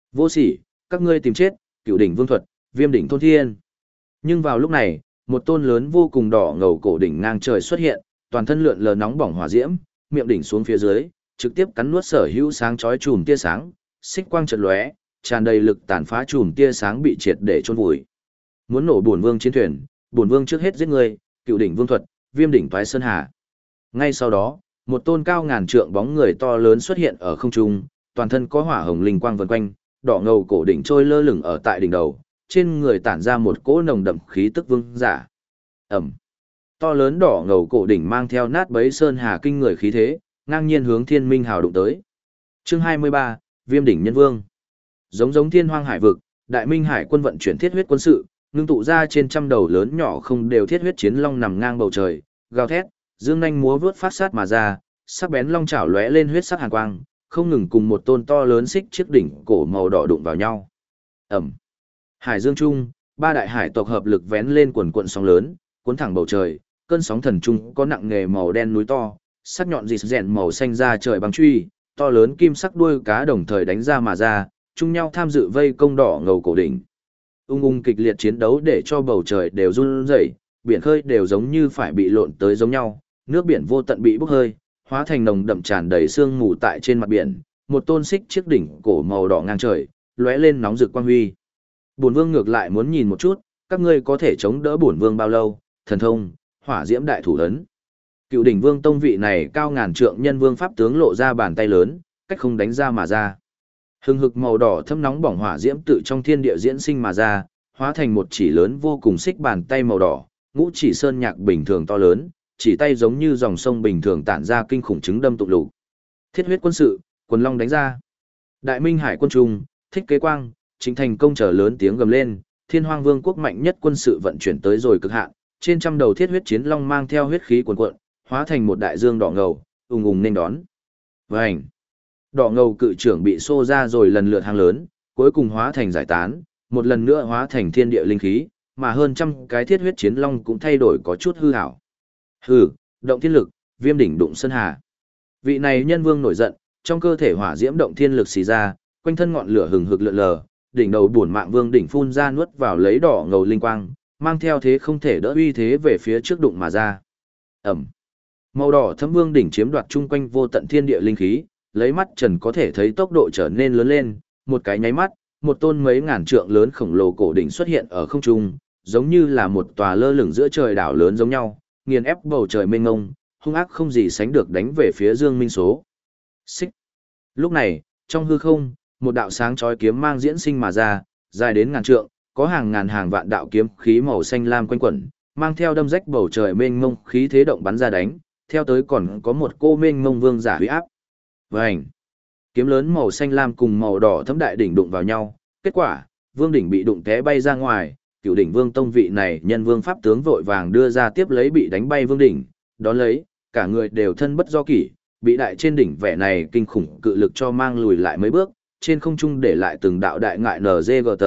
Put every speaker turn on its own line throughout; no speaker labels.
Vô sỉ, các ngươi tìm chết, Cựu đỉnh vương thuật, Viêm đỉnh thôn thiên. Nhưng vào lúc này, một tôn lớn vô cùng đỏ ngầu cổ đỉnh ngang trời xuất hiện, toàn thân lượn lờ nóng bỏng hỏa diễm, miệng đỉnh xuống phía dưới, trực tiếp cắn nuốt sở hữu sáng chói chùm tia sáng, xích quang chợt lóe, tràn đầy lực tàn phá chùm tia sáng bị triệt để chôn vùi. Muốn nổ bổn vương chiến thuyền, bổn vương trước hết giết ngươi, Cựu đỉnh vương thuật, Viêm đỉnh toái sơn hà. Ngay sau đó, một tôn cao ngàn trượng bóng người to lớn xuất hiện ở không trung, toàn thân có hỏa hồng linh quang vần quanh, đỏ ngầu cổ đỉnh trôi lơ lửng ở tại đỉnh đầu, trên người tản ra một cỗ nồng đậm khí tức vương giả. Ẩm. To lớn đỏ ngầu cổ đỉnh mang theo nát bấy sơn hà kinh người khí thế, ngang nhiên hướng Thiên Minh Hào đụng tới. Chương 23, Viêm đỉnh nhân vương. Giống Thiên Hoang Hải vực, Đại Minh Hải quân vận chuyển thiết huyết quân sự, ngưng tụ ra trên trăm đầu lớn nhỏ không đều thiết huyết chiến long nằm ngang bầu trời, gào thét, dương nhanh múa vớt phát sát mà ra, sắc bén long chảo lóe lên huyết sắc hàn quang, không ngừng cùng một tôn to lớn xích chiếc đỉnh cổ màu đỏ đụng vào nhau. Ẩm. Hải Dương Trung, ba đại hải tộc hợp lực vén lên quần cuộn sóng lớn, cuốn thẳng bầu trời, cơn sóng thần trung có nặng nghề màu đen núi to, sắc nhọn rịt rèn màu xanh ra trời băng truy, to lớn kim sắc đuôi cá đồng thời đánh ra mà ra, chung nhau tham dự vây công đỏ ngầu cổ đỉnh. Ung kịch liệt chiến đấu để cho bầu trời đều run rẩy, biển khơi đều giống như phải bị lộn tới giống nhau, nước biển vô tận bị bốc hơi, hóa thành nồng đậm tràn đầy sương mù tại trên mặt biển, một tôn xích chiếc đỉnh cổ màu đỏ ngang trời, lóe lên nóng rực quang huy. Bổn vương ngược lại muốn nhìn một chút, các ngươi có thể chống đỡ bổn vương bao lâu? Thần thông, hỏa diễm đại thủ ấn. Cựu đỉnh vương tông vị này cao ngàn trượng nhân vương pháp tướng lộ ra bàn tay lớn, cách không đánh ra mà ra. Hừng hực màu đỏ thâm nóng bỏng hỏa diễm tự trong thiên địa diễn sinh mà ra, hóa thành một chỉ lớn vô cùng xích bàn tay màu đỏ, ngũ chỉ sơn nhạc bình thường to lớn, chỉ tay giống như dòng sông bình thường tản ra kinh khủng chứng đâm tụng lục. Thiết huyết quân sự, quần long đánh ra. Đại Minh Hải quân trung, Thích Kế Quang, Trịnh Thành Công trở lớn tiếng gầm lên, Thiên Hoang Vương quốc mạnh nhất quân sự vận chuyển tới rồi cực hạn, trên trăm đầu thiết huyết chiến long mang theo huyết khí cuồn cuộn, hóa thành một đại dương đỏ ngầu, ùng ùng nên đón. Vành. Đỏ ngầu cự trưởng bị xô ra rồi lần lượt hàng lớn, cuối cùng hóa thành giải tán, một lần nữa hóa thành thiên địa linh khí, mà hơn trăm cái thiết huyết chiến long cũng thay đổi có chút hư ảo. Hừ, động thiên lực, Viêm đỉnh đụng sơn hà. Vị này nhân vương nổi giận, trong cơ thể hỏa diễm động thiên lực xì ra, quanh thân ngọn lửa hừng hực lượn lờ, đỉnh đầu bổn mạng vương đỉnh phun ra nuốt vào lấy đỏ ngầu linh quang, mang theo thế không thể đỡ uy thế về phía trước đụng mà ra. Ẩm. Màu đỏ thâm vương đỉnh chiếm đoạt chung quanh vô tận thiên địa linh khí, lấy mắt trần có thể thấy tốc độ trở nên lớn lên, một cái nháy mắt, một tôn mấy ngàn trượng lớn khổng lồ cổ đỉnh xuất hiện ở không trung, giống như là một tòa lơ lửng giữa trời đảo lớn giống nhau, nghiền ép bầu trời mênh mông, hung ác không gì sánh được đánh về phía Dương Minh Số. Xích. Lúc này, trong hư không, một đạo sáng chói kiếm mang diễn sinh mà ra, dài đến ngàn trượng, có hàng ngàn hàng vạn đạo kiếm khí màu xanh lam quanh quẩn, mang theo đâm rách bầu trời mênh mông khí thế động bắn ra đánh, theo tới còn có một cô mênh mông vương giả uy áp. Vành. Kiếm lớn màu xanh lam cùng màu đỏ thấm đại đỉnh đụng vào nhau, kết quả, vương đỉnh bị đụng té bay ra ngoài, Cựu đỉnh vương tông vị này nhân vương pháp tướng vội vàng đưa ra tiếp lấy bị đánh bay vương đỉnh, đón lấy, cả người đều thân bất do kỷ, bị đại trên đỉnh vẻ này kinh khủng cự lực cho mang lùi lại mấy bước, trên không trung để lại từng đạo đại ngại NGGT.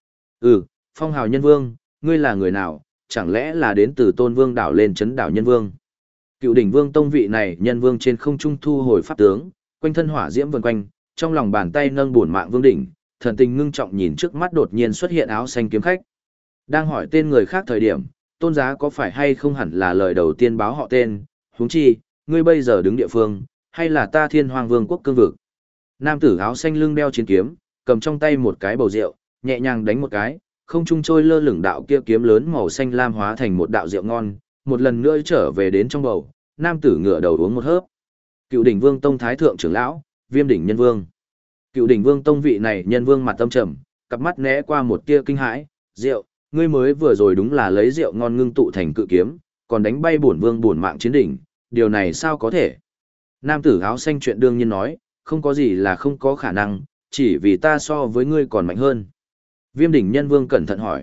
Phong hào nhân vương, ngươi là người nào, chẳng lẽ là đến từ Tôn Vương đảo lên chấn đảo nhân vương? Cựu đỉnh vương tông vị này nhân vương trên không trung thu hồi pháp tướng, quanh thân hỏa diễm vần quanh, trong lòng bàn tay nâng bổn mạng vương đỉnh, thần tình ngưng trọng nhìn trước mắt đột nhiên xuất hiện áo xanh kiếm khách. Đang hỏi tên người khác thời điểm, Tôn Giá có phải hay không hẳn là lời đầu tiên báo họ tên, huống chi, ngươi bây giờ đứng địa phương, hay là ta Thiên Hoang Vương quốc cương vực? Nam tử áo xanh lưng đeo chiến kiếm, cầm trong tay một cái bầu rượu, nhẹ nhàng đánh một cái, không trung trôi lơ lửng đạo kia kiếm lớn màu xanh lam hóa thành một đạo rượu ngon, một lần nữa trở về đến trong bầu, nam tử ngửa đầu uống một hớp. Cựu đỉnh vương tông thái thượng trưởng lão, Viêm đỉnh nhân vương. Cựu đỉnh vương tông vị này nhân vương mặt tâm trầm, cặp mắt né qua một tia kinh hãi, rượu, ngươi mới vừa rồi đúng là lấy rượu ngon ngưng tụ thành cự kiếm, còn đánh bay bổn vương bổn mạng chiến đỉnh, điều này sao có thể? Nam tử áo xanh chuyện đương nhiên nói, không có gì là không có khả năng, chỉ vì ta so với ngươi còn mạnh hơn. Viêm đỉnh nhân vương cẩn thận hỏi,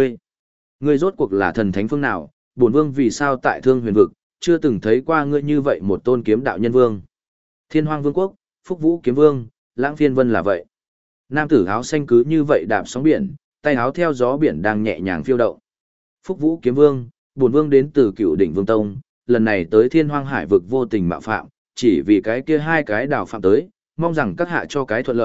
ngươi rốt cuộc là thần thánh phương nào, bổn vương vì sao tại Thương Huyền vực, chưa từng thấy qua ngươi như vậy một tôn kiếm đạo nhân vương. Thiên Hoang Vương quốc, Phúc Vũ kiếm vương, Lãng Phiên Vân là vậy. Nam tử áo xanh cứ như vậy đạp sóng biển, tay áo theo gió biển đang nhẹ nhàng phiêu động. Phúc Vũ kiếm vương, bổn vương đến từ Cựu đỉnh vương tông, lần này tới Thiên Hoang Hải vực vô tình mạo phạm, chỉ vì cái kia hai cái đào phạm tới, mong rằng các hạ cho cái thuận lợi,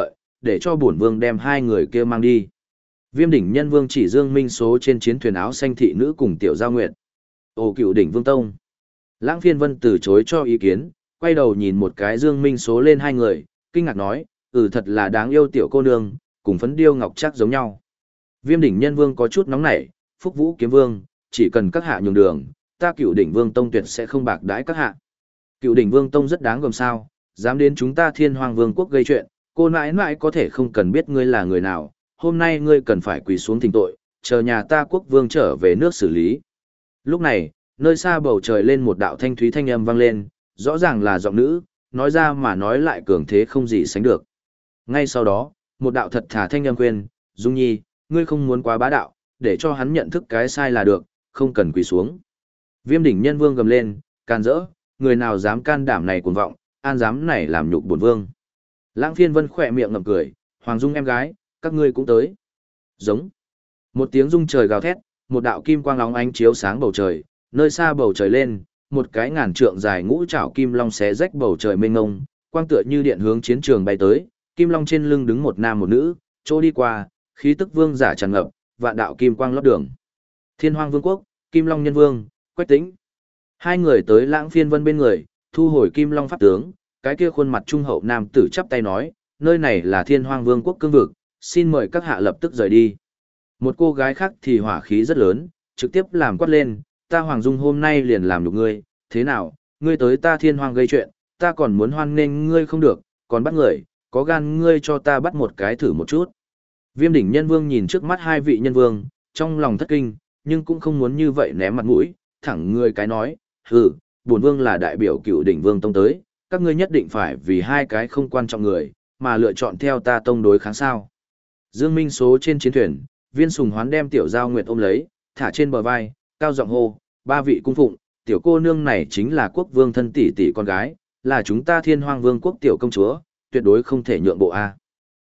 để cho bổn vương đem hai người kia mang đi. Viêm đỉnh nhân vương chỉ Dương Minh số trên chiến thuyền áo xanh thị nữ cùng Tiểu Giao Nguyệt. Ồ, Cựu đỉnh vương tông. Lãng Phiên Vân từ chối cho ý kiến, quay đầu nhìn một cái Dương Minh số lên hai người, kinh ngạc nói, thật là đáng yêu tiểu cô nương, cùng phấn điêu ngọc chắc giống nhau. Viêm đỉnh nhân vương có chút nóng nảy, Phúc Vũ kiếm vương, chỉ cần các hạ nhường đường, ta Cựu đỉnh vương tông tuyệt sẽ không bạc đãi các hạ. Cựu đỉnh vương tông rất đáng gờm sao, dám đến chúng ta Thiên Hoang vương quốc gây chuyện, cô nãi nãi có thể không cần biết ngươi là người nào, hôm nay ngươi cần phải quỳ xuống thỉnh tội, chờ nhà ta quốc vương trở về nước xử lý. Lúc này, nơi xa bầu trời lên một đạo thanh thúy thanh âm vang lên, rõ ràng là giọng nữ, nói ra mà nói lại cường thế không gì sánh được. Ngay sau đó, một đạo thật thà thanh âm khuyên, Dung Nhi, ngươi không muốn quá bá đạo, để cho hắn nhận thức cái sai là được, không cần quỳ xuống. Viêm đỉnh nhân vương gầm lên, can dỡ, người nào dám can đảm này cuồng vọng, an dám này làm nhục bổn vương. Lãng Phiên Vân khỏe miệng ngậm cười, Hoàng Dung em gái, các ngươi cũng tới. Giống. Một tiếng rung trời gào thét, một đạo kim quang óng ánh chiếu sáng bầu trời, nơi xa bầu trời lên, một cái ngàn trượng dài ngũ trảo kim long xé rách bầu trời mênh mông, quang tựa như điện hướng chiến trường bay tới, kim long trên lưng đứng một nam một nữ, chỗ đi qua, khí tức vương giả tràn ngập, vạn đạo kim quang lót đường. Thiên Hoang Vương quốc, Kim Long Nhân Vương, Quách Tĩnh. Hai người tới Lãng Phiên Vân bên người, thu hồi Kim Long pháp tướng, cái kia khuôn mặt trung hậu nam tử chắp tay nói, nơi này là Thiên Hoang Vương quốc cương vực, xin mời các hạ lập tức rời đi. Một cô gái khác thì hỏa khí rất lớn, trực tiếp làm quát lên, ta Hoàng Dung hôm nay liền làm nhục ngươi, thế nào, ngươi tới ta Thiên Hoang gây chuyện, ta còn muốn hoan nghênh ngươi không được, còn bắt người, có gan ngươi cho ta bắt một cái thử một chút. Viêm đỉnh nhân vương nhìn trước mắt hai vị nhân vương, trong lòng thất kinh, nhưng cũng không muốn như vậy ném mặt mũi, thẳng người cái nói, bổn vương là đại biểu Cựu đỉnh vương tông tới, các ngươi nhất định phải vì hai cái không quan trọng người, mà lựa chọn theo ta tông đối kháng sao. Dương Minh số trên chiến thuyền, Viên Sùng Hoán đem Tiểu Giao Nguyệt ôm lấy, thả trên bờ vai, cao giọng hô, ba vị cung phụng, tiểu cô nương này chính là quốc vương thân tỷ tỷ con gái, là chúng ta Thiên Hoang Vương quốc tiểu công chúa, tuyệt đối không thể nhượng bộ a.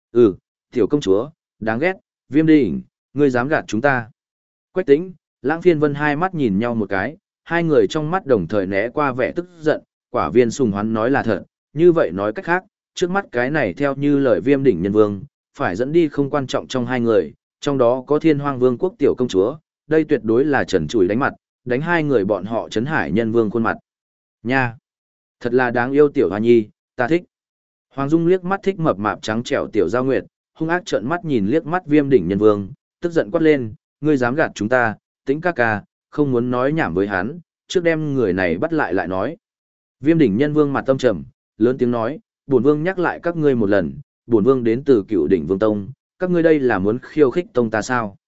Tiểu công chúa, đáng ghét, Viêm đỉnh, ngươi dám gạt chúng ta. Quách Tĩnh, Lãng Phiên Vân hai mắt nhìn nhau một cái, hai người trong mắt đồng thời né qua vẻ tức giận, quả Viên Sùng Hoán nói là thật, như vậy nói cách khác, trước mắt cái này theo như lời Viêm đỉnh nhân vương, phải dẫn đi không quan trọng trong hai người, trong đó có Thiên Hoang Vương quốc tiểu công chúa, đây tuyệt đối là trần trụi đánh mặt, đánh hai người bọn họ Trấn Hải nhân vương khuôn mặt. Nha! Thật là đáng yêu tiểu hoa nhi, ta thích. Hoàng Dung liếc mắt thích mập mạp trắng trẻo Tiểu Giao Nguyệt, hung ác trợn mắt nhìn liếc mắt Viêm đỉnh nhân vương, tức giận quát lên, ngươi dám gạt chúng ta, Tĩnh ca ca, không muốn nói nhảm với hắn, trước đem người này bắt lại lại nói. Viêm đỉnh nhân vương mặt tâm trầm, lớn tiếng nói, bổn vương nhắc lại các ngươi một lần, bổn vương đến từ Cựu đỉnh vương tông, các ngươi đây là muốn khiêu khích tông ta sao?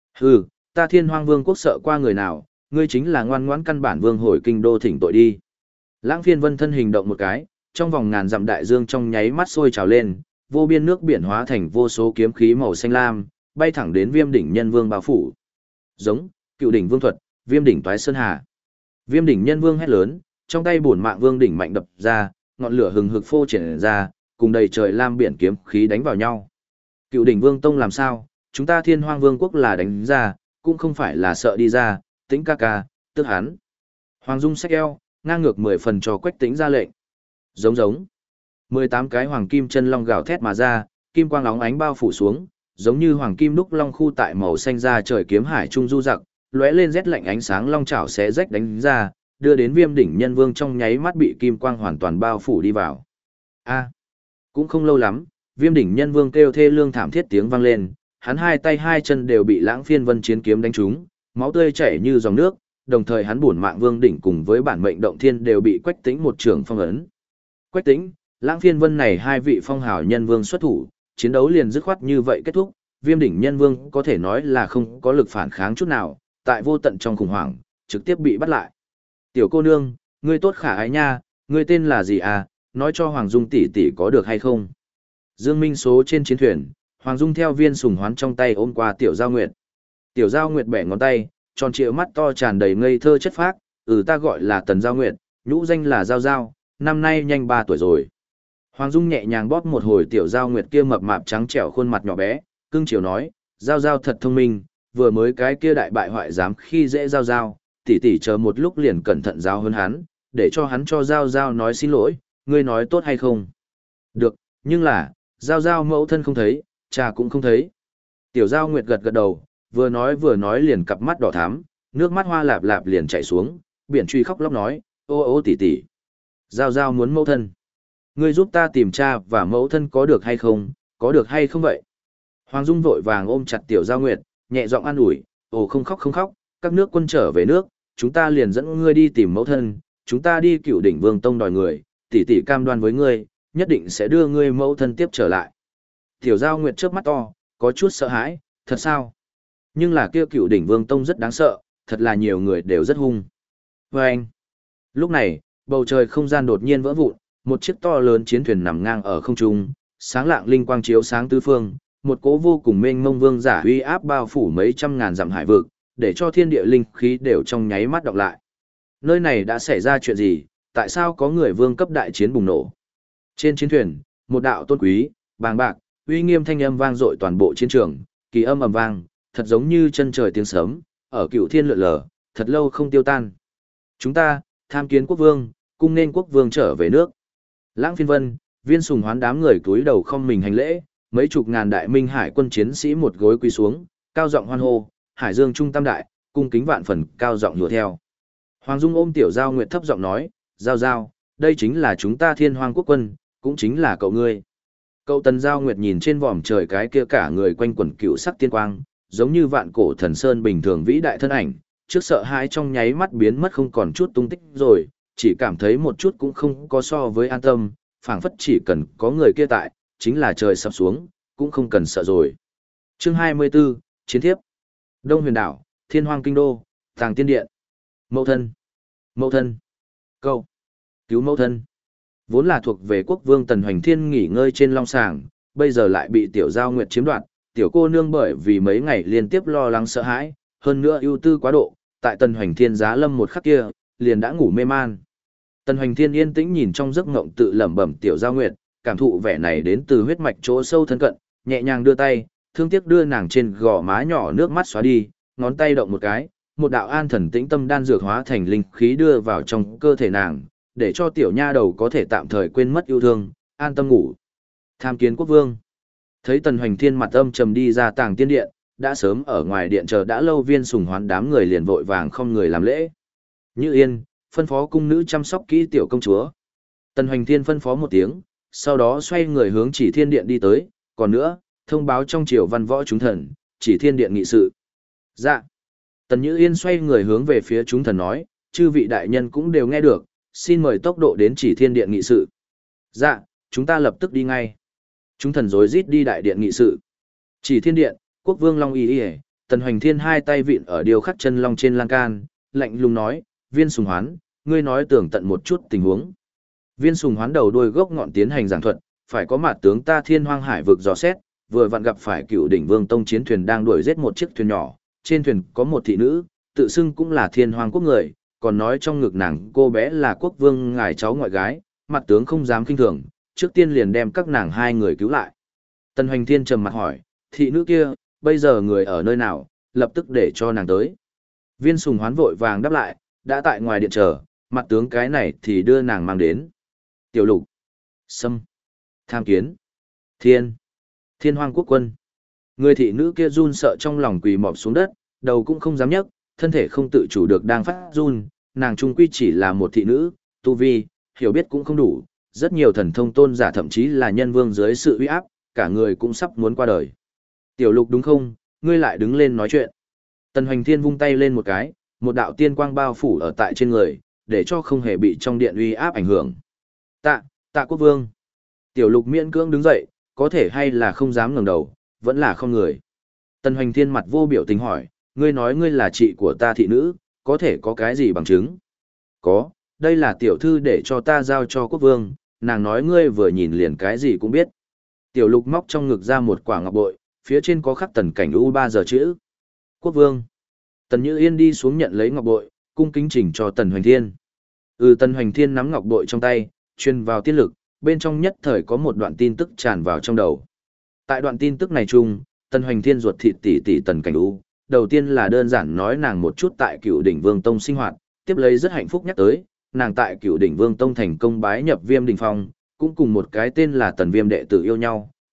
Ta Thiên Hoang Vương quốc sợ qua người nào, ngươi chính là ngoan ngoãn căn bản vương hồi kinh đô thỉnh tội đi. Lãng Phiên Vân thân hình động một cái, trong vòng ngàn dặm đại dương trong nháy mắt sôi trào lên, vô biên nước biển hóa thành vô số kiếm khí màu xanh lam, bay thẳng đến Viêm đỉnh nhân vương bao phủ. Giống, Cựu đỉnh vương thuật, Viêm đỉnh toái sơn hà. Viêm đỉnh nhân vương hét lớn, trong tay bổn mạng vương đỉnh mạnh đập ra, ngọn lửa hừng hực phô triển ra, cùng đầy trời lam biển kiếm khí đánh vào nhau. Cựu đỉnh vương tông làm sao, chúng ta Thiên Hoang Vương quốc là đánh ra, cũng không phải là sợ đi ra, Tĩnh ca ca, tức hắn. Hoàng Dung xách eo, ngang ngược 10 phần cho Quách Tĩnh ra lệnh. Giống. 18 cái hoàng kim chân long gào thét mà ra, kim quang óng ánh bao phủ xuống, giống như hoàng kim đúc long khu tại màu xanh ra trời kiếm hải trung du giặc, lóe lên rét lạnh ánh sáng long chảo xé rách đánh ra, đưa đến Viêm đỉnh nhân vương trong nháy mắt bị kim quang hoàn toàn bao phủ đi vào. Cũng không lâu lắm, Viêm đỉnh nhân vương kêu thê lương thảm thiết tiếng vang lên, hắn hai tay hai chân đều bị Lãng Phiên Vân chiến kiếm đánh trúng, máu tươi chảy như dòng nước, đồng thời hắn bổn mạng vương đỉnh cùng với bản mệnh động thiên đều bị Quách Tĩnh một trường phong ấn. Quách Tĩnh, Lãng Phiên Vân này hai vị phong hào nhân vương xuất thủ, chiến đấu liền dứt khoát như vậy kết thúc, Viêm đỉnh nhân vương có thể nói là không có lực phản kháng chút nào, tại vô tận trong khủng hoảng, trực tiếp bị bắt lại. Tiểu cô nương, ngươi tốt khả ái nha, ngươi tên là gì à, nói cho Hoàng Dung tỷ tỷ có được hay không? Dương Minh số trên chiến thuyền, Hoàng Dung theo Viên Sùng Hoán trong tay ôm qua Tiểu Giao Nguyệt. Tiểu Giao Nguyệt bẻ ngón tay, tròn trịa mắt to tràn đầy ngây thơ chất phác, ta gọi là Tần Giao Nguyệt, nhũ danh là Giao Giao, năm nay nhanh 3 tuổi rồi. Hoàng Dung nhẹ nhàng bóp một hồi Tiểu Giao Nguyệt kia mập mạp trắng trẻo khuôn mặt nhỏ bé, cưng chiều nói, Giao Giao thật thông minh, vừa mới cái kia đại bại hoại dám khi dễ Giao Giao, tỷ tỷ chờ một lúc liền cẩn thận giao hơn hắn, để cho hắn cho Giao Giao nói xin lỗi, ngươi nói tốt hay không? Được, nhưng là, Giao giao mẫu thân không thấy, cha cũng không thấy. Tiểu Giao Nguyệt gật gật đầu, vừa nói liền cặp mắt đỏ thắm, nước mắt hoa lạp lạp liền chảy xuống, biển truy khóc lóc nói, ô ô tỷ tỷ. Giao giao muốn mẫu thân. Ngươi giúp ta tìm cha và mẫu thân có được hay không vậy? Hoàng Dung vội vàng ôm chặt Tiểu Giao Nguyệt, nhẹ giọng an ủi, ồ không khóc, các nước quân trở về nước, chúng ta liền dẫn ngươi đi tìm mẫu thân, chúng ta đi Cựu Đỉnh Vương Tông đòi người, tỷ tỷ cam đoan với ngươi, nhất định sẽ đưa ngươi mẫu thân tiếp trở lại. Tiểu Giao Nguyệt chớp mắt to, có chút sợ hãi, thật sao? Nhưng là kia Cựu Đỉnh Vương Tông rất đáng sợ, thật là nhiều người đều rất hung. Và anh, lúc này, bầu trời không gian đột nhiên vỡ vụn, một chiếc to lớn chiến thuyền nằm ngang ở không trung, sáng lạng linh quang chiếu sáng tứ phương, một cỗ vô cùng mênh mông vương giả uy áp bao phủ mấy trăm ngàn dặm hải vực, để cho thiên địa linh khí đều trong nháy mắt đọc lại. Nơi này đã xảy ra chuyện gì, tại sao có người vương cấp đại chiến bùng nổ? Trên chiến thuyền, một đạo tôn quý, bàng bạc, uy nghiêm thanh âm vang dội toàn bộ chiến trường, kỳ âm ầm vang, thật giống như chân trời tiếng sấm, ở cựu thiên lượn lờ, thật lâu không tiêu tan. Chúng ta, tham kiến quốc vương, cung nên quốc vương trở về nước. Lãng Phiên Vân, Viên Sùng Hoán đám người cúi đầu không mình hành lễ, mấy chục ngàn đại minh hải quân chiến sĩ một gối quỳ xuống, cao giọng hoan hô, Hải Dương Trung Tam Đại, cung kính vạn phần, cao giọng nhùa theo. Hoàng Dung ôm Tiểu Giao Nguyệt thấp giọng nói, Giao Giao, đây chính là chúng ta Thiên Hoang quốc quân, cũng chính là cậu ngươi. Cậu Tần Giao Nguyệt nhìn trên vòm trời cái kia cả người quanh quẩn cựu sắc tiên quang, giống như vạn cổ thần sơn bình thường vĩ đại thân ảnh, trước sợ hãi trong nháy mắt biến mất không còn chút tung tích rồi, chỉ cảm thấy một chút cũng không có so với an tâm, phảng phất chỉ cần có người kia tại, chính là trời sập xuống, cũng không cần sợ rồi. Chương 24, Chiến thiếp. Đông Huyền Đảo, Thiên Hoang Kinh Đô, Tàng Tiên Điện. Mẫu thân, câu, cứu mẫu thân. Vốn là thuộc về quốc vương Tần Hoành Thiên nghỉ ngơi trên long sàng, bây giờ lại bị Tiểu Giao Nguyệt chiếm đoạt, tiểu cô nương bởi vì mấy ngày liên tiếp lo lắng sợ hãi, hơn nữa ưu tư quá độ, tại Tần Hoành Thiên giá lâm một khắc kia, liền đã ngủ mê man. Tần Hoành Thiên yên tĩnh nhìn trong giấc ngộng tự lẩm bẩm Tiểu Giao Nguyệt, cảm thụ vẻ này đến từ huyết mạch chỗ sâu thân cận, nhẹ nhàng đưa tay, thương tiếc đưa nàng trên gò má nhỏ nước mắt xóa đi, ngón tay động một cái, một đạo an thần tĩnh tâm đan dược hóa thành linh khí đưa vào trong cơ thể nàng, để cho tiểu nha đầu có thể tạm thời quên mất yêu thương, an tâm ngủ. Tham kiến quốc vương. Thấy Tần Hoành Thiên mặt âm trầm đi ra Tàng Tiên Điện, đã sớm ở ngoài điện chờ đã lâu Viên Sùng Hoán đám người liền vội vàng không người làm lễ. Như Yên, phân phó cung nữ chăm sóc kỹ tiểu công chúa. Tần Hoành Thiên phân phó một tiếng, sau đó xoay người hướng Chỉ Thiên Điện đi tới, còn nữa, thông báo trong triều văn võ chúng thần, Chỉ Thiên Điện nghị sự. Dạ. Tần Như Yên xoay người hướng về phía chúng thần nói, chư vị đại nhân cũng đều nghe được, xin mời tốc độ đến Chỉ Thiên Điện nghị sự. Dạ, chúng ta lập tức đi ngay. Chúng thần rối rít đi đại điện nghị sự. Chỉ Thiên Điện, quốc vương Long Y Y, Tần Hoành Thiên hai tay vịn ở điêu khắc chân long trên lan can, lạnh lùng nói, Viên Sùng Hoán, ngươi nói tường tận một chút tình huống. Viên Sùng Hoán đầu đuôi gốc ngọn tiến hành giảng thuật, phải có mặt tướng ta Thiên Hoang Hải vực dò xét, vừa vặn gặp phải Cựu Đỉnh Vương Tông chiến thuyền đang đuổi giết một chiếc thuyền nhỏ, trên thuyền có một thị nữ, tự xưng cũng là Thiên Hoang quốc người, còn nói trong ngực nàng cô bé là quốc vương ngài cháu ngoại gái, mặt tướng không dám khinh thường, trước tiên liền đem các nàng hai người cứu lại. Tần Hoành Thiên trầm mặt hỏi, thị nữ kia, bây giờ người ở nơi nào, lập tức để cho nàng tới. Viên Sùng Hoán vội vàng đáp lại, đã tại ngoài điện chờ, mặt tướng cái này thì đưa nàng mang đến. Tiểu Lục, Sâm, Tham Kiến, Thiên Hoang quốc quân. Người thị nữ kia run sợ trong lòng quỳ mọp xuống đất, đầu cũng không dám nhấc, thân thể không tự chủ được đang phát run, nàng trung quy chỉ là một thị nữ, tu vi, hiểu biết cũng không đủ, rất nhiều thần thông tôn giả thậm chí là nhân vương dưới sự uy áp, cả người cũng sắp muốn qua đời. Tiểu Lục đúng không, ngươi lại đứng lên nói chuyện. Tần Hoành Thiên vung tay lên một cái, một đạo tiên quang bao phủ ở tại trên người, để cho không hề bị trong điện uy áp ảnh hưởng. Tạ quốc vương. Tiểu Lục miễn cưỡng đứng dậy, có thể hay là không dám ngẩng đầu, vẫn là không người. Tần Hoành Thiên mặt vô biểu tình hỏi, ngươi nói ngươi là chị của ta thị nữ, có thể có cái gì bằng chứng? Có, đây là tiểu thư để cho ta giao cho quốc vương, nàng nói ngươi vừa nhìn liền cái gì cũng biết. Tiểu Lục móc trong ngực ra một quả ngọc bội, phía trên có khắc Tần Cảnh U3 giờ chữ. Quốc vương. Tần Như Yên đi xuống nhận lấy ngọc bội, cung kính chỉnh cho Tần Hoành Thiên. Tần Hoành Thiên nắm ngọc bội trong tay, truyền vào tiên lực, bên trong nhất thời có một đoạn tin tức tràn vào trong đầu. Tại đoạn tin tức này chung, Tần Hoành Thiên ruột thịt tỷ tỷ Tần Cảnh U, đầu tiên là đơn giản nói nàng một chút tại Cựu Đỉnh Vương Tông sinh hoạt, tiếp lấy rất hạnh phúc nhắc tới, nàng tại Cựu Đỉnh Vương Tông thành công bái nhập Viêm Đỉnh Phong, cũng cùng một cái tên là Tần Viêm đệ tử yêu nhau,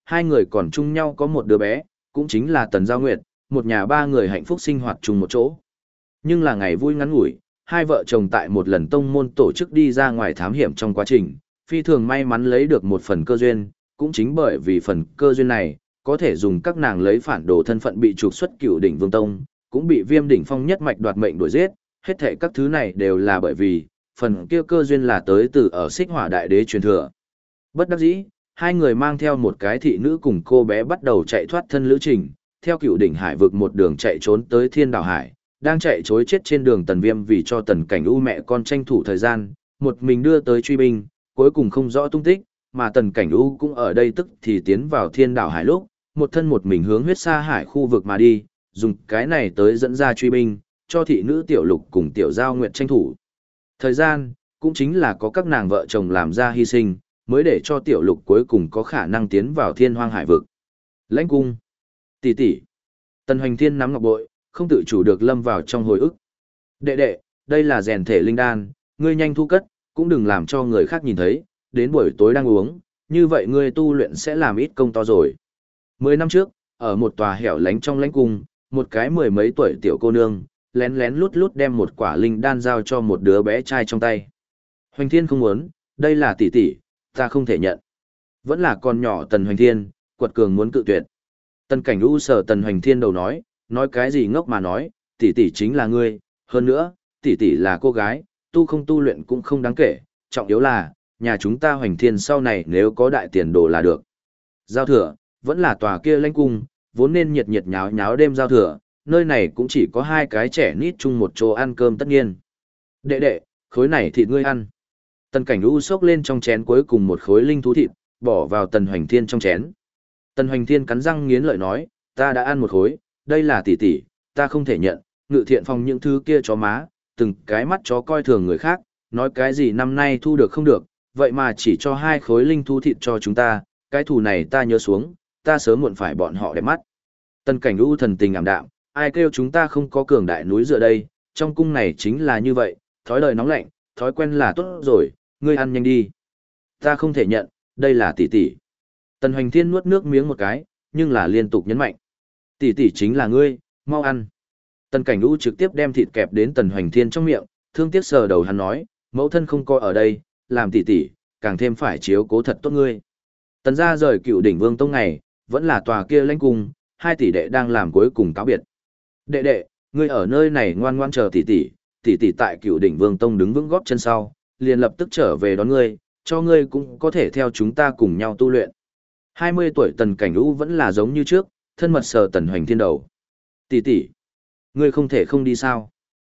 hai người còn chung nhau có một đứa bé, cũng chính là Tần Giao Nguyệt, một nhà ba người hạnh phúc sinh hoạt chung một chỗ. Nhưng là ngày vui ngắn ngủi, hai vợ chồng tại một lần tông môn tổ chức đi ra ngoài thám hiểm trong quá trình, phi thường may mắn lấy được một phần cơ duyên, cũng chính bởi vì phần cơ duyên này, có thể dùng các nàng lấy phản đồ thân phận bị trục xuất Cửu Đỉnh Vương Tông, cũng bị Viêm Đỉnh Phong nhất mạch đoạt mệnh đuổi giết, hết thảy các thứ này đều là bởi vì phần kia cơ duyên là tới từ ở Xích Hỏa Đại Đế truyền thừa. Bất đắc dĩ, hai người mang theo một cái thị nữ cùng cô bé bắt đầu chạy thoát thân lữ trình, theo Cửu Đỉnh Hải vực một đường chạy trốn tới Thiên Đảo Hải, đang chạy trối chết trên đường Tần Viêm vì cho Tần Cảnh U mẹ con tranh thủ thời gian, một mình đưa tới truy binh, cuối cùng không rõ tung tích, mà Tần Cảnh U cũng ở đây tức thì tiến vào Thiên Đảo Hải lúc, một thân một mình hướng huyết sa hải khu vực mà đi, dùng cái này tới dẫn ra truy binh, cho thị nữ Tiểu Lục cùng Tiểu Giao Nguyệt tranh thủ. Thời gian, cũng chính là có các nàng vợ chồng làm ra hy sinh, mới để cho Tiểu Lục cuối cùng có khả năng tiến vào Thiên Hoang Hải vực. Lãnh cung, tỷ tỷ. Tần Hoành Thiên nắm ngọc bội, không tự chủ được lâm vào trong hồi ức. Đệ đệ, đây là rèn thể linh đan, ngươi nhanh thu cất, cũng đừng làm cho người khác nhìn thấy, đến buổi tối đang uống, như vậy ngươi tu luyện sẽ làm ít công to rồi. 10 năm trước, ở một tòa hẻo lánh trong lãnh cung, một cái mười mấy tuổi tiểu cô nương, lén lén lút lút đem một quả linh đan giao cho một đứa bé trai trong tay. Hoành Thiên không muốn, đây là tỷ tỷ, ta không thể nhận. Vẫn là con nhỏ Tần Hoành Thiên, quật cường muốn cự tuyệt. Tần Cảnh U sờ Tần Hoành Thiên đầu nói cái gì ngốc mà nói, tỷ tỷ chính là ngươi, hơn nữa, tỷ tỷ là cô gái, tu không tu luyện cũng không đáng kể, trọng yếu là, nhà chúng ta Hoành Thiên sau này nếu có đại tiền đồ là được. Giao thừa, vẫn là tòa kia lãnh cung, vốn nên nhiệt nhiệt nháo nháo đêm giao thừa, nơi này cũng chỉ có hai cái trẻ nít chung một chỗ ăn cơm tất nhiên. Đệ đệ, khối này thịt ngươi ăn. Tần Cảnh U xốc lên trong chén cuối cùng một khối linh thú thịt, bỏ vào Tần Hoành Thiên trong chén. Tần Hoành Thiên cắn răng nghiến lợi nói, ta đã ăn một khối, đây là tỷ tỷ, ta không thể nhận, Ngự Thiện Phòng những thứ kia chó má, từng cái mắt chó coi thường người khác, nói cái gì năm nay thu được không được, vậy mà chỉ cho hai khối linh thú thịt cho chúng ta, cái thù này ta nhớ xuống, ta sớm muộn phải bọn họ đẹp mắt. Tần Cảnh U thần tình ảm đạm, ai kêu chúng ta không có cường đại núi dựa đây, trong cung này chính là như vậy, thói đời nóng lạnh, thói quen là tốt rồi, ngươi ăn nhanh đi. Ta không thể nhận, đây là tỷ tỷ. Tần Hoành Thiên nuốt nước miếng một cái, nhưng là liên tục nhấn mạnh. Tỷ tỷ chính là ngươi, mau ăn. Tần Cảnh U trực tiếp đem thịt kẹp đến Tần Hoành Thiên trong miệng, thương tiếc sờ đầu hắn nói, mẫu thân không coi ở đây, làm tỷ tỷ, càng thêm phải chiếu cố thật tốt ngươi. Tần gia rời Cựu Đỉnh Vương Tông ngày, vẫn là tòa kia lãnh cung, hai tỷ đệ đang làm cuối cùng cáo biệt. Đệ đệ, ngươi ở nơi này ngoan ngoan chờ tỷ tỷ, tỷ tỷ tại Cựu Đỉnh Vương Tông đứng vững góp chân sau, liền lập tức trở về đón ngươi, cho ngươi cũng có thể theo chúng ta cùng nhau tu luyện. 20 tuổi Tần Cảnh U vẫn là giống như trước, thân mật sờ Tần Hoành Thiên đầu. Tỷ tỷ, ngươi không thể không đi sao?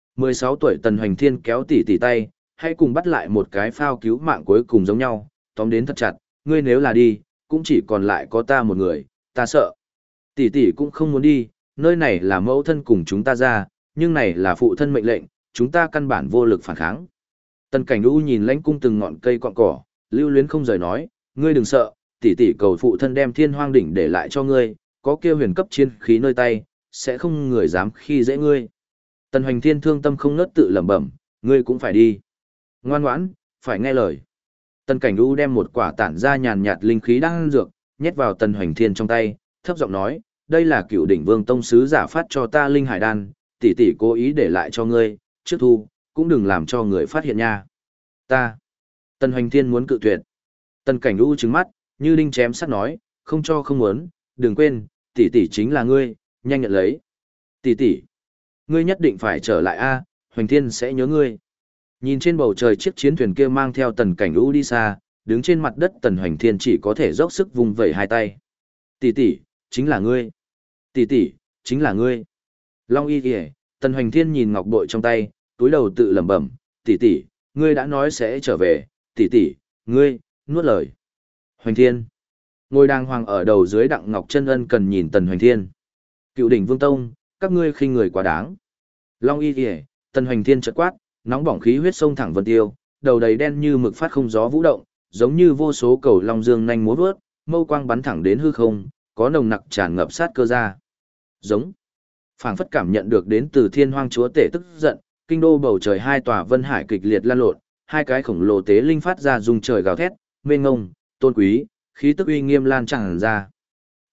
16 tuổi Tần Hoành Thiên kéo tỷ tỷ tay, hãy cùng bắt lại một cái phao cứu mạng cuối cùng giống nhau, tóm đến thật chặt, ngươi nếu là đi, cũng chỉ còn lại có ta một người, ta sợ. Tỷ tỷ cũng không muốn đi, nơi này là mẫu thân cùng chúng ta ra, nhưng này là phụ thân mệnh lệnh, chúng ta căn bản vô lực phản kháng. Tần Cảnh U nhìn lãnh cung từng ngọn cây cọn cỏ, lưu luyến không rời nói, ngươi đừng sợ, tỷ tỷ cầu phụ thân đem Thiên Hoang đỉnh để lại cho ngươi, có kia huyền cấp chiến khí nơi tay, sẽ không người dám khi dễ ngươi. Tần Hoành Thiên thương tâm không ngớt tự lẩm bẩm, ngươi cũng phải đi. Ngoan ngoãn, phải nghe lời. Tần Cảnh U đem một quả tản ra nhàn nhạt linh khí đang ăn dược, nhét vào Tần Hoành Thiên trong tay, thấp giọng nói, đây là Cựu Đỉnh Vương Tông sứ giả phát cho ta linh hải đan, tỷ tỷ cố ý để lại cho ngươi, trước thu, cũng đừng làm cho người phát hiện nha. Ta. Tần Hoành Thiên muốn cự tuyệt. Tần Cảnh U trừng mắt, như đinh chém sắt nói, không cho không muốn, đừng quên, tỷ tỷ chính là ngươi, nhanh nhận lấy. Tỷ tỷ, ngươi nhất định phải trở lại a, Hoành Thiên sẽ nhớ ngươi. Nhìn trên bầu trời chiếc chiến thuyền kia mang theo Tần Cảnh U đi xa, đứng trên mặt đất Tần Hoành Thiên chỉ có thể dốc sức vung vẩy hai tay. Tỷ tỷ, chính là ngươi. Tỷ tỷ, chính là ngươi. Long Y Kìa, Tần Hoành Thiên nhìn ngọc bội trong tay, túi đầu tự lẩm bẩm, tỷ tỷ, ngươi đã nói sẽ trở về, tỷ tỷ, ngươi, nuốt lời. Hoành Thiên. Ngôi đàng hoàng ở đầu dưới Đặng Ngọc Chân ân cần nhìn Tần Hoành Thiên. Cựu Đỉnh Vương Tông, các ngươi khinh người quá đáng. Long Y Kìa, Tần Hoành Thiên chợt quát, nóng bỏng khí huyết sông thẳng vân tiêu, đầu đầy đen như mực phát không gió vũ động, giống như vô số cầu long dương nhanh múa vớt, mâu quang bắn thẳng đến hư không, có nồng nặc tràn ngập sát cơ ra. Giống. Phảng phất cảm nhận được đến từ Thiên Hoang Chúa Tể tức giận, kinh đô bầu trời hai tòa vân hải kịch liệt lan lộn, hai cái khổng lồ tế linh phát ra rung trời gào thét, mênh ngông, tôn quý, khí tức uy nghiêm lan tràn ra.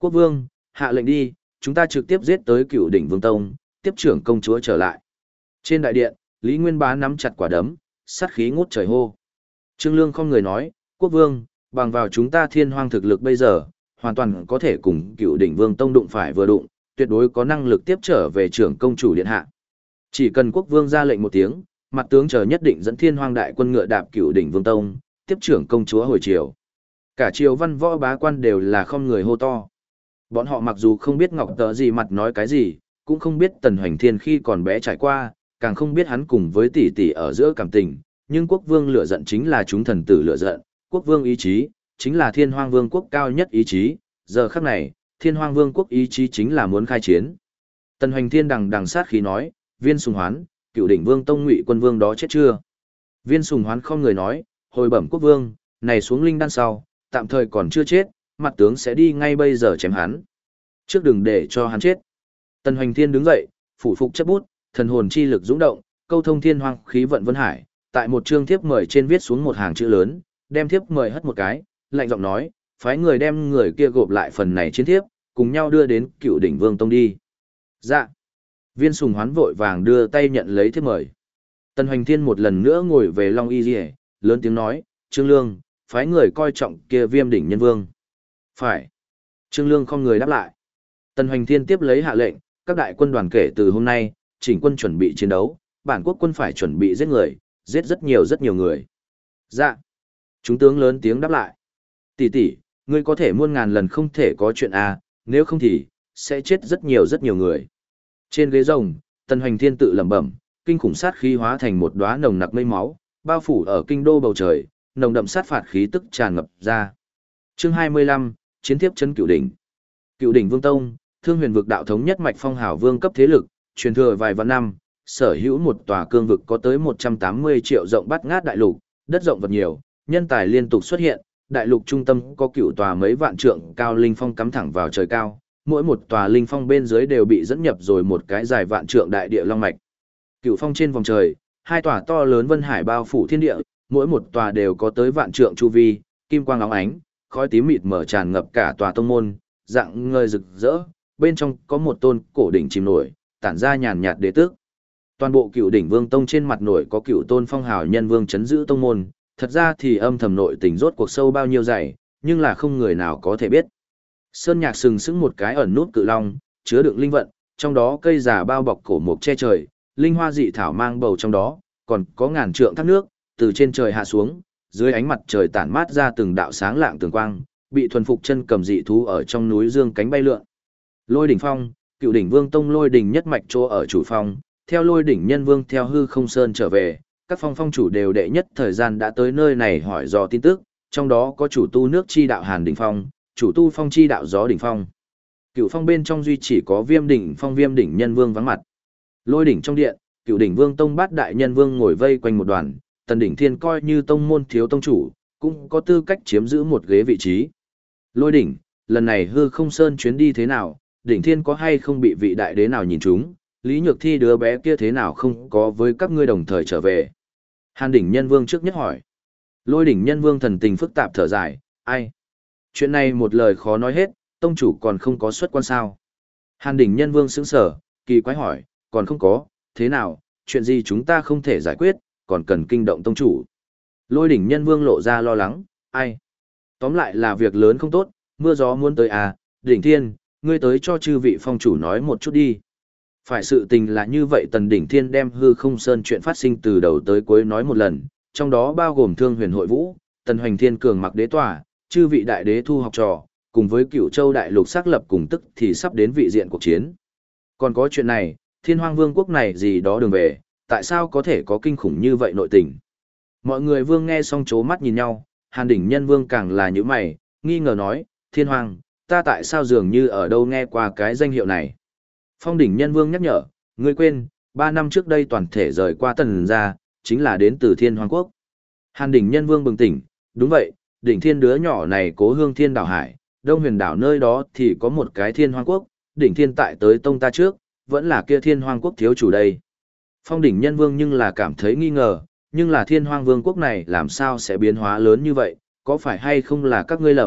Quốc vương, hạ lệnh đi, chúng ta trực tiếp giết tới Cửu Đỉnh Vương Tông, tiếp trưởng công chúa trở lại. Trên đại điện, Lý Nguyên Bá nắm chặt quả đấm, sát khí ngút trời hô. Trương Lương không người nói, quốc vương, bằng vào chúng ta Thiên Hoang thực lực bây giờ, hoàn toàn có thể cùng Cửu Đỉnh Vương Tông đụng phải vừa đụng, tuyệt đối có năng lực tiếp trở về trưởng công chủ điện hạ. Chỉ cần quốc vương ra lệnh một tiếng, mặt tướng chờ nhất định dẫn Thiên Hoang đại quân ngựa đạp Cửu Đỉnh Vương Tông, tiếp trưởng công chúa hồi triều. Cả triều văn võ bá quan đều là không người hô to. Bọn họ mặc dù không biết Ngọc Tờ gì mặt nói cái gì, cũng không biết Tần Hoành Thiên khi còn bé trải qua, càng không biết hắn cùng với tỷ tỷ ở giữa cảm tình, nhưng quốc vương lửa giận chính là chúng thần tử lửa giận, quốc vương ý chí chính là Thiên Hoang Vương quốc cao nhất ý chí, giờ khắc này, Thiên Hoang Vương quốc ý chí chính là muốn khai chiến. Tần Hoành Thiên đằng sát khí nói, Viên Sùng Hoán, Cửu Đỉnh Vương Tông Ngụy quân vương đó chết chưa? Viên Sùng Hoán không người nói, hồi bẩm quốc vương, này xuống linh đan sau, tạm thời còn chưa chết, mặt tướng sẽ đi ngay bây giờ chém hắn. Trước đừng để cho hắn chết. Tần Hoành Thiên đứng dậy, phủ phục chấp bút, thần hồn chi lực dũng động, câu thông thiên hoang khí vận vân hải, tại một chương thiếp mời trên viết xuống một hàng chữ lớn, đem thiếp mời hất một cái, lạnh giọng nói, phái người đem người kia gộp lại phần này trên thiếp, cùng nhau đưa đến Cửu Đỉnh Vương Tông đi. Dạ. Viên Sùng Hoán vội vàng đưa tay nhận lấy thiếp mời. Tần Hoành Thiên một lần nữa ngồi về Long Y Liễu, lớn tiếng nói, Trương Lương, phái người coi trọng kia Viêm Đỉnh Nhân Vương. Phải. Trương Lương không người đáp lại. Tần Hoành Thiên tiếp lấy hạ lệnh, các đại quân đoàn kể từ hôm nay, chỉnh quân chuẩn bị chiến đấu, bản quốc quân phải chuẩn bị giết người, giết rất nhiều người. Dạ. Chúng tướng lớn tiếng đáp lại. Tỷ tỷ, ngươi có thể muôn ngàn lần không thể có chuyện à, nếu không thì, sẽ chết rất nhiều người. Trên ghế rồng, Tần Hoành Thiên tự lẩm bẩm, kinh khủng sát khí hóa thành một đóa nồng nặc mây máu, bao phủ ở kinh đô bầu trời, nồng đậm sát phạt khí tức tràn ngập ra. Chương 25, chiến tiếp trấn Cửu Đỉnh. Cửu Đỉnh Vương Tông, Thương Huyền vực đạo thống nhất mạch phong hào vương cấp thế lực, truyền thừa vài vạn năm, sở hữu một tòa cương vực có tới 180 triệu rộng bát ngát đại lục, đất rộng vật nhiều, nhân tài liên tục xuất hiện, đại lục trung tâm có cửu tòa mấy vạn trượng cao linh phong cắm thẳng vào trời cao, mỗi một tòa linh phong bên dưới đều bị dẫn nhập rồi một cái dài vạn trượng đại địa long mạch. Cửu phong trên vòng trời, hai tòa to lớn vân hải bao phủ thiên địa, mỗi một tòa đều có tới vạn trượng chu vi, kim quang óng ánh, khói tím mịt mờ tràn ngập cả tòa tông môn, dạng ngời rực rỡ, bên trong có một tôn cổ đỉnh chìm nổi, tản ra nhàn nhạt đế tước. Toàn bộ Cửu Đỉnh Vương Tông trên mặt nổi có cửu tôn phong hào nhân vương chấn giữ tông môn, thật ra thì âm thầm nội tình rốt cuộc sâu bao nhiêu dày, nhưng là không người nào có thể biết. Sơn nhạc sừng sững một cái ẩn nút cự long, chứa đựng linh vận, trong đó cây già bao bọc cổ mục che trời, linh hoa dị thảo mang bầu trong đó, còn có ngàn trượng thác nước, từ trên trời hạ xuống, dưới ánh mặt trời tản mát ra từng đạo sáng lạng tường quang, bị thuần phục chân cầm dị thú ở trong núi dương cánh bay lượn. Lôi đỉnh phong, Cửu Đỉnh Vương Tông lôi đỉnh nhất mạch chỗ ở chủ phong, theo lôi đỉnh nhân vương theo hư không sơn trở về, các phong chủ đều đệ nhất thời gian đã tới nơi này hỏi dò tin tức, trong đó có chủ tu nước chi đạo Hàn đỉnh phong, chủ tu phong chi đạo Gió đỉnh phong. Cửu phong bên trong duy chỉ có Viêm đỉnh phong Viêm đỉnh nhân vương vắng mặt. Lôi đỉnh trong điện, Cửu Đỉnh Vương Tông bát đại nhân vương ngồi vây quanh một đoàn, Tần Đỉnh Thiên coi như tông môn thiếu tông chủ, cũng có tư cách chiếm giữ một ghế vị trí. Lôi đỉnh, lần này hư không sơn chuyến đi thế nào, Đỉnh Thiên có hay không bị vị đại đế nào nhìn trúng, Lý Nhược Thi đứa bé kia thế nào không có với các ngươi đồng thời trở về. Hàn đỉnh nhân vương trước nhất hỏi. Lôi đỉnh nhân vương thần tình phức tạp thở dài, ai? Chuyện này một lời khó nói hết, tông chủ còn không có xuất quan sao. Hàn đỉnh nhân vương sững sờ, kỳ quái hỏi, còn không có, thế nào, chuyện gì chúng ta không thể giải quyết, còn cần kinh động tông chủ. Lôi đỉnh nhân vương lộ ra lo lắng, ai? Tóm lại là việc lớn không tốt, mưa gió muốn tới à, Đỉnh Thiên, ngươi tới cho chư vị phong chủ nói một chút đi. Phải sự tình là như vậy, Tần Đỉnh Thiên đem hư không sơn chuyện phát sinh từ đầu tới cuối nói một lần, trong đó bao gồm Thương Huyền hội vũ, Tần Hoành Thiên cường mặc đế tòa, chư vị đại đế thu học trò, cùng với Cửu Châu đại lục xác lập cùng tức thì sắp đến vị diện cuộc chiến. Còn có chuyện này, Thiên Hoang Vương quốc này gì đó đường về, tại sao có thể có kinh khủng như vậy nội tình? Mọi người vương nghe xong chố mắt nhìn nhau, Hàn đỉnh nhân vương càng là những mày, nghi ngờ nói, Thiên Hoang, ta tại sao dường như ở đâu nghe qua cái danh hiệu này? Phong đỉnh nhân vương nhắc nhở, ngươi quên, 3 năm trước đây toàn thể rời qua Tần gia, chính là đến từ Thiên Hoang quốc. Hàn đỉnh nhân vương bừng tỉnh, đúng vậy, đỉnh thiên đứa nhỏ này cố hương thiên đảo hải, đông huyền đảo nơi đó thì có một cái Thiên Hoang quốc, đỉnh thiên tại tới tông ta trước, vẫn là kia Thiên Hoang quốc thiếu chủ đây. Phong đỉnh nhân vương nhưng là cảm thấy nghi ngờ, nhưng là Thiên Hoang vương quốc này làm sao sẽ biến hóa lớn như vậy, có phải hay không là các ngươi lầm,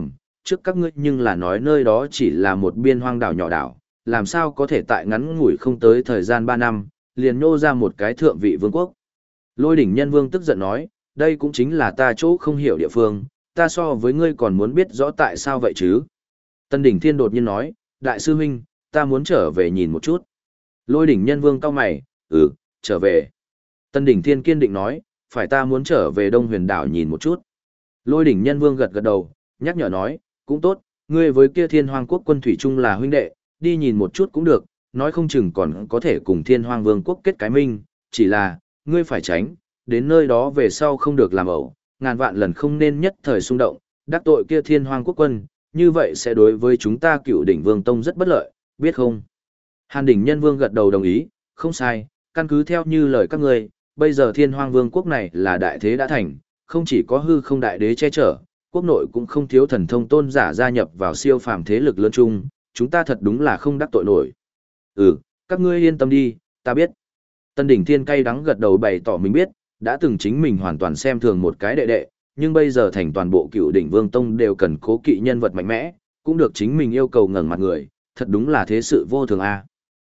trước các ngươi nhưng là nói nơi đó chỉ là một biên hoang đảo nhỏ đảo, làm sao có thể tại ngắn ngủi không tới thời gian 3 năm, liền nô ra một cái thượng vị vương quốc. Lôi đỉnh nhân vương tức giận nói, đây cũng chính là ta chỗ không hiểu địa phương, ta so với ngươi còn muốn biết rõ tại sao vậy chứ. Tân đỉnh thiên đột nhiên nói, đại sư huynh, ta muốn trở về nhìn một chút. Lôi đỉnh nhân vương cau mày, trở về. Tân đỉnh thiên kiên định nói, phải ta muốn trở về Đông Huyền đảo nhìn một chút. Lôi đỉnh nhân vương gật gật đầu, nhắc nhở nói, cũng tốt, ngươi với kia Thiên Hoang quốc quân thủy chung là huynh đệ, đi nhìn một chút cũng được, nói không chừng còn có thể cùng Thiên Hoang vương quốc kết cái minh, chỉ là, ngươi phải tránh, đến nơi đó về sau không được làm ẩu, ngàn vạn lần không nên nhất thời xung động, đắc tội kia Thiên Hoang quốc quân, như vậy sẽ đối với chúng ta Cựu Đỉnh Vương Tông rất bất lợi, biết không? Hàn đỉnh nhân vương gật đầu đồng ý, không sai, căn cứ theo như lời các ngươi, bây giờ Thiên Hoang vương quốc này là đại thế đã thành, không chỉ có hư không đại đế che chở, quốc nội cũng không thiếu thần thông tôn giả gia nhập vào siêu phàm thế lực lớn chung, chúng ta thật đúng là không đắc tội nổi. Các ngươi yên tâm đi, ta biết. Tân đỉnh thiên cay đắng gật đầu bày tỏ mình biết, đã từng chính mình hoàn toàn xem thường một cái đệ đệ, nhưng bây giờ thành toàn bộ Cựu Đỉnh Vương Tông đều cần cố kỵ nhân vật mạnh mẽ, cũng được chính mình yêu cầu ngẩng mặt người, thật đúng là thế sự vô thường a.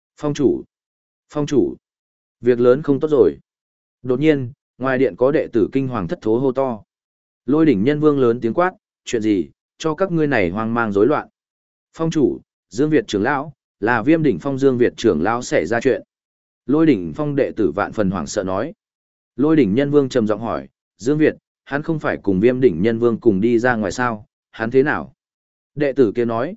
Phong chủ, việc lớn không tốt rồi. Đột nhiên, ngoài điện có đệ tử kinh hoàng thất thố hô to. Lôi đỉnh nhân vương lớn tiếng quát, chuyện gì, cho các ngươi này hoang mang rối loạn. Phong chủ, Dương Việt trưởng lão, là Viêm đỉnh phong Dương Việt trưởng lão xảy ra chuyện. Lôi đỉnh phong đệ tử vạn phần hoảng sợ nói. Lôi đỉnh nhân vương trầm giọng hỏi, Dương Việt, hắn không phải cùng Viêm đỉnh nhân vương cùng đi ra ngoài sao, hắn thế nào? Đệ tử kia nói,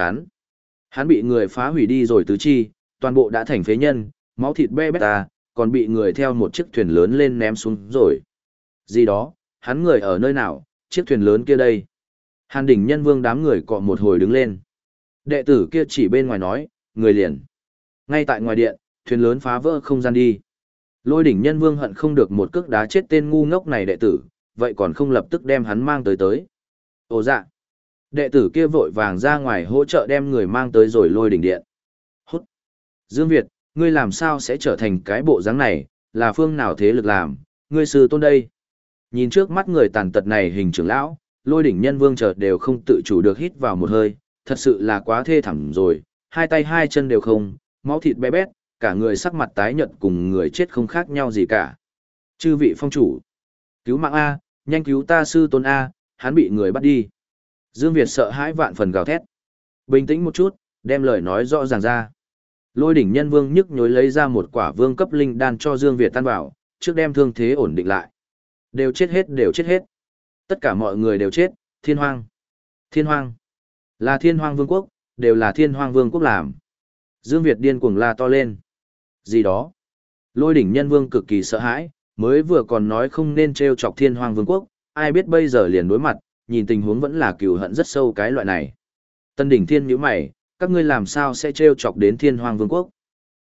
hắn bị người phá hủy đi rồi tứ chi, toàn bộ đã thành phế nhân, máu thịt be bét ta, còn bị người theo một chiếc thuyền lớn lên ném xuống rồi. Gì đó, hắn người ở nơi nào, chiếc thuyền lớn kia đây. Hàn đỉnh nhân vương đám người cọ một hồi đứng lên. Đệ tử kia chỉ bên ngoài nói, người liền. Ngay tại ngoài điện, thuyền lớn phá vỡ không gian đi. Lôi đỉnh nhân vương hận không được một cước đá chết tên ngu ngốc này đệ tử, vậy còn không lập tức đem hắn mang tới. Ồ dạ. Đệ tử kia vội vàng ra ngoài hỗ trợ đem người mang tới rồi lôi đỉnh điện. Hút. Dương Việt, ngươi làm sao sẽ trở thành cái bộ dáng này, là phương nào thế lực làm, ngươi sư tôn đây. Nhìn trước mắt người tàn tật này hình trưởng lão, lôi đỉnh nhân vương chợt đều không tự chủ được hít vào một hơi, thật sự là quá thê thảm rồi, hai tay hai chân đều không, máu thịt bé bét, cả người sắc mặt tái nhợt cùng người chết không khác nhau gì cả. Chư vị phong chủ, cứu mạng A, nhanh cứu ta sư tôn A, hắn bị người bắt đi. Dương Việt sợ hãi vạn phần gào thét. Bình tĩnh một chút, đem lời nói rõ ràng ra. Lôi đỉnh nhân vương nhức nhối lấy ra một quả vương cấp linh đan cho Dương Việt tan vào, trước đem thương thế ổn định lại. Đều chết hết. Tất cả mọi người đều chết, Thiên Hoang. Là Thiên Hoang vương quốc, đều là Thiên Hoang vương quốc làm. Dương Việt điên cuồng la to lên. Gì đó? Lôi đỉnh nhân vương cực kỳ sợ hãi, mới vừa còn nói không nên trêu chọc Thiên Hoang vương quốc, ai biết bây giờ liền đối mặt, nhìn tình huống vẫn là cừu hận rất sâu cái loại này. Tân đỉnh thiên nhíu mày, các ngươi làm sao sẽ trêu chọc đến Thiên Hoang vương quốc?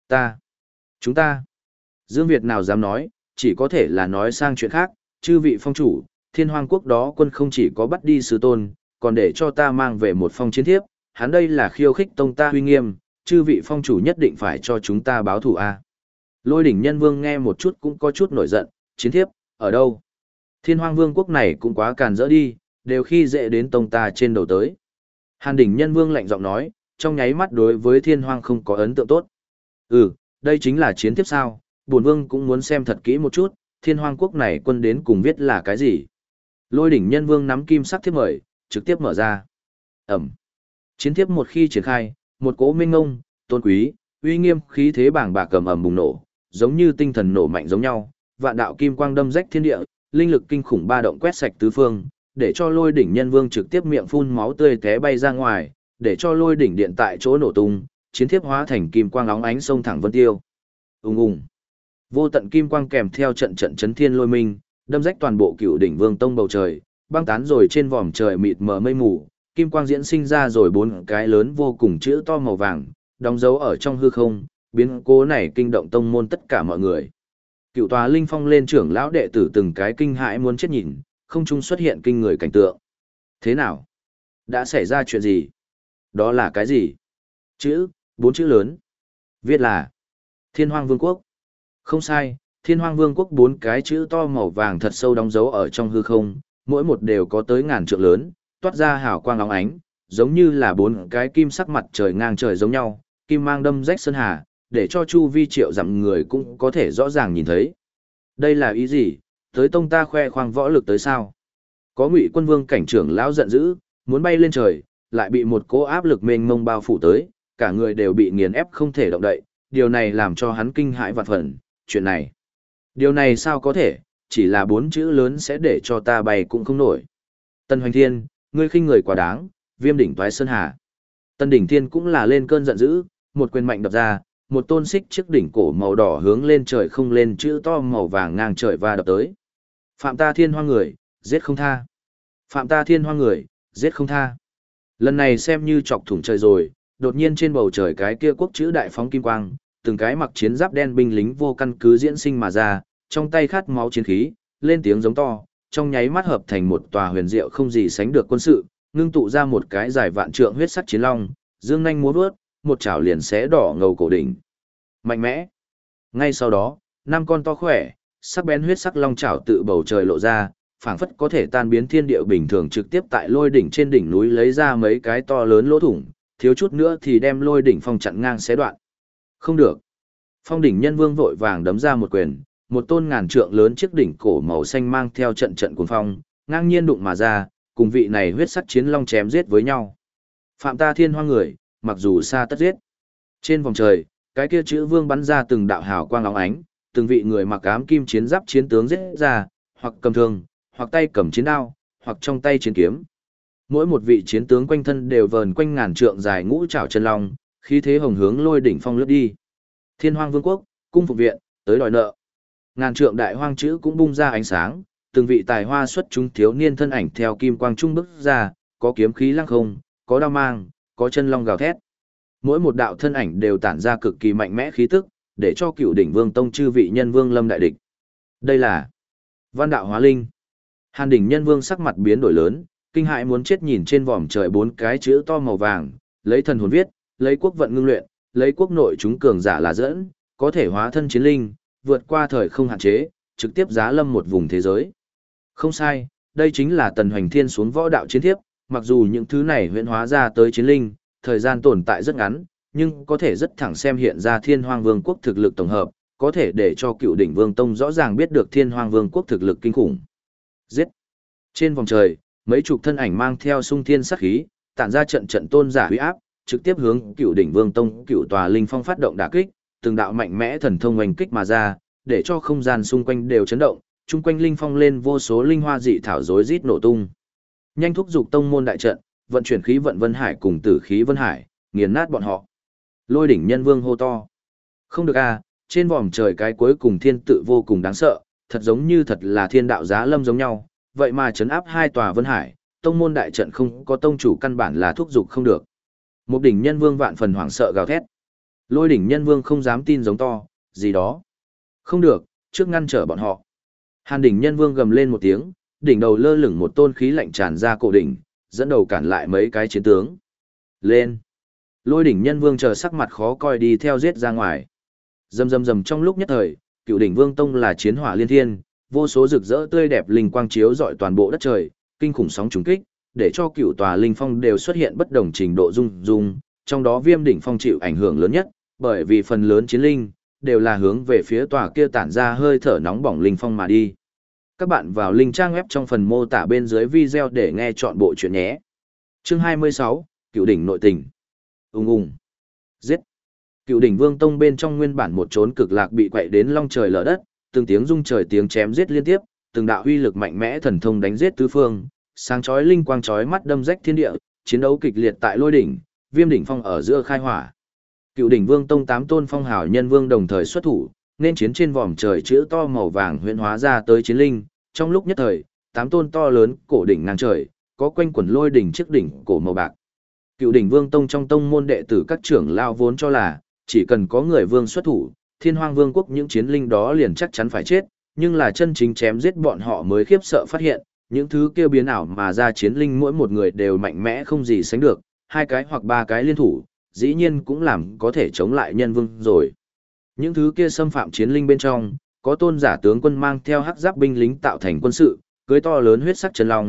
Chúng ta. Dương Việt nào dám nói, chỉ có thể là nói sang chuyện khác, chư vị phong chủ, Thiên Hoang quốc đó quân không chỉ có bắt đi sư tôn, còn để cho ta mang về một phong chiến thiếp, hắn đây là khiêu khích tông ta uy nghiêm, chư vị phong chủ nhất định phải cho chúng ta báo thù a. Lôi đỉnh nhân vương nghe một chút cũng có chút nổi giận, chiến thiếp, ở đâu? Thiên Hoang vương quốc này cũng quá càn rỡ đi, đều khi dễ đến tông ta trên đầu tới. Hàn đỉnh nhân vương lạnh giọng nói, trong nháy mắt đối với Thiên Hoang không có ấn tượng tốt. Đây chính là chiến thiếp sao, bổn vương cũng muốn xem thật kỹ một chút, Thiên Hoang quốc này quân đến cùng viết là cái gì. Lôi đỉnh nhân vương nắm kim sắc thiếp mời, trực tiếp mở ra. Chiến thiếp một khi triển khai, một cỗ minh ngông, tôn quý, uy nghiêm khí thế bảng bạc cầm ầm bùng nổ, giống như tinh thần nổ mạnh giống nhau, vạn đạo kim quang đâm rách thiên địa, linh lực kinh khủng ba động quét sạch tứ phương, để cho lôi đỉnh nhân vương trực tiếp miệng phun máu tươi té bay ra ngoài, để cho lôi đỉnh điện tại chỗ nổ tung, chiến thiếp hóa thành kim quang óng ánh sông thẳng vân tiêu. Ùng ùng. Vô tận kim quang kèm theo trận trận chấn thiên lôi minh, đâm rách toàn bộ Cựu Đỉnh Vương Tông bầu trời, băng tán rồi trên vòm trời mịt mờ mây mù, kim quang diễn sinh ra rồi bốn cái lớn vô cùng chữ to màu vàng, đóng dấu ở trong hư không, biến cố này kinh động tông môn tất cả mọi người. Cựu tòa linh phong lên trưởng lão đệ tử từng cái kinh hãi muốn chết nhìn, không trung xuất hiện kinh người cảnh tượng. Thế nào? Đã xảy ra chuyện gì? Đó là cái gì? Bốn chữ lớn. Viết là Thiên Hoang Vương quốc. Không sai, Thiên Hoang Vương quốc bốn cái chữ to màu vàng thật sâu đóng dấu ở trong hư không, mỗi một đều có tới ngàn trượng lớn, toát ra hào quang óng ánh, giống như là bốn cái kim sắc mặt trời ngang trời giống nhau, kim mang đâm rách sơn hà, để cho chu vi triệu dặm người cũng có thể rõ ràng nhìn thấy. Đây là ý gì? Tới tông ta khoe khoang võ lực tới sao? Có Ngụy Quân Vương cảnh trưởng lão giận dữ, muốn bay lên trời, lại bị một cỗ áp lực mênh mông bao phủ tới, cả người đều bị nghiền ép không thể động đậy, điều này làm cho hắn kinh hãi vạn phần, chuyện này. Điều này sao có thể, chỉ là bốn chữ lớn sẽ để cho ta bay cũng không nổi. Tân Hoành Thiên, ngươi khinh người quá đáng, Viêm đỉnh toái sơn hà. Tân Đỉnh Thiên cũng là lên cơn giận dữ, một quyền mạnh đập ra, một tôn xích chiếc đỉnh cổ màu đỏ hướng lên trời không lên chữ to màu vàng ngang trời và đập tới. Phạm ta Thiên Hoang người, giết không tha. Phạm ta Thiên Hoang người, giết không tha. Lần này xem như chọc thủng trời rồi, đột nhiên trên bầu trời cái kia quốc chữ đại phóng kim quang, từng cái mặc chiến giáp đen binh lính vô căn cứ diễn sinh mà ra, trong tay khát máu chiến khí, lên tiếng giống to, trong nháy mắt hợp thành một tòa huyền diệu không gì sánh được quân sự, ngưng tụ ra một cái dài vạn trượng huyết sắc chiến long, dương nhanh múa vớt, một chảo liền xé đỏ ngầu cổ đỉnh. Mạnh mẽ. Ngay sau đó, năm con to khỏe, sắc bén huyết sắc long chảo tự bầu trời lộ ra, phảng phất có thể tan biến thiên địa bình thường trực tiếp tại lôi đỉnh trên đỉnh núi lấy ra mấy cái to lớn lỗ thủng, thiếu chút nữa thì đem lôi đỉnh phong chặn ngang xé đoạn. Không được. Phong đỉnh nhân vương vội vàng đấm ra một quyền, một tôn ngàn trượng lớn chiếc đỉnh cổ màu xanh mang theo trận trận cuồng phong, ngang nhiên đụng mà ra, cùng vị này huyết sắc chiến long chém giết với nhau. Phạm ta Thiên Hoang người, mặc dù xa tất giết. Trên vòng trời, cái kia chữ vương bắn ra từng đạo hào quang óng ánh, từng vị người mặc ám kim chiến giáp chiến tướng giết ra, hoặc cầm thương, hoặc tay cầm chiến đao, hoặc trong tay chiến kiếm. Mỗi một vị chiến tướng quanh thân đều vờn quanh ngàn trượng dài ngũ trảo chân long, khí thế hồng hướng lôi đỉnh phong lướt đi. Thiên Hoang Vương quốc, cung phục viện, tới đòi nợ. Ngàn trượng đại hoang chữ cũng bung ra ánh sáng, từng vị tài hoa xuất chúng thiếu niên thân ảnh theo kim quang trung bước ra, có kiếm khí lăng không, có đao mang, có chân long gào thét. Mỗi một đạo thân ảnh đều tản ra cực kỳ mạnh mẽ khí tức, để cho Cựu Đỉnh Vương tông chư vị nhân vương lâm đại địch. Đây là Văn đạo hóa linh. Hàn Đỉnh Nhân Vương sắc mặt biến đổi lớn, kinh hãi muốn chết nhìn trên vòm trời bốn cái chữ to màu vàng, lấy thần hồn viết, lấy quốc vận ngưng luyện, lấy quốc nội chúng cường giả là dẫn, có thể hóa thân chiến linh, vượt qua thời không hạn chế, trực tiếp giá lâm một vùng thế giới. Không sai, đây chính là Tần Hoành Thiên xuống võ đạo chiến thiếp, mặc dù những thứ này huyễn hóa ra tới chiến linh, thời gian tồn tại rất ngắn, nhưng có thể rất thẳng xem hiện ra Thiên Hoang Vương quốc thực lực tổng hợp, có thể để cho Cựu Đỉnh Vương tông rõ ràng biết được Thiên Hoang Vương quốc thực lực kinh khủng. Giết! Trên vòng trời, mấy chục thân ảnh mang theo sung thiên sát khí, tản ra trận trận tôn giả uy áp, trực tiếp hướng Cựu Đỉnh Vương tông Cựu Tòa Linh Phong phát động đả kích, từng đạo mạnh mẽ thần thông oanh kích mà ra, để cho không gian xung quanh đều chấn động, chung quanh linh phong lên vô số linh hoa dị thảo rối rít nổ tung. Nhanh thúc dục tông môn đại trận, vận chuyển khí vận Vân Hải cùng tử khí Vân Hải, nghiền nát bọn họ. Lôi Đỉnh Nhân Vương hô to. Không được a, trên vòm trời cái cuối cùng thiên tự vô cùng đáng sợ, thật giống như thật là thiên đạo giá lâm giống nhau, vậy mà trấn áp hai tòa Vân Hải, tông môn đại trận không có tông chủ căn bản là thúc dục không được. Một đỉnh nhân vương vạn phần hoảng sợ gào thét. Lôi đỉnh nhân vương không dám tin giống to, gì đó. Không được, trước ngăn trở bọn họ. Hàn đỉnh nhân vương gầm lên một tiếng, đỉnh đầu lơ lửng một tôn khí lạnh tràn ra cổ đỉnh, dẫn đầu cản lại mấy cái chiến tướng. Lên. Lôi đỉnh nhân vương chờ sắc mặt khó coi đi theo giết ra ngoài. Rầm rầm rầm trong lúc nhất thời, Cựu Đỉnh Vương tông là chiến hỏa liên thiên, vô số rực rỡ tươi đẹp linh quang chiếu rọi toàn bộ đất trời, kinh khủng sóng trùng kích, để cho cựu tòa linh phong đều xuất hiện bất đồng trình độ rung rung, trong đó Viêm đỉnh phong chịu ảnh hưởng lớn nhất, bởi vì phần lớn chiến linh đều là hướng về phía tòa kia tản ra hơi thở nóng bỏng linh phong mà đi. Các bạn vào link trang web trong phần mô tả bên dưới video để nghe chọn bộ truyện nhé. Chương 26, Cựu đỉnh nội tình. Ùng ùng. Giết. Cựu Đỉnh Vương tông bên trong nguyên bản một chốn cực lạc bị quậy đến long trời lở đất, từng tiếng rung trời tiếng chém giết liên tiếp, từng đạo uy lực mạnh mẽ thần thông đánh giết tứ phương, sáng chói linh quang chói mắt đâm rách thiên địa, chiến đấu kịch liệt tại Lôi đỉnh, Viêm đỉnh phong ở giữa khai hỏa. Cựu Đỉnh Vương tông 8 tôn phong hào nhân vương đồng thời xuất thủ, nên chiến trên vòm trời chữ to màu vàng huyễn hóa ra tới chiến linh, trong lúc nhất thời, 8 tôn to lớn cổ đỉnh ngang trời, có quanh quẩn Lôi đỉnh chiếc đỉnh cổ màu bạc. Cựu Đỉnh Vương tông trong tông môn đệ tử các trưởng lao vốn cho là chỉ cần có người vương xuất thủ, Thiên Hoang Vương quốc những chiến linh đó liền chắc chắn phải chết, nhưng là chân chính chém giết bọn họ mới khiếp sợ phát hiện, những thứ kêu biến ảo mà ra chiến linh mỗi một người đều mạnh mẽ không gì sánh được, 2 cái hoặc 3 cái liên thủ, dĩ nhiên cũng làm có thể chống lại nhân vương rồi. Những thứ kia xâm phạm chiến linh bên trong, có tôn giả tướng quân mang theo hắc giáp binh lính tạo thành quân sự, cưới to lớn huyết sắc chân long,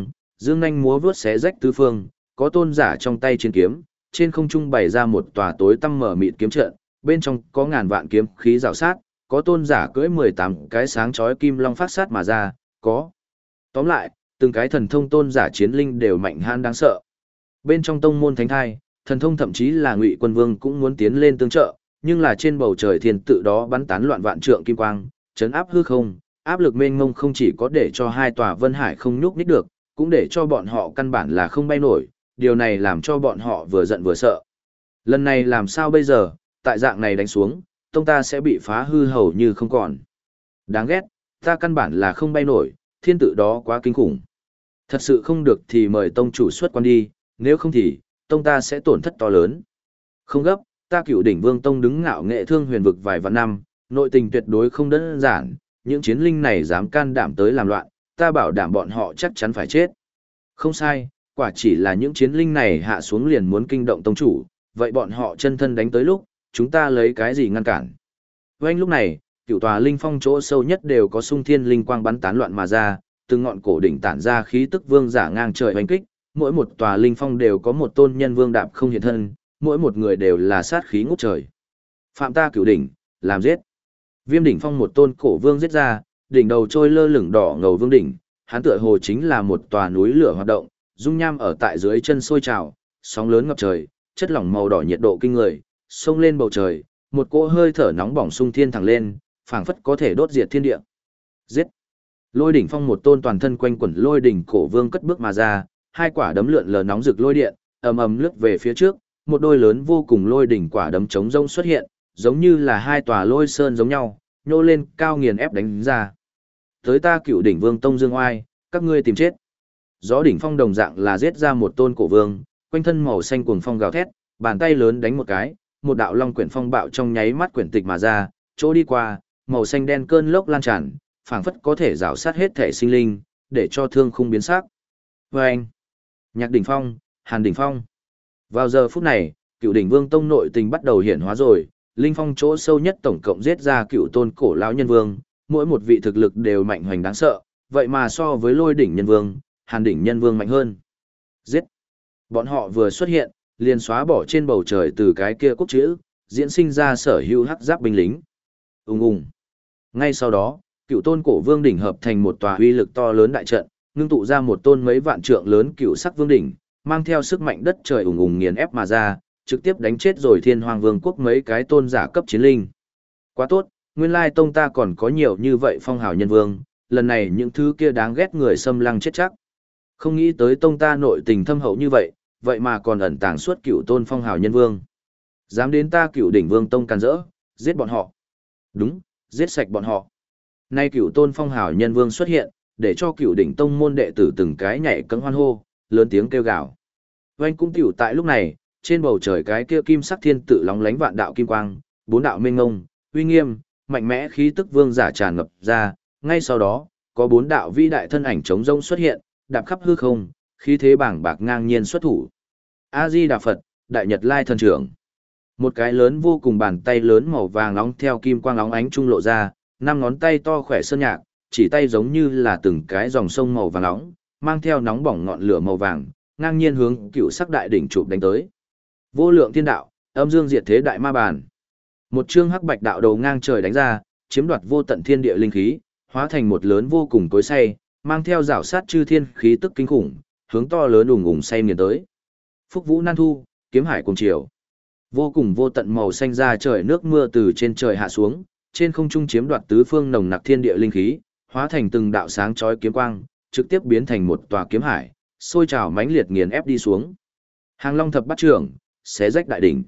Dương nhanh múa vướt xé rách tứ phương, có tôn giả trong tay chiến kiếm, trên không trung bày ra một tòa tối tăm mở mịt kiếm trận, bên trong có ngàn vạn kiếm khí rào sát, có tôn giả cưỡi 18 cái sáng chói kim long phát sát mà ra, có. Tóm lại, từng cái thần thông tôn giả chiến linh đều mạnh hãn đáng sợ. Bên trong tông môn thánh thai, thần thông thậm chí là Ngụy Quân Vương cũng muốn tiến lên tương trợ, nhưng là trên bầu trời thiên tự đó bắn tán loạn vạn trượng kim quang, chấn áp hư không, áp lực mênh mông không chỉ có để cho hai tòa Vân Hải không nhúc nhích được, cũng để cho bọn họ căn bản là không bay nổi, điều này làm cho bọn họ vừa giận vừa sợ. Lần này làm sao bây giờ, tại dạng này đánh xuống, tông ta sẽ bị phá hư hầu như không còn. Đáng ghét, ta căn bản là không bay nổi, thiên tự đó quá kinh khủng. Thật sự không được thì mời tông chủ xuất quan đi, nếu không thì, tông ta sẽ tổn thất to lớn. Không gấp, ta Cựu Đỉnh Vương Tông đứng ngạo nghệ thương huyền vực vài vạn năm, nội tình tuyệt đối không đơn giản, những chiến linh này dám can đảm tới làm loạn, ta bảo đảm bọn họ chắc chắn phải chết. Không sai, quả chỉ là những chiến linh này hạ xuống liền muốn kinh động tông chủ, vậy bọn họ chân thân đánh tới lúc, chúng ta lấy cái gì ngăn cản. Với anh lúc này, cựu tòa linh phong chỗ sâu nhất đều có sung thiên linh quang bắn tán loạn mà ra, từng ngọn cổ đỉnh tản ra khí tức vương giả ngang trời hoành kích, mỗi một tòa linh phong đều có một tôn nhân vương đạp không hiện thân, mỗi một người đều là sát khí ngút trời. Phạm ta Cựu đỉnh, làm giết. Viêm đỉnh phong một tôn cổ vương giết ra, đỉnh đầu trôi lơ lửng đỏ ngầu vương đỉnh, hắn tựa hồ chính là một tòa núi lửa hoạt động, dung nham ở tại dưới chân sôi trào, sóng lớn ngập trời, chất lỏng màu đỏ nhiệt độ kinh người, xông lên bầu trời, một cỗ hơi thở nóng bỏng sung thiên thẳng lên, phảng phất có thể đốt diệt thiên địa. Giết! Lôi đỉnh phong một tôn toàn thân quanh quẩn lôi đỉnh cổ vương cất bước mà ra, hai quả đấm lượn lờ nóng rực lôi điện, ầm ầm lướt về phía trước, một đôi lớn vô cùng lôi đỉnh quả đấm chống rông xuất hiện, giống như là hai tòa lôi sơn giống nhau, nhô lên cao nghiền ép đánh ra. Tới ta Cựu Đỉnh Vương Tông Dương Oai, các ngươi tìm chết. Gió đỉnh phong đồng dạng là giết ra một tôn cổ vương, quanh thân màu xanh cuồng phong gào thét, bàn tay lớn đánh một cái, một đạo long quyển phong bạo trong nháy mắt quyển tịch mà ra, chỗ đi qua, màu xanh đen cơn lốc lan tràn, phảng phất có thể rào sát hết thể sinh linh, để cho thương khung biến sắc. Vâng! Nhạc đỉnh phong, Hàn đỉnh phong. Vào giờ phút này, Cựu Đỉnh Vương Tông nội tình bắt đầu hiển hóa rồi, linh phong chỗ sâu nhất tổng cộng giết ra cựu tôn cổ lão nhân vương, mỗi một vị thực lực đều mạnh hoành đáng sợ, vậy mà so với Lôi đỉnh nhân vương, Hàn đỉnh nhân vương mạnh hơn. Giết! Bọn họ vừa xuất hiện, liền xóa bỏ trên bầu trời từ cái kia quốc chữ, diễn sinh ra sở hữu hắc giáp binh lính. Ùng ùng. Ngay sau đó, cựu tôn cổ vương đỉnh hợp thành một tòa uy lực to lớn đại trận, ngưng tụ ra một tôn mấy vạn trượng lớn cựu sắc vương đỉnh, mang theo sức mạnh đất trời ùng ùng nghiền ép mà ra, trực tiếp đánh chết rồi Thiên Hoàng Vương quốc mấy cái tôn giả cấp chiến linh. Quá tốt, nguyên lai tông ta còn có nhiều như vậy phong hào nhân vương, lần này những thứ kia đáng ghét người xâm lăng chết chắc. Không nghĩ tới tông ta nội tình thâm hậu như vậy, vậy mà còn ẩn tàng suốt cựu tôn phong hào nhân vương. Dám đến ta Cựu Đỉnh Vương Tông càn rỡ, giết bọn họ. Đúng, giết sạch bọn họ. Nay cựu tôn phong hào nhân vương xuất hiện, để cho Cựu Đỉnh Tông môn đệ tử từng cái nhảy cẫng hoan hô, lớn tiếng kêu gào. Oanh cũng tiểu tại lúc này, trên bầu trời cái kia kim sắc thiên tự lóng lánh vạn đạo kim quang, bốn đạo mênh ngông, uy nghiêm, mạnh mẽ khí tức vương giả tràn ngập ra, ngay sau đó, có bốn đạo vĩ đại thân ảnh trống rông xuất hiện, đạp khắp hư không, khí thế bảng bạc ngang nhiên xuất thủ. A Di Đà Phật, Đại Nhật Lai thần trưởng. Một cái lớn vô cùng bàn tay lớn màu vàng nóng theo kim quang óng ánh trung lộ ra, năm ngón tay to khỏe sơn nhạc, chỉ tay giống như là từng cái dòng sông màu vàng nóng, mang theo nóng bỏng ngọn lửa màu vàng, ngang nhiên hướng cựu sắc đại đỉnh chụp đánh tới. Vô lượng thiên đạo, âm dương diệt thế đại ma bàn. Một chương hắc bạch đạo đầu ngang trời đánh ra, chiếm đoạt vô tận thiên địa linh khí, hóa thành một lớn vô cùng cối xay, mang theo rảo sát chư thiên khí tức kinh khủng, hướng to lớn ùng ùng xay nghiền tới. Phúc vũ nan thu, kiếm hải cùng chiều. Vô cùng vô tận màu xanh ra trời nước mưa từ trên trời hạ xuống, trên không trung chiếm đoạt tứ phương nồng nặc thiên địa linh khí, hóa thành từng đạo sáng chói kiếm quang, trực tiếp biến thành một tòa kiếm hải, sôi trào mãnh liệt nghiền ép đi xuống. Hàng Long thập bát trưởng, xé rách đại đỉnh.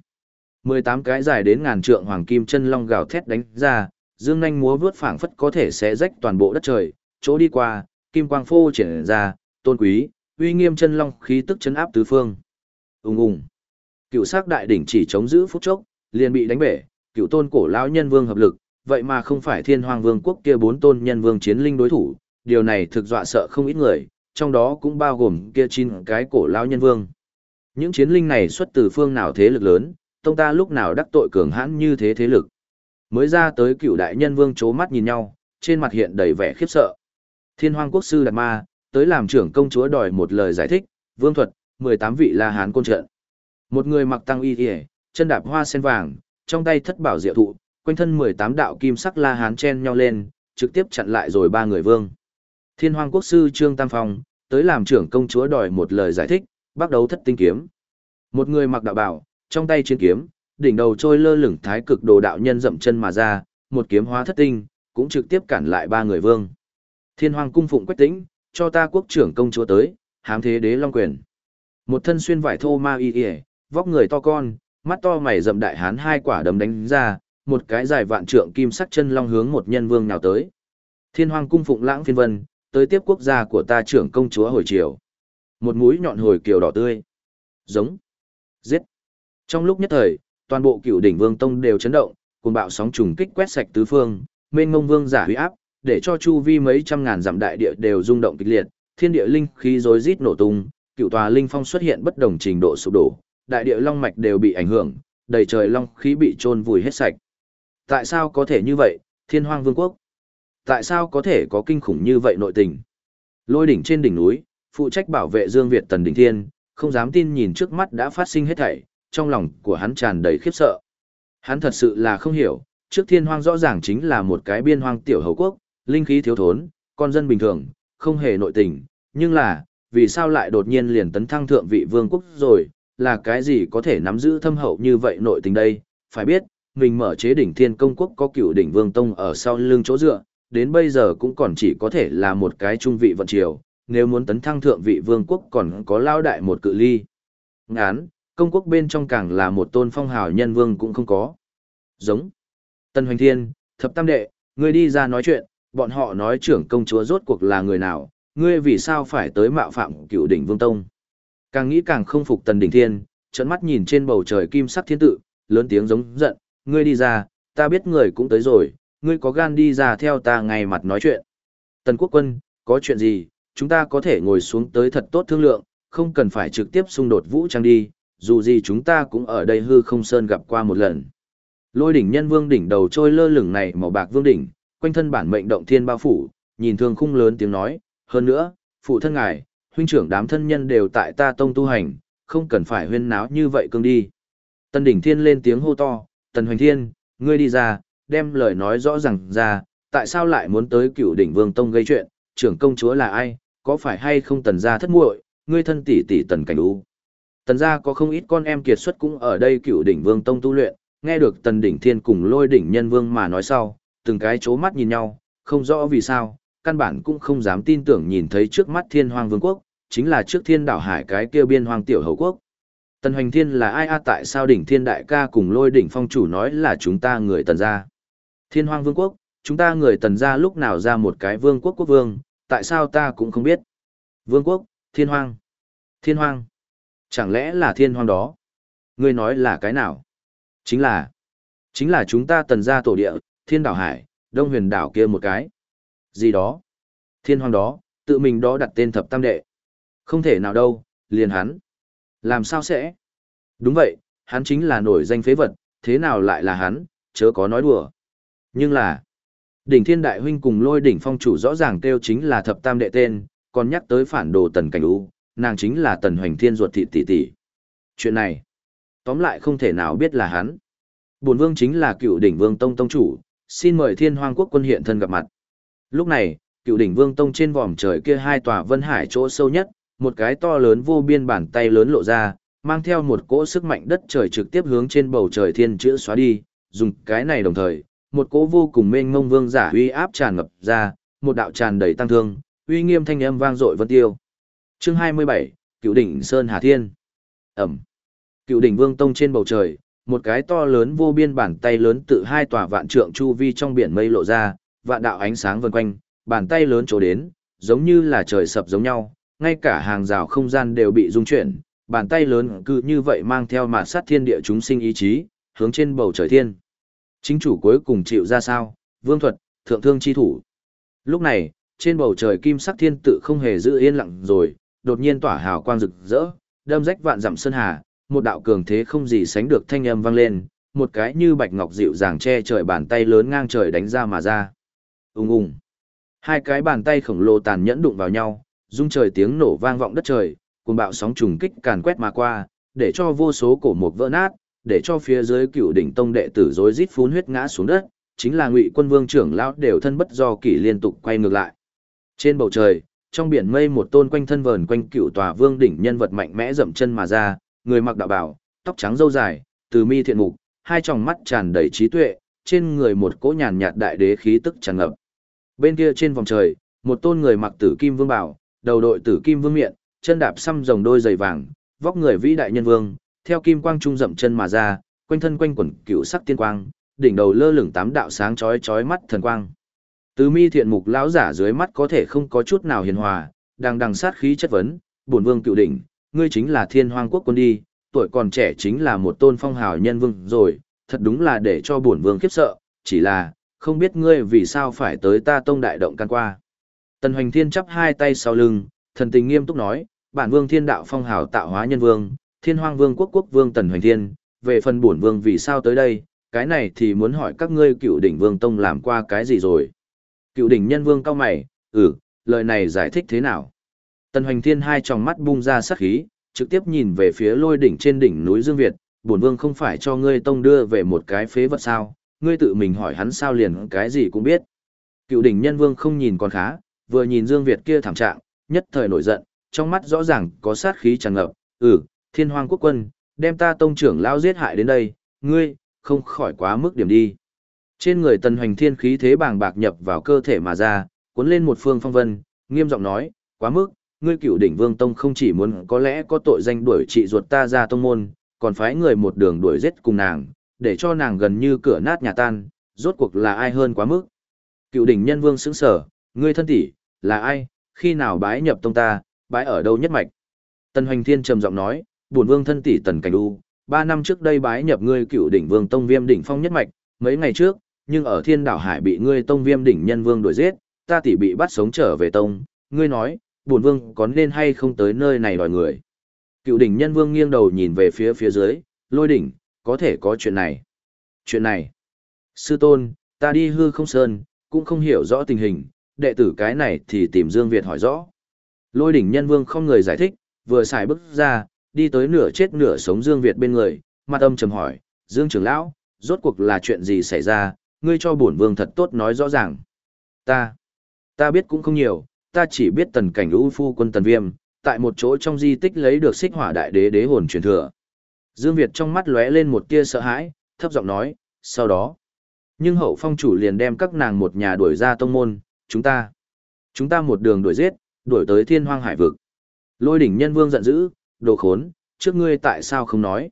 18 cái dài đến ngàn trượng hoàng kim chân long gào thét đánh ra, dương nhanh múa vướt phảng phất có thể xé rách toàn bộ đất trời, chỗ đi qua, kim quang phô triển ra, tôn quý, uy nghiêm chân long khí tức chấn áp tứ phương. Ùng ùng. Cựu sắc đại đỉnh chỉ chống giữ phút chốc, liền bị đánh bể, cựu tôn cổ lão nhân vương hợp lực, vậy mà không phải Thiên Hoàng Vương quốc kia bốn tôn nhân vương chiến linh đối thủ, điều này thực dọa sợ không ít người, trong đó cũng bao gồm kia 9 cái cổ lão nhân vương. Những chiến linh này xuất từ phương nào thế lực lớn, tông ta lúc nào đắc tội cường hãn như thế thế lực. Mới ra tới cựu đại nhân vương chố mắt nhìn nhau, trên mặt hiện đầy vẻ khiếp sợ. Thiên Hoàng quốc sư Đạt Ma, tới làm trưởng công chúa đòi một lời giải thích, vương thuật, 18 vị La Hán côn trận. Một người mặc tăng y kìa, chân đạp hoa sen vàng, trong tay thất bảo diệu thụ, quanh thân 18 đạo kim sắc La Hán chen nhau lên, trực tiếp chặn lại rồi ba người vương. Thiên Hoang quốc sư Trương Tam Phong, tới làm trưởng công chúa đòi một lời giải thích, bắt đầu thất tinh kiếm. Một người mặc đạo bào, trong tay chiến kiếm, đỉnh đầu trôi lơ lửng thái cực đồ đạo nhân dậm chân mà ra, một kiếm hóa thất tinh, cũng trực tiếp cản lại ba người vương. Thiên Hoang cung phụng Quách Tĩnh, cho ta quốc trưởng công chúa tới, hám thế đế long quyền. Một thân xuyên vải thô ma y y, vóc người to con, mắt to mày rậm đại hán hai quả đấm đánh ra, một cái dài vạn trượng kim sắc chân long hướng một nhân vương nào tới. Thiên Hoang cung phụng Lãng Phiên Vân, tới tiếp quốc gia của ta trưởng công chúa hồi triều. Một mũi nhọn hồi kiều đỏ tươi. Giống. Giết. Trong lúc nhất thời, toàn bộ Cửu Đỉnh Vương Tông đều chấn động, cuồng bạo sóng trùng kích quét sạch tứ phương, mênh mông vương giả huy áp, để cho chu vi mấy trăm ngàn dặm đại địa đều rung động kịch liệt, thiên địa linh khí rối rít nổ tung, cửu tòa linh phong xuất hiện bất đồng trình độ sụp đổ, đại địa long mạch đều bị ảnh hưởng, đầy trời long khí bị chôn vùi hết sạch. Tại sao có thể như vậy, Thiên Hoang Vương quốc? Tại sao có thể có kinh khủng như vậy nội tình? Lôi đỉnh trên đỉnh núi, phụ trách bảo vệ Dương Việt Tần Đình Thiên, không dám tin nhìn trước mắt đã phát sinh hết thảy, trong lòng của hắn tràn đầy khiếp sợ. Hắn thật sự là không hiểu, trước Thiên Hoang rõ ràng chính là một cái biên hoang tiểu hầu quốc, linh khí thiếu thốn, con dân bình thường, không hề nội tình, nhưng là, vì sao lại đột nhiên liền tấn thăng thượng vị vương quốc rồi, là cái gì có thể nắm giữ thâm hậu như vậy nội tình đây? Phải biết, mình mở chế đỉnh Thiên Công quốc có Cửu Đỉnh Vương Tông ở sau lưng chỗ dựa, đến bây giờ cũng còn chỉ có thể là một cái trung vị vận triều, nếu muốn tấn thăng thượng vị vương quốc còn có lao đại một cự ly. Ngán, công quốc bên trong càng là một tôn phong hào nhân vương cũng không có. Giống. Tân Hoành Thiên, Thập Tam Đệ, ngươi đi ra nói chuyện, bọn họ nói trưởng công chúa rốt cuộc là người nào, ngươi vì sao phải tới mạo phạm Cửu Đỉnh Vương Tông. Càng nghĩ càng không phục Tần Đình Thiên, trợn mắt nhìn trên bầu trời kim sắc thiên tự, lớn tiếng giống giận, ngươi đi ra, ta biết người cũng tới rồi, ngươi có gan đi ra theo ta ngay mặt nói chuyện. Tần Quốc Quân, có chuyện gì, chúng ta có thể ngồi xuống tới thật tốt thương lượng, không cần phải trực tiếp xung đột vũ trang đi, dù gì chúng ta cũng ở đây hư không sơn gặp qua một lần. Lôi đỉnh nhân vương đỉnh đầu trôi lơ lửng này màu bạc vương đỉnh, quanh thân bản mệnh động thiên bao phủ, nhìn thương khung lớn tiếng nói, hơn nữa, phụ thân ngài, huynh trưởng đám thân nhân đều tại ta tông tu hành, không cần phải huyên náo như vậy cương đi. Tần đỉnh thiên lên tiếng hô to, Tần Hoành Thiên, ngươi đi ra, đem lời nói rõ ràng ra, tại sao lại muốn tới Cửu Đỉnh Vương Tông gây chuyện, trưởng công chúa là ai, có phải hay không Tần gia thất muội, ngươi thân tỷ tỷ Tần Cảnh U. Tần gia có không ít con em kiệt xuất cũng ở đây Cửu Đỉnh Vương Tông tu luyện, nghe được Tần Đỉnh Thiên cùng Lôi đỉnh nhân vương mà nói sau, từng cái chố mắt nhìn nhau, không rõ vì sao, căn bản cũng không dám tin tưởng nhìn thấy trước mắt Thiên Hoang Vương quốc, chính là trước Thiên Đảo Hải cái kia biên hoang tiểu hầu quốc. Tần Hoành Thiên là ai a, tại sao Đỉnh Thiên đại ca cùng Lôi đỉnh phong chủ nói là chúng ta người Tần gia? Thiên Hoang Vương quốc, chúng ta người Tần gia lúc nào ra một cái vương quốc quốc vương, tại sao ta cũng không biết. Vương quốc, Thiên Hoang. Thiên Hoang. Chẳng lẽ là Thiên Hoang đó? Ngươi nói là cái nào? Chính là chúng ta Tần gia tổ địa, Thiên Đảo Hải, Đông Huyền đảo kia một cái. Gì đó? Thiên Hoang đó, tự mình đó đặt tên Thập Tam Đệ. Không thể nào đâu, liền hắn. Làm sao sẽ? Đúng vậy, hắn chính là nổi danh phế vật, thế nào lại là hắn, chớ có nói đùa. Nhưng là, Đỉnh Thiên Đại Huynh cùng Lôi đỉnh phong chủ rõ ràng kêu chính là Thập Tam Đệ tên, còn nhắc tới phản đồ Tần Cảnh U, nàng chính là Tần Hoành Thiên ruột thịt tỷ tỷ. Chuyện này, tóm lại không thể nào biết là hắn. Bổn vương chính là Cửu Đỉnh Vương Tông tông chủ, xin mời Thiên Hoang quốc quân hiện thân gặp mặt. Lúc này, Cửu Đỉnh Vương Tông trên vòm trời kia hai tòa vân hải chỗ sâu nhất, một cái to lớn vô biên bàn tay lớn lộ ra, mang theo một cỗ sức mạnh đất trời trực tiếp hướng trên bầu trời thiên chữ xóa đi, dùng cái này đồng thời, một cỗ vô cùng mênh mông vương giả uy áp tràn ngập ra, một đạo tràn đầy tăng thương, uy nghiêm thanh âm vang dội vân tiêu. Chương 27, Cửu Đỉnh Sơn Hà Thiên. Ẩm. Cửu Đỉnh Vương Tông trên bầu trời, một cái to lớn vô biên bàn tay lớn tự hai tòa vạn trượng chu vi trong biển mây lộ ra, vạn đạo ánh sáng vần quanh, bàn tay lớn trổ đến, giống như là trời sập giống nhau, ngay cả hàng rào không gian đều bị rung chuyển, bàn tay lớn cứ như vậy mang theo mạt sát thiên địa chúng sinh ý chí, hướng trên bầu trời thiên. Chính chủ cuối cùng chịu ra sao, vương thuật, thượng thương chi thủ. Lúc này, trên bầu trời kim sắc thiên tự không hề giữ yên lặng rồi, đột nhiên tỏa hào quang rực rỡ, đâm rách vạn dặm sơn hà, một đạo cường thế không gì sánh được thanh âm vang lên, một cái như bạch ngọc dịu dàng che trời bàn tay lớn ngang trời đánh ra mà ra. Ùng ùng. Hai cái bàn tay khổng lồ tàn nhẫn đụng vào nhau, rung trời tiếng nổ vang vọng đất trời, cuồng bạo sóng trùng kích càn quét mà qua, để cho vô số cổ mục vỡ nát, để cho phía dưới Cựu Đỉnh Tông đệ tử rối rít phun huyết ngã xuống đất, chính là Ngụy Quân Vương trưởng lão đều thân bất do kỷ liên tục quay ngược lại. Trên bầu trời, trong biển mây một tôn quanh thân vờn quanh Cựu Tòa Vương đỉnh nhân vật mạnh mẽ dậm chân mà ra, người mặc đạo bào, tóc trắng râu dài, từ mi thiện mục, hai tròng mắt tràn đầy trí tuệ, trên người một cỗ nhàn nhạt đại đế khí tức tràn ngập. Bên kia trên vòng trời, một tôn người mặc tử kim vương bào, đầu đội tử kim vương miện, chân đạp xăm rồng đôi giày vàng, vóc người vĩ đại nhân vương, theo kim quang trung dậm chân mà ra, quanh thân quanh quẩn cựu sắc tiên quang, đỉnh đầu lơ lửng tám đạo sáng chói chói mắt thần quang. Từ mi thiện mục lão giả dưới mắt có thể không có chút nào hiền hòa, đang đằng sát khí chất vấn, bổn vương Cựu Đỉnh, ngươi chính là Thiên Hoang quốc quân đi, tuổi còn trẻ chính là một tôn phong hào nhân vương rồi, thật đúng là để cho bổn vương khiếp sợ, chỉ là, không biết ngươi vì sao phải tới ta tông đại động can qua. Tần Hoành Thiên chắp hai tay sau lưng, thần tình nghiêm túc nói, bản vương thiên đạo phong hào tạo hóa nhân vương, Thiên Hoang vương quốc quốc vương Tần Hoành Thiên, về phần bổn vương vì sao tới đây, cái này thì muốn hỏi các ngươi Cựu Đỉnh Vương tông làm qua cái gì rồi. Cựu Đỉnh nhân vương cao mày, lời này giải thích thế nào? Tần Hoành Thiên hai tròng mắt bung ra sát khí, trực tiếp nhìn về phía Lôi đỉnh trên đỉnh núi Dương Việt, bổn vương không phải cho ngươi tông đưa về một cái phế vật sao, ngươi tự mình hỏi hắn sao liền cái gì cũng biết. Cựu Đỉnh nhân vương không nhìn còn khá, vừa nhìn Dương Việt kia thảm trạng, nhất thời nổi giận, trong mắt rõ ràng có sát khí tràn ngập, Thiên Hoang quốc quân, đem ta tông trưởng lao giết hại đến đây, ngươi, không khỏi quá mức điểm đi. Trên người Tần Hoành Thiên khí thế bàng bạc nhập vào cơ thể mà ra, cuốn lên một phương phong vân, nghiêm giọng nói, quá mức, ngươi Cựu Đỉnh Vương tông không chỉ muốn có lẽ có tội danh đuổi trị ruột ta ra tông môn, còn phái người một đường đuổi giết cùng nàng, để cho nàng gần như cửa nát nhà tan, rốt cuộc là ai hơn quá mức. Cựu Đỉnh nhân vương sững sở, ngươi thân tỷ, là ai, khi nào bái nhập tông ta, bái ở đâu nhất mạch. Tần Hoành Thiên trầm giọng nói, bổn vương thân tỷ Tần Cảnh U, 3 năm trước đây bái nhập ngươi Cựu Đỉnh Vương tông Viêm đỉnh phong nhất mạch, mấy ngày trước, nhưng ở Thiên Đảo Hải bị ngươi tông Viêm đỉnh nhân vương đuổi giết, ta tỷ bị bắt sống trở về tông, ngươi nói, bổn vương có nên hay không tới nơi này đòi người. Cựu Đỉnh nhân vương nghiêng đầu nhìn về phía dưới, Lôi đỉnh, có thể có chuyện này. Chuyện này, sư tôn, ta đi Hư Không Sơn, cũng không hiểu rõ tình hình, đệ tử cái này thì tìm Dương Việt hỏi rõ. Lôi đỉnh nhân vương không người giải thích, vừa xài bước ra, đi tới nửa chết nửa sống Dương Việt bên người, mặt âm trầm hỏi, Dương trưởng lão, rốt cuộc là chuyện gì xảy ra, ngươi cho bổn vương thật tốt nói rõ ràng. Ta biết cũng không nhiều, ta chỉ biết Tần Cảnh U phu quân Tần Viêm, tại một chỗ trong di tích lấy được Xích Hỏa Đại Đế đế hồn truyền thừa. Dương Việt trong mắt lóe lên một tia sợ hãi, thấp giọng nói, sau đó. Nhưng hậu phong chủ liền đem các nàng một nhà đuổi ra tông môn, chúng ta một đường đuổi giết, đuổi tới Thiên Hoang Hải vực. Lôi đỉnh nhân vương giận dữ, đồ khốn, trước ngươi tại sao không nói?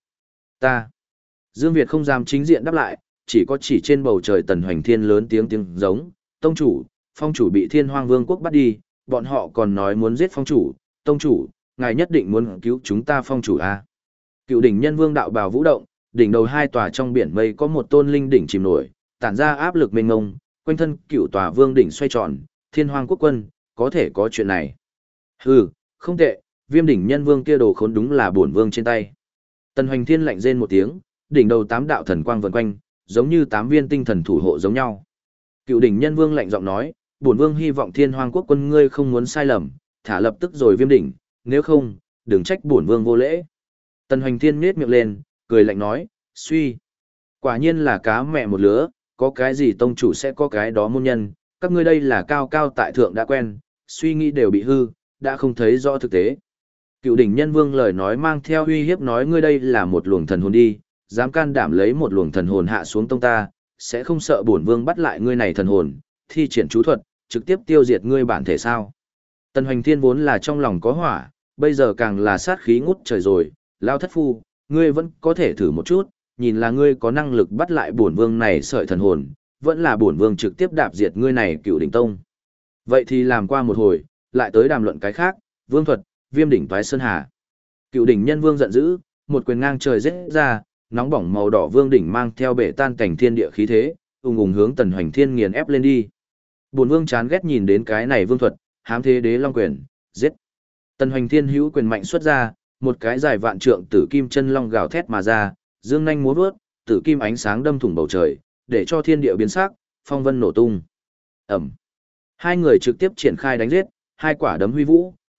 Dương Việt không dám chính diện đáp lại, chỉ trên bầu trời Tần Hoành Thiên lớn tiếng giống, tông chủ, phong chủ bị Thiên Hoang Vương quốc bắt đi, bọn họ còn nói muốn giết phong chủ, tông chủ, ngài nhất định muốn cứu chúng ta phong chủ à? Cựu đỉnh nhân vương đạo bào vũ động, đỉnh đầu hai tòa trong biển mây có một tôn linh đỉnh chìm nổi, tản ra áp lực mênh mông, quanh thân cựu tòa vương đỉnh xoay tròn, Thiên Hoang quốc quân, có thể có chuyện này. Không tệ, Viêm đỉnh nhân vương kia đồ khốn đúng là bổn vương trên tay. Tần Hoành Thiên lạnh rên một tiếng, đỉnh đầu 8 đạo thần quang vần quanh, giống như 8 viên tinh thần thủ hộ giống nhau. Cựu đỉnh nhân vương lạnh giọng nói, bổn vương hy vọng Thiên Hoang quốc quân ngươi không muốn sai lầm, thả lập tức rồi Viêm đỉnh, nếu không, đừng trách bổn vương vô lễ. Tần Hoành Thiên nhếch miệng lên, cười lạnh nói, suy. Quả nhiên là cá mẹ một lứa, có cái gì tông chủ sẽ có cái đó môn nhân, các ngươi đây là cao cao tại thượng đã quen, suy nghĩ đều bị hư, đã không thấy rõ thực tế. Cựu đỉnh nhân vương lời nói mang theo uy hiếp nói ngươi đây là một luồng thần hồn đi, dám can đảm lấy một luồng thần hồn hạ xuống tông ta, sẽ không sợ bổn vương bắt lại ngươi này thần hồn, thi triển chú thuật, trực tiếp tiêu diệt ngươi bản thể sao. Tần Hoành Thiên vốn là trong lòng có hỏa, bây giờ càng là sát khí ngút trời rồi, lao thất phu, ngươi vẫn có thể thử một chút, nhìn là ngươi có năng lực bắt lại bổn vương này sợi thần hồn, vẫn là bổn vương trực tiếp đạp diệt ngươi này Cựu đỉnh tông. Vậy thì làm qua một hồi, lại tới đàm luận cái khác, vương thuật, Viêm đỉnh toái sơn hà. Cựu đỉnh nhân vương giận dữ, một quyền ngang trời giết ra, nóng bỏng màu đỏ vương đỉnh mang theo bể tan cảnh thiên địa khí thế, ùng ùng hướng Tần Hoành Thiên nghiền ép lên đi. Bổn vương chán ghét nhìn đến cái này vương thuật, hám thế đế long quyền, giết. Tần Hoành Thiên hữu quyền mạnh xuất ra, một cái dài vạn trượng tử kim chân long gào thét mà ra, dương nhanh múa vớt, tử kim ánh sáng đâm thủng bầu trời, để cho thiên địa biến sắc, phong vân nổ tung. Ầm. Hai người trực tiếp triển khai đánh giết, hai quả đấm huy vũ,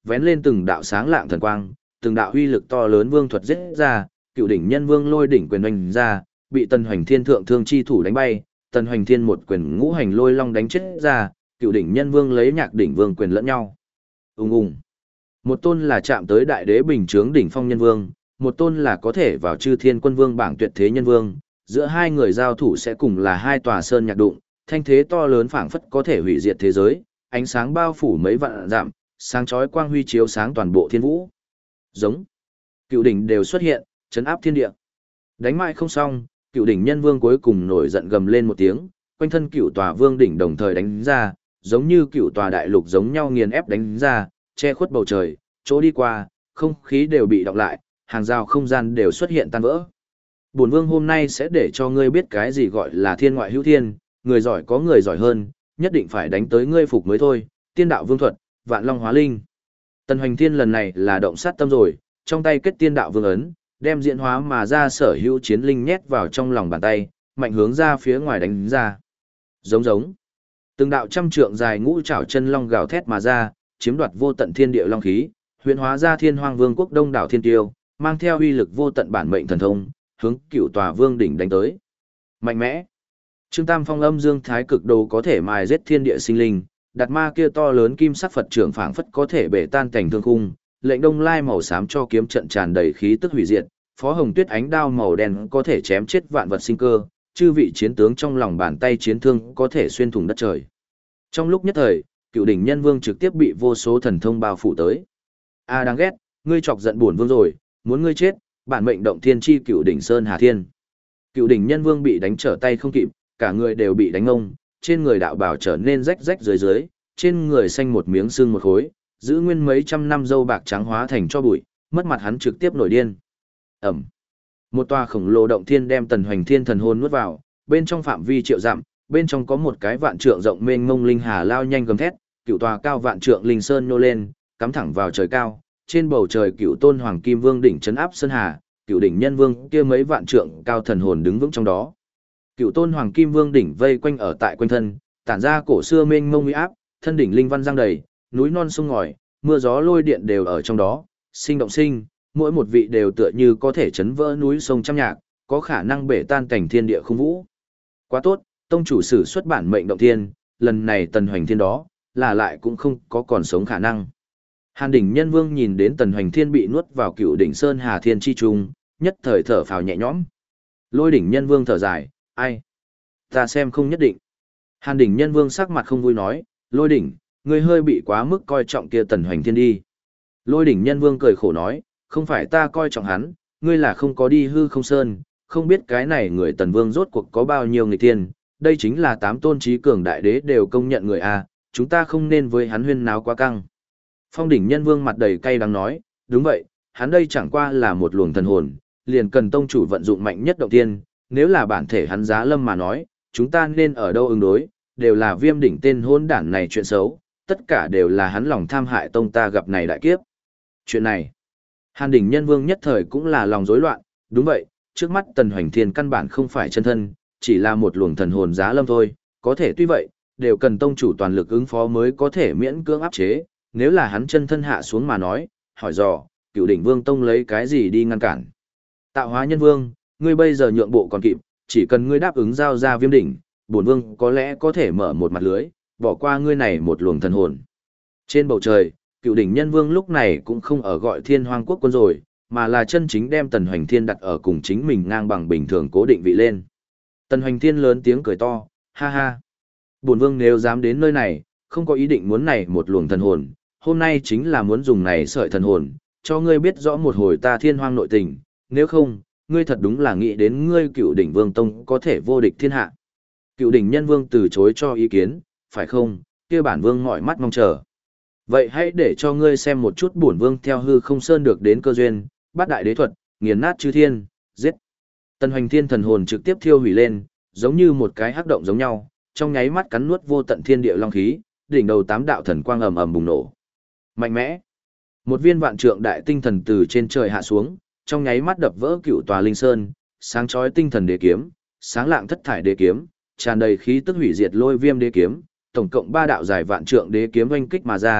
vén lên từng đạo sáng lạng thần quang, từng đạo uy lực to lớn vương thuật giết ra, Cựu đỉnh nhân vương lôi đỉnh quyền oanh ra, bị Tần Hoành Thiên thượng thương chi thủ đánh bay, Tần Hoành Thiên một quyền ngũ hành lôi long đánh chết ra, Cựu đỉnh nhân vương lấy Nhạc đỉnh vương quyền lẫn nhau. Ùng ùng. Một tôn là chạm tới đại đế bình chướng đỉnh phong nhân vương, một tôn là có thể vào chư thiên quân vương bảng tuyệt thế nhân vương, giữa hai người giao thủ sẽ cùng là hai tòa sơn nhạc đụng, thanh thế to lớn phảng phất có thể hủy diệt thế giới, ánh sáng bao phủ mấy vạn dặm, sáng chói quang huy chiếu sáng toàn bộ thiên vũ. Giống. Cựu đỉnh đều xuất hiện, chấn áp thiên địa. Đánh mãi không xong, Cựu đỉnh nhân vương cuối cùng nổi giận gầm lên một tiếng, quanh thân cựu tòa vương đỉnh đồng thời đánh ra, giống như cựu tòa đại lục giống nhau nghiền ép đánh ra, che khuất bầu trời, chỗ đi qua, không khí đều bị đọng lại, hàng rào không gian đều xuất hiện tan vỡ. Bổn vương hôm nay sẽ để cho ngươi biết cái gì gọi là thiên ngoại hữu thiên, người giỏi có người giỏi hơn, nhất định phải đánh tới ngươi phục mới thôi, tiên đạo vương thuật, vạn long hóa linh. Tần Hoành Thiên lần này là động sát tâm rồi, trong tay kết tiên đạo vương ấn, đem diễn hóa mà ra sở hữu chiến linh nhét vào trong lòng bàn tay, mạnh hướng ra phía ngoài đánh ra. Giống giống. Từng đạo trăm trượng dài ngũ trảo chân long gào thét mà ra, chiếm đoạt vô tận thiên địa long khí, huyễn hóa ra Thiên Hoang Vương quốc đông đảo thiên tiêu, mang theo uy lực vô tận bản mệnh thần thông, hướng cửu tòa vương đỉnh đánh tới. Mạnh mẽ. Trương Tam Phong âm dương thái cực đồ có thể mài giết thiên địa sinh linh, đặt ma kia to lớn kim sắc Phật trưởng phảng phất có thể bể tan cảnh thương khung, lệnh đông lai màu xám cho kiếm trận tràn đầy khí tức hủy diệt, phó hồng tuyết ánh đao màu đen có thể chém chết vạn vật sinh cơ, chư vị chiến tướng trong lòng bàn tay chiến thương có thể xuyên thủng đất trời. Trong lúc nhất thời, Cựu đỉnh nhân vương trực tiếp bị vô số thần thông bao phủ tới. A đáng ghét, ngươi chọc giận bổn vương rồi, muốn ngươi chết, bản mệnh động thiên chi Cựu đỉnh sơn hà thiên. Cựu đỉnh nhân vương bị đánh trở tay không kịp, cả người đều bị đánh ngông, trên người đạo bào trở nên rách rách dưới dưới, trên người xanh một miếng xương một khối, giữ nguyên mấy trăm năm râu bạc trắng hóa thành cho bụi, mất mặt hắn trực tiếp nổi điên. Ẩm. Một tòa khổng lồ động thiên đem Tần Hoành Thiên thần hồn nuốt vào, bên trong phạm vi triệu dặm, bên trong có một cái vạn trượng rộng mênh mông linh hà lao nhanh gầm thét, cựu tòa cao vạn trượng linh sơn nhô lên, cắm thẳng vào trời cao, trên bầu trời cựu tôn hoàng kim vương đỉnh trấn áp sơn hà, cựu đỉnh nhân vương kia mấy vạn trượng cao thần hồn đứng vững trong đó. Cựu tôn hoàng kim vương đỉnh vây quanh ở tại quanh thân, tản ra cổ xưa mênh mông uy áp, thân đỉnh linh văn giăng đầy, núi non sông ngòi, mưa gió lôi điện đều ở trong đó, sinh động sinh, mỗi một vị đều tựa như có thể chấn vỡ núi sông trăm nhạc, có khả năng bể tan cảnh thiên địa không vũ. Quá tốt, tông chủ sử xuất bản mệnh động thiên, lần này Tần Hoành Thiên đó, là lại cũng không có còn sống khả năng. Hàn đỉnh nhân vương nhìn đến Tần Hoành Thiên bị nuốt vào cựu đỉnh sơn hà thiên chi trung, nhất thời thở phào nhẹ nhõm. Lôi đỉnh nhân vương thở dài, ai? Ta xem không nhất định. Hàn đỉnh nhân vương sắc mặt không vui nói, lôi đỉnh, ngươi hơi bị quá mức coi trọng kia Tần Hoành Thiên đi. Lôi đỉnh nhân vương cười khổ nói, không phải ta coi trọng hắn, ngươi là không có đi hư không sơn, không biết cái này người Tần Vương rốt cuộc có bao nhiêu người tiên, đây chính là 8 tôn trí cường đại đế đều công nhận người A, chúng ta không nên với hắn huyên náo quá căng. Phong đỉnh nhân vương mặt đầy cay đắng nói, đúng vậy, hắn đây chẳng qua là một luồng thần hồn, liền cần tông chủ vận dụng mạnh nhất động tiên, nếu là bản thể hắn giá lâm mà nói, chúng ta nên ở đâu ứng đối, đều là Viêm đỉnh tên hôn đản này chuyện xấu, tất cả đều là hắn lòng tham hại tông ta gặp này đại kiếp. Chuyện này, Hàn đỉnh nhân vương nhất thời cũng là lòng rối loạn, đúng vậy, trước mắt Tần Hoành Thiên căn bản không phải chân thân, chỉ là một luồng thần hồn giá lâm thôi, có thể tuy vậy, đều cần tông chủ toàn lực ứng phó mới có thể miễn cưỡng áp chế, nếu là hắn chân thân hạ xuống mà nói, hỏi dò, Cựu đỉnh vương tông lấy cái gì đi ngăn cản. Tạo hóa nhân vương, ngươi bây giờ nhượng bộ còn kịp, chỉ cần ngươi đáp ứng giao ra Viêm đỉnh, bổn vương có lẽ có thể mở một mặt lưới, bỏ qua ngươi này một luồng thần hồn. Trên bầu trời, Cựu đỉnh nhân vương lúc này cũng không ở gọi Thiên Hoang quốc quân rồi, mà là chân chính đem Tần Hoành Thiên đặt ở cùng chính mình ngang bằng bình thường cố định vị lên. Tần Hoành Thiên lớn tiếng cười to, ha ha. Bổn vương nếu dám đến nơi này, không có ý định muốn này một luồng thần hồn, hôm nay chính là muốn dùng này sợi thần hồn, cho ngươi biết rõ một hồi ta Thiên Hoang nội tình, nếu không, ngươi thật đúng là nghĩ đến ngươi Cựu đỉnh vương tông có thể vô địch thiên hạ. Cựu đỉnh nhân vương từ chối cho ý kiến, phải không, kia bản vương mỏi mắt mong chờ. Vậy hãy để cho ngươi xem một chút bổn vương theo hư không sơn được đến cơ duyên, bát đại đế thuật, nghiền nát chư thiên, giết. Tần Hoành Thiên thần hồn trực tiếp thiêu hủy lên, giống như một cái hắc động giống nhau, trong nháy mắt cắn nuốt vô tận thiên địa long khí, đỉnh đầu 8 đạo thần quang ầm ầm bùng nổ. Mạnh mẽ. Một viên vạn trượng đại tinh thần từ trên trời hạ xuống, trong nháy mắt đập vỡ cựu tòa linh sơn, sáng chói tinh thần đế kiếm, sáng lạng thất thải đế kiếm, tràn đầy khí tức hủy diệt lôi viêm đế kiếm, tổng cộng 3 đạo dài vạn trượng đế kiếm oanh kích mà ra,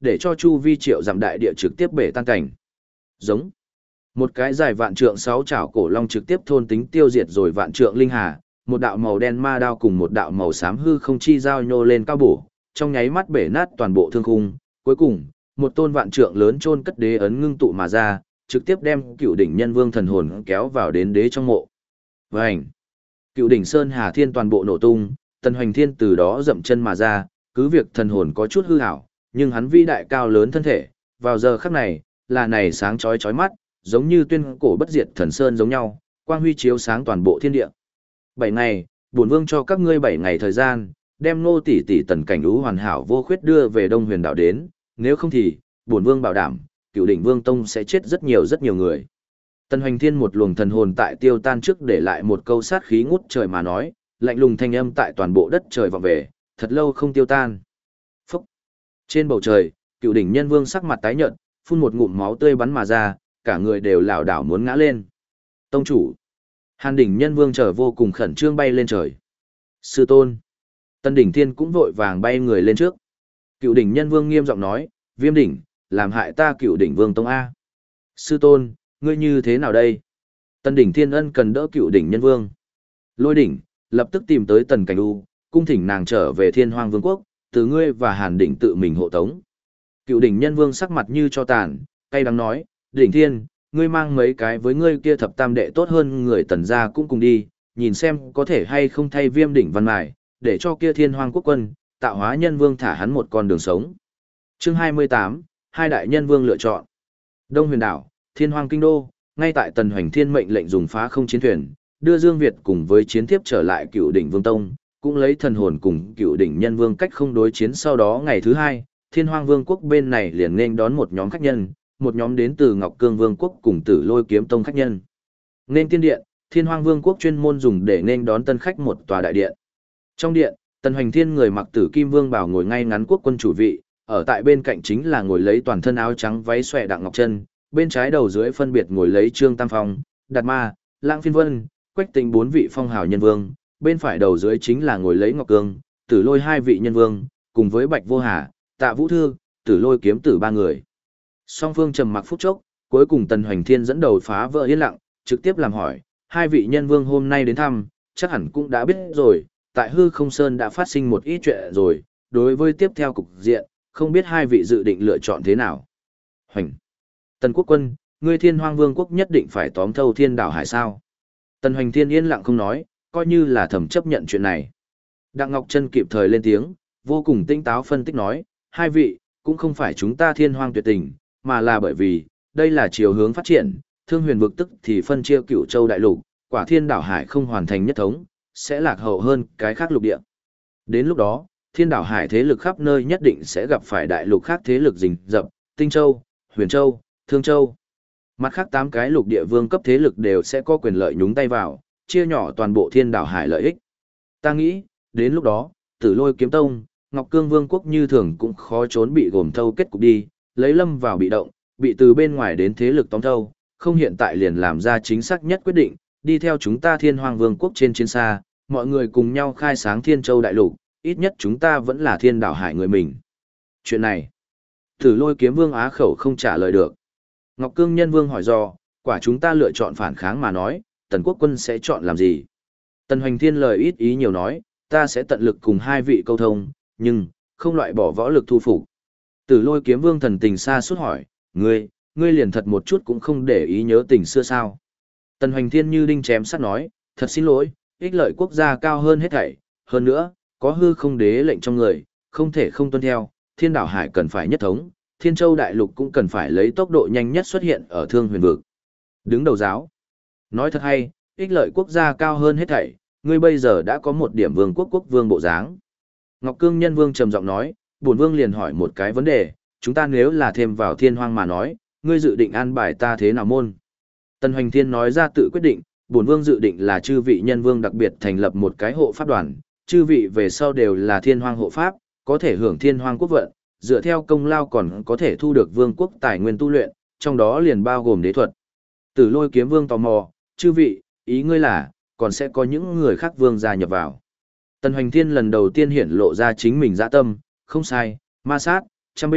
để cho chu vi triệu dặm đại địa trực tiếp bể tan cảnh. Giống. Một cái dài vạn trượng 6 chảo cổ long trực tiếp thôn tính tiêu diệt rồi vạn trượng linh hà, một đạo màu đen ma đao cùng một đạo màu xám hư không chi giao nhô lên cao bổ, trong nháy mắt bể nát toàn bộ thương khung. Cuối cùng, một tôn vạn trượng lớn chôn cất đế ấn ngưng tụ mà ra, trực tiếp đem Cựu đỉnh nhân vương thần hồn kéo vào đến đế trong mộ. Vành. Cựu đỉnh sơn hà thiên toàn bộ nổ tung, Tần Hoành Thiên từ đó dậm chân mà ra, cứ việc thần hồn có chút hư ảo, nhưng hắn vĩ đại cao lớn thân thể, vào giờ khắc này, là này sáng chói chói mắt, giống như tuyên cổ bất diệt thần sơn giống nhau, quang huy chiếu sáng toàn bộ thiên địa. 7 ngày, bổn vương cho các ngươi 7 ngày thời gian, đem Ngô tỷ tỷ Tần Cảnh Ú hoàn hảo vô khuyết đưa về Đông Huyền đảo đến, nếu không thì, bổn vương bảo đảm, Cựu đỉnh vương tông sẽ chết rất nhiều người. Tần Hoành Thiên một luồng thần hồn tại tiêu tan trước để lại một câu sát khí ngút trời mà nói, lạnh lùng thanh âm tại toàn bộ đất trời vọng về, thật lâu không tiêu tan. Phúc! Trên bầu trời, Cựu đỉnh nhân vương sắc mặt tái nhợt, phun một ngụm máu tươi bắn mà ra, cả người đều lảo đảo muốn ngã lên. Tông chủ! Hàn đỉnh nhân vương trở vô cùng khẩn trương bay lên trời. Sư tôn! Tân đỉnh thiên cũng vội vàng bay người lên trước. Cựu đỉnh nhân vương nghiêm giọng nói, Viêm đỉnh, làm hại ta Cựu đỉnh vương tông A. Sư tôn, ngươi như thế nào đây? Tân đỉnh thiên ân cần đỡ Cựu đỉnh nhân vương. Lôi đỉnh, lập tức tìm tới Tần Cảnh U, cung thỉnh nàng trở về Thiên Hoang Vương quốc, từ ngươi và Hàn đỉnh tự mình hộ tống. Cựu đỉnh nhân vương sắc mặt như cho tàn, cay đắng nói, đỉnh thiên, ngươi mang mấy cái với ngươi kia thập tam đệ tốt hơn người Tần gia cũng cùng đi, nhìn xem có thể hay không thay Viêm đỉnh văn mài, để cho kia Thiên Hoang quốc quân, tạo hóa nhân vương thả hắn một con đường sống. Chương 28, hai đại nhân vương lựa chọn. Đông Huyền đảo, Thiên Hoang kinh đô, ngay tại Tần Hoành Thiên mệnh lệnh dùng phá không chiến thuyền, đưa Dương Việt cùng với chiến thiếp trở lại Cựu đỉnh vương tông, cũng lấy thần hồn cùng Cựu đỉnh nhân vương cách không đối chiến. Sau đó ngày thứ hai, Thiên Hoang vương quốc bên này liền nên đón một nhóm khách nhân, một nhóm đến từ Ngọc Cương vương quốc cùng Tử Lôi kiếm tông khách nhân. Nên tiên điện, Thiên Hoang vương quốc chuyên môn dùng để nên đón tân khách một tòa đại điện. Trong điện, Tần Hoành Thiên người mặc tử kim vương bào ngồi ngay ngắn quốc quân chủ vị, ở tại bên cạnh chính là ngồi lấy toàn thân áo trắng váy xòe Đặng Ngọc Trân, bên trái đầu dưới phân biệt ngồi lấy Trương Tam Phong, Đạt Ma, Lãng Phiên Vân, Quách Tĩnh 4 vị phong hào nhân vương, bên phải đầu dưới chính là ngồi lấy Ngọc Cương, Tử Lôi 2 vị nhân vương, cùng với Bạch Vô Hà, Tạ Vũ Thư, Tử Lôi kiếm tử 3 người. Song phương trầm mặc phút chốc, cuối cùng Tần Hoành Thiên dẫn đầu phá vỡ yên lặng, trực tiếp làm hỏi, 2 vị nhân vương hôm nay đến thăm, chắc hẳn cũng đã biết rồi, tại Hư Không Sơn đã phát sinh một ít chuyện rồi, đối với tiếp theo cục diện, không biết 2 vị dự định lựa chọn thế nào. Hoành! Tần Quốc Quân, ngươi Thiên Hoang Vương quốc nhất định phải tóm thâu Thiên Đảo Hải sao? Tần Hoành Thiên yên lặng không nói, coi như là thầm chấp nhận chuyện này. Đặng Ngọc Trân kịp thời lên tiếng, vô cùng tinh táo phân tích nói, 2 vị, cũng không phải chúng ta Thiên Hoang tuyệt tình, mà là bởi vì, đây là chiều hướng phát triển, Thương Huyền vực tức thì phân chia Cửu Châu đại lục, quả Thiên Đảo Hải không hoàn thành nhất thống, sẽ lạc hậu hơn cái khác lục địa. Đến lúc đó, Thiên Đảo Hải thế lực khắp nơi nhất định sẽ gặp phải đại lục khác thế lực rình rập, Tinh Châu, Huyền Châu, Thương Châu. Mặt khác 8 cái lục địa vương cấp thế lực đều sẽ có quyền lợi nhúng tay vào, chia nhỏ toàn bộ Thiên Đảo Hải lợi ích. Ta nghĩ, đến lúc đó, Tử Lôi kiếm tông, Ngọc Cương vương quốc như thường cũng khó trốn bị gồm thâu kết cục đi, lấy lâm vào bị động, bị từ bên ngoài đến thế lực tóm thâu, không hiện tại liền làm ra chính xác nhất quyết định, đi theo chúng ta Thiên Hoang vương quốc trên chiến xa, mọi người cùng nhau khai sáng Thiên Châu đại lục, ít nhất chúng ta vẫn là Thiên Đảo Hải người mình. Chuyện này, Tử Lôi kiếm vương á khẩu không trả lời được. Ngọc Cương nhân vương hỏi do, quả chúng ta lựa chọn phản kháng mà nói, Tần Quốc quân sẽ chọn làm gì? Tần Hoành Thiên lời ít ý nhiều nói, ta sẽ tận lực cùng 2 vị câu thông, nhưng, không loại bỏ võ lực thu phục. Tử Lôi kiếm vương thần tình xa suốt hỏi, ngươi liền thật một chút cũng không để ý nhớ tình xưa sao? Tần Hoành Thiên như đinh chém sắt nói, thật xin lỗi, ích lợi quốc gia cao hơn hết thảy, hơn nữa, có hư không đế lệnh trong người, không thể không tuân theo, Thiên Đảo Hải cần phải nhất thống, Thiên Châu đại lục cũng cần phải lấy tốc độ nhanh nhất xuất hiện ở Thương Huyền vực. Đứng đầu giáo. Nói thật hay, ích lợi quốc gia cao hơn hết thảy, ngươi bây giờ đã có một điểm vương quốc vương bộ dáng. Ngọc Cương nhân vương trầm giọng nói, bổn vương liền hỏi một cái vấn đề, chúng ta nếu là thêm vào Thiên Hoang mà nói, ngươi dự định an bài ta thế nào môn? Tần Hoành Thiên nói ra tự quyết định, bổn vương dự định là chư vị nhân vương đặc biệt thành lập một cái hộ pháp đoàn, chư vị về sau đều là Thiên Hoang hộ pháp, có thể hưởng Thiên Hoang quốc vận, dựa theo công lao còn có thể thu được vương quốc tài nguyên tu luyện, trong đó liền bao gồm đế thuật. Tử Lôi kiếm vương tò mò, chư vị, ý ngươi là, còn sẽ có những người khác vương gia nhập vào. Tần Hoành Thiên lần đầu tiên hiển lộ ra chính mình dã tâm, không sai, ma sát, trăm binh,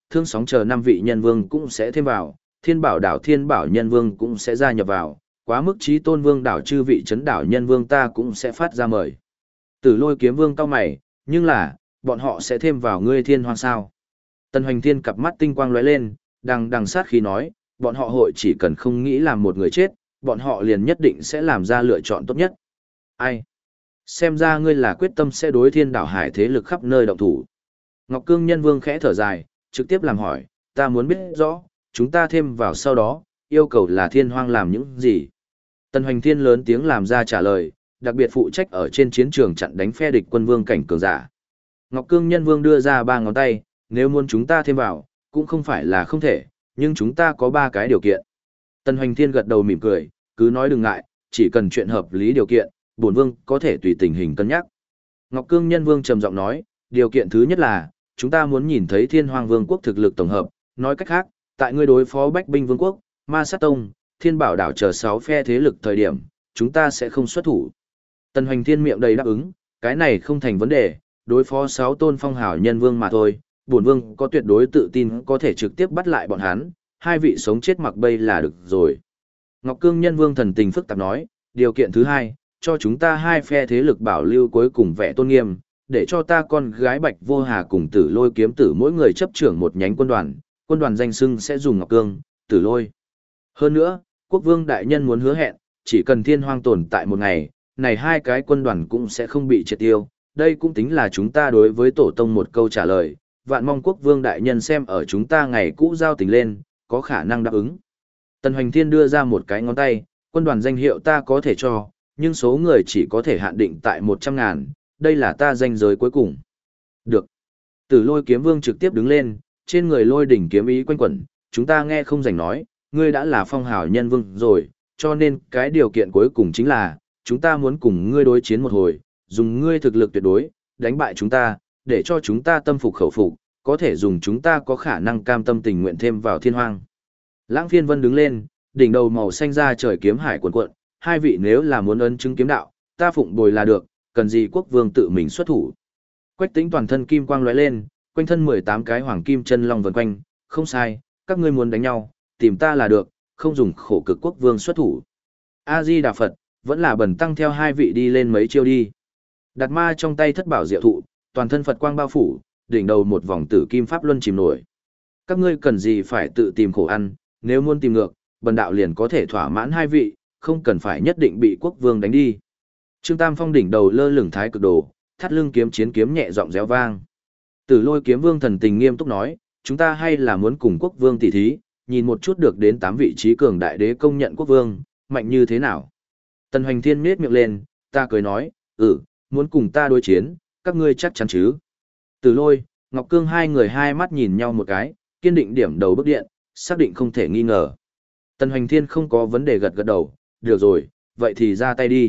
Thương Sóng chờ 5 vị nhân vương cũng sẽ thêm vào, Thiên Bảo đảo Thiên Bảo nhân vương cũng sẽ gia nhập vào, quá mức Chí Tôn vương đảo chư vị trấn đảo nhân vương ta cũng sẽ phát ra mời. Tử Lôi kiếm vương cau mày, nhưng là, bọn họ sẽ thêm vào ngươi Thiên Hoang sao? Tần Hoành Thiên cặp mắt tinh quang lóe lên, đằng sát khí nói, bọn họ hội chỉ cần không nghĩ làm một người chết, bọn họ liền nhất định sẽ làm ra lựa chọn tốt nhất. Ai? Xem ra ngươi là quyết tâm sẽ đối Thiên Đảo Hải thế lực khắp nơi động thủ. Ngọc Cương Nhân Vương khẽ thở dài, trực tiếp làm hỏi, ta muốn biết rõ, chúng ta thêm vào sau đó, yêu cầu là Thiên Hoang làm những gì? Tần Hoành Thiên lớn tiếng làm ra trả lời, đặc biệt phụ trách ở trên chiến trường chặn đánh phe địch quân vương cảnh cường giả. Ngọc Cương Nhân Vương đưa ra 3 ngón tay, nếu muốn chúng ta thêm vào, cũng không phải là không thể, nhưng chúng ta có 3 cái điều kiện. Tần Hoành Thiên gật đầu mỉm cười, cứ nói đừng ngại, chỉ cần chuyện hợp lý điều kiện, bổn vương có thể tùy tình hình cân nhắc. Ngọc Cương Nhân Vương trầm giọng nói, điều kiện thứ nhất là, chúng ta muốn nhìn thấy Thiên Hoang Vương quốc thực lực tổng hợp, nói cách khác, tại ngươi đối phó Bách Binh Vương quốc, Ma Sát Tông, Thiên Bảo đảo chờ 6 phe thế lực thời điểm, chúng ta sẽ không xuất thủ. Tần Hoành Thiên miệng đầy đáp ứng, cái này không thành vấn đề, đối phó 6 tôn phong hào nhân vương mà thôi, bổn vương có tuyệt đối tự tin có thể trực tiếp bắt lại bọn hắn, 2 vị sống chết mặc bây là được rồi. Ngọc Cương Nhân Vương thần tình phức tạp nói, điều kiện thứ 2, cho chúng ta 2 phe thế lực bảo lưu cuối cùng vẻ tôn nghiêm, để cho ta con gái Bạch Vô Hà cùng Tử Lôi kiếm tử mỗi người chấp trưởng một nhánh quân đoàn danh xưng sẽ dùng Ngọc Cương, Tử Lôi. Hơn nữa, quốc vương đại nhân muốn hứa hẹn, chỉ cần Thiên Hoang tồn tại một ngày, này 2 cái quân đoàn cũng sẽ không bị triệt tiêu, đây cũng tính là chúng ta đối với tổ tông một câu trả lời, vạn mong quốc vương đại nhân xem ở chúng ta ngày cũ giao tình lên, có khả năng đáp ứng. Tần Hoành Thiên đưa ra một cái ngón tay, quân đoàn danh hiệu ta có thể cho, nhưng số người chỉ có thể hạn định tại 100.000, đây là ta danh giới cuối cùng. Được. Tử Lôi kiếm vương trực tiếp đứng lên, trên người lôi đỉnh kiếm ý quanh quẩn, chúng ta nghe không rảnh nói, ngươi đã là phong hào nhân vương rồi, cho nên cái điều kiện cuối cùng chính là, chúng ta muốn cùng ngươi đối chiến một hồi, dùng ngươi thực lực tuyệt đối, đánh bại chúng ta, để cho chúng ta tâm phục khẩu phục, có thể dùng chúng ta có khả năng cam tâm tình nguyện thêm vào Thiên Hoang. Lãng Phiên Vân đứng lên, đỉnh đầu màu xanh ra trời kiếm hải cuồn cuộn, 2 vị nếu là muốn ấn chứng kiếm đạo, ta phụng bồi là được, cần gì quốc vương tự mình xuất thủ. Quách Tĩnh toàn thân kim quang lóe lên, quanh thân 18 cái hoàng kim chân long vần quanh, không sai, các ngươi muốn đánh nhau, tìm ta là được, không dùng khổ cực quốc vương xuất thủ. A Di Đà Phật, vẫn là bần tăng theo 2 vị đi lên mấy chiêu đi. Đạt Ma trong tay thất bảo diệu thụ, toàn thân Phật quang bao phủ, đỉnh đầu một vòng tử kim pháp luân chìm nổi. Các ngươi cần gì phải tự tìm khổ ăn, nếu muốn tìm ngược, bần đạo liền có thể thỏa mãn 2 vị, không cần phải nhất định bị quốc vương đánh đi. Trương Tam Phong đỉnh đầu lơ lửng thái cực đồ, thắt lưng kiếm chiến kiếm nhẹ giọng réo vang. Tử Lôi kiếm vương thần tình nghiêm túc nói, chúng ta hay là muốn cùng quốc vương tỉ thí, nhìn một chút được đến 8 vị trí cường đại đế công nhận quốc vương, mạnh như thế nào. Tần Hoành Thiên nhếch miệng lên, ta cười nói, muốn cùng ta đối chiến, các ngươi chắc chắn chứ. Tử Lôi, Ngọc Cương hai người hai mắt nhìn nhau một cái, kiên định điểm đầu bước điện, xác định không thể nghi ngờ. Tần Hoành Thiên không có vấn đề gật gật đầu, được rồi, vậy thì ra tay đi.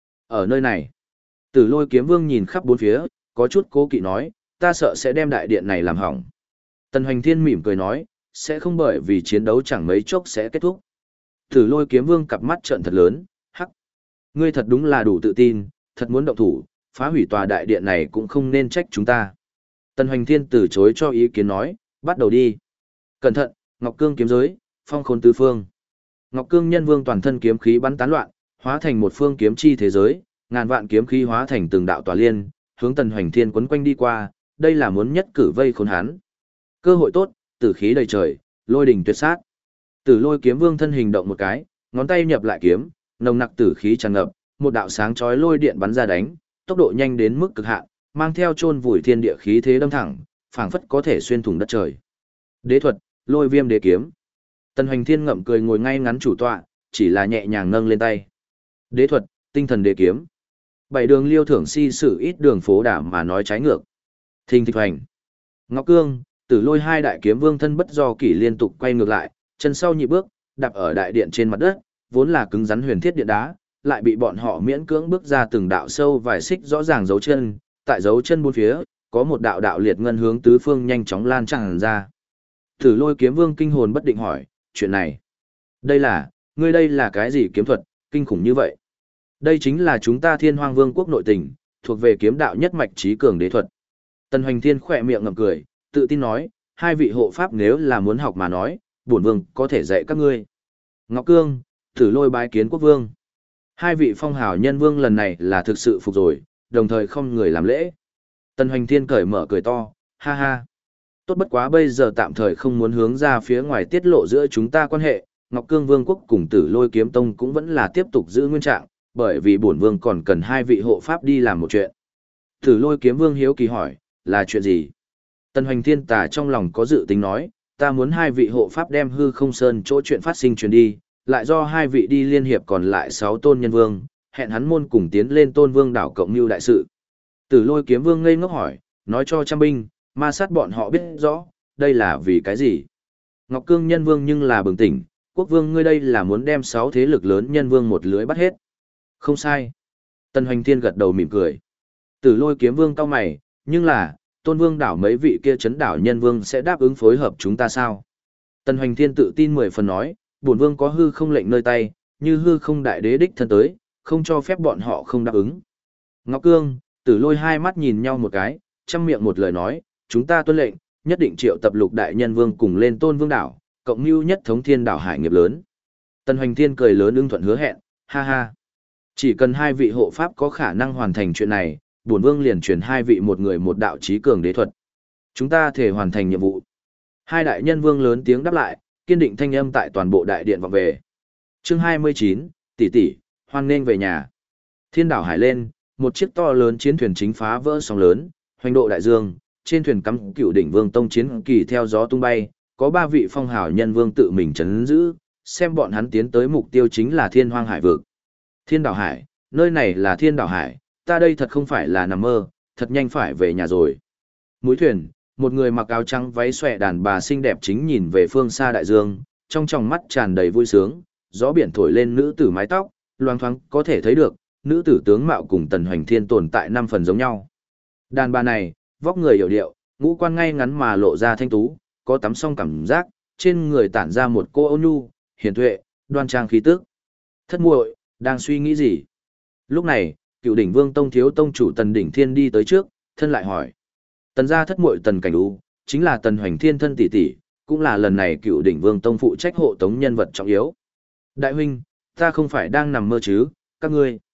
Ở nơi này, Tử Lôi kiếm vương nhìn khắp bốn phía, có chút cố kỵ nói, ta sợ sẽ đem đại điện này làm hỏng. Tần Hoành Thiên mỉm cười nói, sẽ không bởi vì chiến đấu chẳng mấy chốc sẽ kết thúc. Tử Lôi kiếm vương cặp mắt trợn thật lớn, hắc. Ngươi thật đúng là đủ tự tin, thật muốn động thủ, phá hủy tòa đại điện này cũng không nên trách chúng ta. Tần Hoành Thiên từ chối cho ý kiến nói, bắt đầu đi. Cẩn thận, Ngọc Cương kiếm giới, phong khôn tứ phương. Ngọc Cương nhân vương toàn thân kiếm khí bắn tán loạn, hóa thành một phương kiếm chi thế giới, ngàn vạn kiếm khí hóa thành từng đạo tòa liên, hướng Tần Hoành Thiên quấn quanh đi qua, đây là muốn nhất cử vây khốn hắn. Cơ hội tốt, tử khí đầy trời, lôi đỉnh tuyệt sát. Tử Lôi kiếm vương thân hình động một cái, ngón tay nhập lại kiếm, nồng nặc tử khí tràn ngập, một đạo sáng chói lôi điện bắn ra đánh, tốc độ nhanh đến mức cực hạn, mang theo chôn vùi thiên địa khí thế đâm thẳng, phảng phất có thể xuyên thủng đất trời. Đế thuật, Lôi Viêm Đế kiếm. Tần Hoành Thiên ngậm cười ngồi ngay ngắn chủ tọa, chỉ là nhẹ nhàng nâng lên tay. Đế thuật, Tinh Thần Đế kiếm. Bảy đường liêu thưởng si sử ít đường phố đả mà nói trái ngược. Thình thịch hoành. Ngọc Cương, Tử Lôi hai đại kiếm vương thân bất do kỷ liên tục quay ngược lại, chân sau nhị bước, đạp ở đại điện trên mặt đất, vốn là cứng rắn huyền thiết điện đá, lại bị bọn họ miễn cưỡng bước ra từng đạo sâu vài xích rõ ràng dấu chân, tại dấu chân bốn phía, có một đạo đạo liệt ngân hướng tứ phương nhanh chóng lan tràn ra. Tử Lôi kiếm vương kinh hồn bất định hỏi, chuyện này, ngươi đây là cái gì kiếm thuật, kinh khủng như vậy? Đây chính là chúng ta Thiên Hoang Vương quốc nội tình, thuộc về kiếm đạo nhất mạch trí cường đế thuật. Tần Hoành Thiên khỏe miệng ngậm cười, tự tin nói, hai vị hộ pháp nếu là muốn học mà nói, bổn vương có thể dạy các ngươi. Ngọc Cương, Tử Lôi bái kiến quốc vương. Hai vị phong hào nhân vương lần này là thực sự phục rồi, đồng thời không người làm lễ. Tần Hoành Thiên cởi mở cười to, ha ha. Tốt bất quá bây giờ tạm thời không muốn hướng ra phía ngoài tiết lộ giữa chúng ta quan hệ, Ngọc Cương Vương quốc cùng Tử Lôi Kiếm Tông cũng vẫn là tiếp tục giữ nguyên trạng, bởi vì bổn vương còn cần hai vị hộ pháp đi làm một chuyện. Tử Lôi Kiếm Vương hiếu kỳ hỏi, là chuyện gì? Tần Hoành Thiên tà trong lòng có dự tính nói, ta muốn hai vị hộ pháp đem Hư Không Sơn chỗ chuyện phát sinh truyền đi, lại do hai vị đi liên hiệp còn lại 6 tôn nhân vương, hẹn hắn môn cùng tiến lên Tôn Vương đảo cộng mưu đại sự. Tử Lôi Kiếm Vương ngây ngốc hỏi, nói cho trăm binh, ma sát bọn họ biết rõ, đây là vì cái gì? Ngọc Cương nhân vương nhưng là bừng tỉnh, quốc vương ngươi đây là muốn đem 6 thế lực lớn nhân vương một lưới bắt hết. Không sai. Tần Hoành Thiên gật đầu mỉm cười. Tử Lôi Kiếm Vương cau mày, nhưng là, Tôn Vương đảo mấy vị kia chấn đảo nhân vương sẽ đáp ứng phối hợp chúng ta sao? Tần Hoành Thiên tự tin 10 phần nói, bổn vương có hư không lệnh nơi tay, như hư không đại đế đích thân tới, không cho phép bọn họ không đáp ứng. Ngọc Cương, Tử Lôi hai mắt nhìn nhau một cái, trăm miệng một lời nói, chúng ta tuân lệnh, nhất định triệu tập lục đại nhân vương cùng lên Tôn Vương đảo, cộng mưu nhất thống thiên đảo hải nghiệp lớn. Tần Hoành Thiên cười lớn ưng thuận hứa hẹn, ha ha. Chỉ cần hai vị hộ pháp có khả năng hoàn thành chuyện này, bổn vương liền truyền hai vị một người một đạo chí cường đế thuật. Chúng ta thể hoàn thành nhiệm vụ. Hai đại nhân vương lớn tiếng đáp lại, kiên định thanh âm tại toàn bộ đại điện vọng về. Chương 29, tỷ tỷ, hoan nghênh về nhà. Thiên đảo hải lên, một chiếc to lớn chiến thuyền chính phá vỡ sóng lớn, hoành độ đại dương, trên thuyền cắm Cựu Đỉnh Vương tông chiến kỳ theo gió tung bay, có 3 vị phong hào nhân vương tự mình trấn giữ, xem bọn hắn tiến tới mục tiêu chính là Thiên Hoang Hải vực. Thiên đảo hải, nơi này là Thiên đảo hải, ta đây thật không phải là nằm mơ, thật nhanh phải về nhà rồi. Mũi thuyền, một người mặc áo trắng váy xòe đàn bà xinh đẹp chính nhìn về phương xa đại dương, trong tròng mắt tràn đầy vui sướng, gió biển thổi lên nữ tử mái tóc, loang thoáng có thể thấy được, nữ tử tướng mạo cùng Tần Hoành Thiên tồn tại 5 phần giống nhau. Đàn bà này, vóc người hiểu điệu, ngũ quan ngay ngắn mà lộ ra thanh tú, có tắm song cảm giác, trên người tản ra một cô ôn nhu, hiền tuệ, đoan trang khí tức. Thất muội, đang suy nghĩ gì? Lúc này, Cựu Đỉnh Vương tông thiếu tông chủ Tần Đỉnh Thiên đi tới trước, thân lại hỏi. Tần gia thất muội Tần Cảnh U, chính là Tần Hoành Thiên thân tỷ tỷ, cũng là lần này Cựu Đỉnh Vương tông phụ trách hộ tống nhân vật trọng yếu. Đại huynh, ta không phải đang nằm mơ chứ, các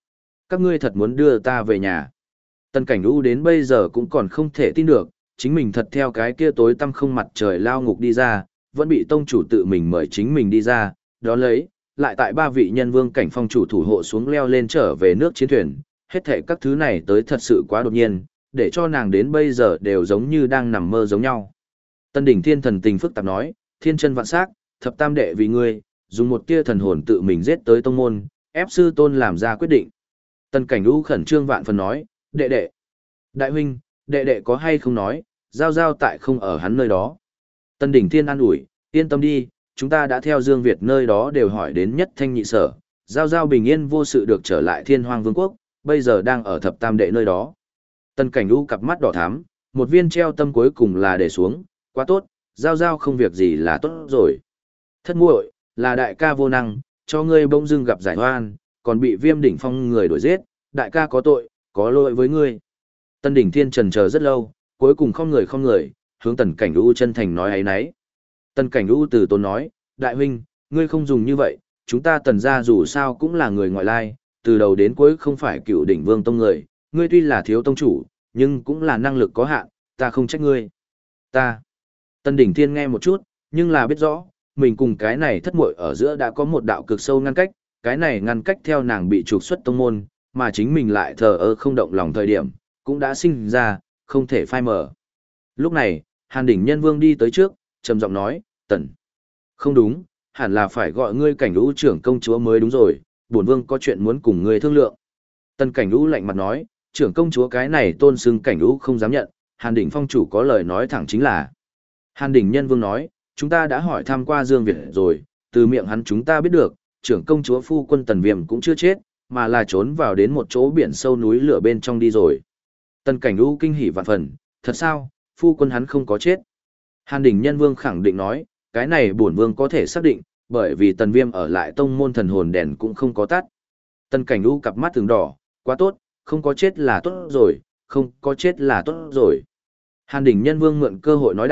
ngươi thật muốn đưa ta về nhà. Tần Cảnh U đến bây giờ cũng còn không thể tin được, chính mình thật theo cái kia tối tăm không mặt trời lao ngục đi ra, vẫn bị tông chủ tự mình mời chính mình đi ra, đó lấy, lại tại 3 vị nhân vương cảnh phong chủ thủ hộ xuống leo lên trở về nước chiến thuyền, hết thảy các thứ này tới thật sự quá đột nhiên, để cho nàng đến bây giờ đều giống như đang nằm mơ giống nhau. Tân Đỉnh Thiên thần tình phức tạp nói, thiên chân vạn sắc, thập tam đệ vì ngươi, dùng một tia thần hồn tự mình giết tới tông môn, ép sư tôn làm ra quyết định. Tần Cảnh U khẩn trương vạn phần nói, đệ đệ, đại huynh, đệ đệ có hay không nói, giao giao tại không ở hắn nơi đó. Tân Đỉnh Thiên an ủi, yên tâm đi, chúng ta đã theo Dương Việt nơi đó đều hỏi đến nhất thanh nhị sở, giao giao bình yên vô sự được trở lại Thiên Hoang Vương quốc, bây giờ đang ở thập tam đệ nơi đó. Tần Cảnh U cặp mắt đỏ thắm, một viên treo tâm cuối cùng là để xuống, quá tốt, giao giao không việc gì là tốt rồi. Thất muội, là đại ca vô năng, cho ngươi bỗng dưng gặp giải oan, còn bị Viêm Đỉnh Phong người đuổi giết, đại ca có tội, có lỗi với ngươi. Tân Đỉnh Thiên trần chờ rất lâu, cuối cùng không người, hướng Tần Cảnh U chân thành nói ấy nấy. Tần Cảnh U từ tốn nói, đại huynh, ngươi không dùng như vậy, chúng ta Tần gia dù sao cũng là người ngoại lai, từ đầu đến cuối không phải Cựu Đỉnh Vương tông người, ngươi tuy là thiếu tông chủ, nhưng cũng là năng lực có hạn, ta không trách ngươi. Tần Đỉnh Thiên nghe một chút, nhưng là biết rõ, mình cùng cái này thất muội ở giữa đã có một đạo cực sâu ngăn cách, cái này ngăn cách theo nàng bị trục xuất tông môn, mà chính mình lại thờ ơ không động lòng thời điểm, cũng đã sinh ra, không thể phai mờ. Lúc này, Hàn Đỉnh Nhân Vương đi tới trước, trầm giọng nói, Tần. Không đúng, hẳn là phải gọi ngươi Cảnh U trưởng công chúa mới đúng rồi, bổn vương có chuyện muốn cùng ngươi thương lượng. Tần Cảnh U lạnh mặt nói, trưởng công chúa cái này tôn xưng Cảnh U không dám nhận, Hàn Đỉnh Phong chủ có lời nói thẳng chính là. Hàn Đỉnh Nhân Vương nói, chúng ta đã hỏi thăm qua Dương Việt rồi, từ miệng hắn chúng ta biết được, trưởng công chúa phu quân Tần Viêm cũng chưa chết, mà là trốn vào đến một chỗ biển sâu núi lửa bên trong đi rồi. Tần Cảnh U kinh hỉ vạn phần, thật sao, phu quân hắn không có chết. Hàn Đỉnh Nhân Vương khẳng định nói, cái này bổn vương có thể xác định, bởi vì Tần Viêm ở lại tông môn thần hồn đèn cũng không có tắt. Tần Cảnh U cặp mắt từng đỏ, quá tốt, không có chết là tốt rồi, không có chết là tốt rồi. Hàn Đỉnh Nhân Vương mượn cơ hội nói đạo,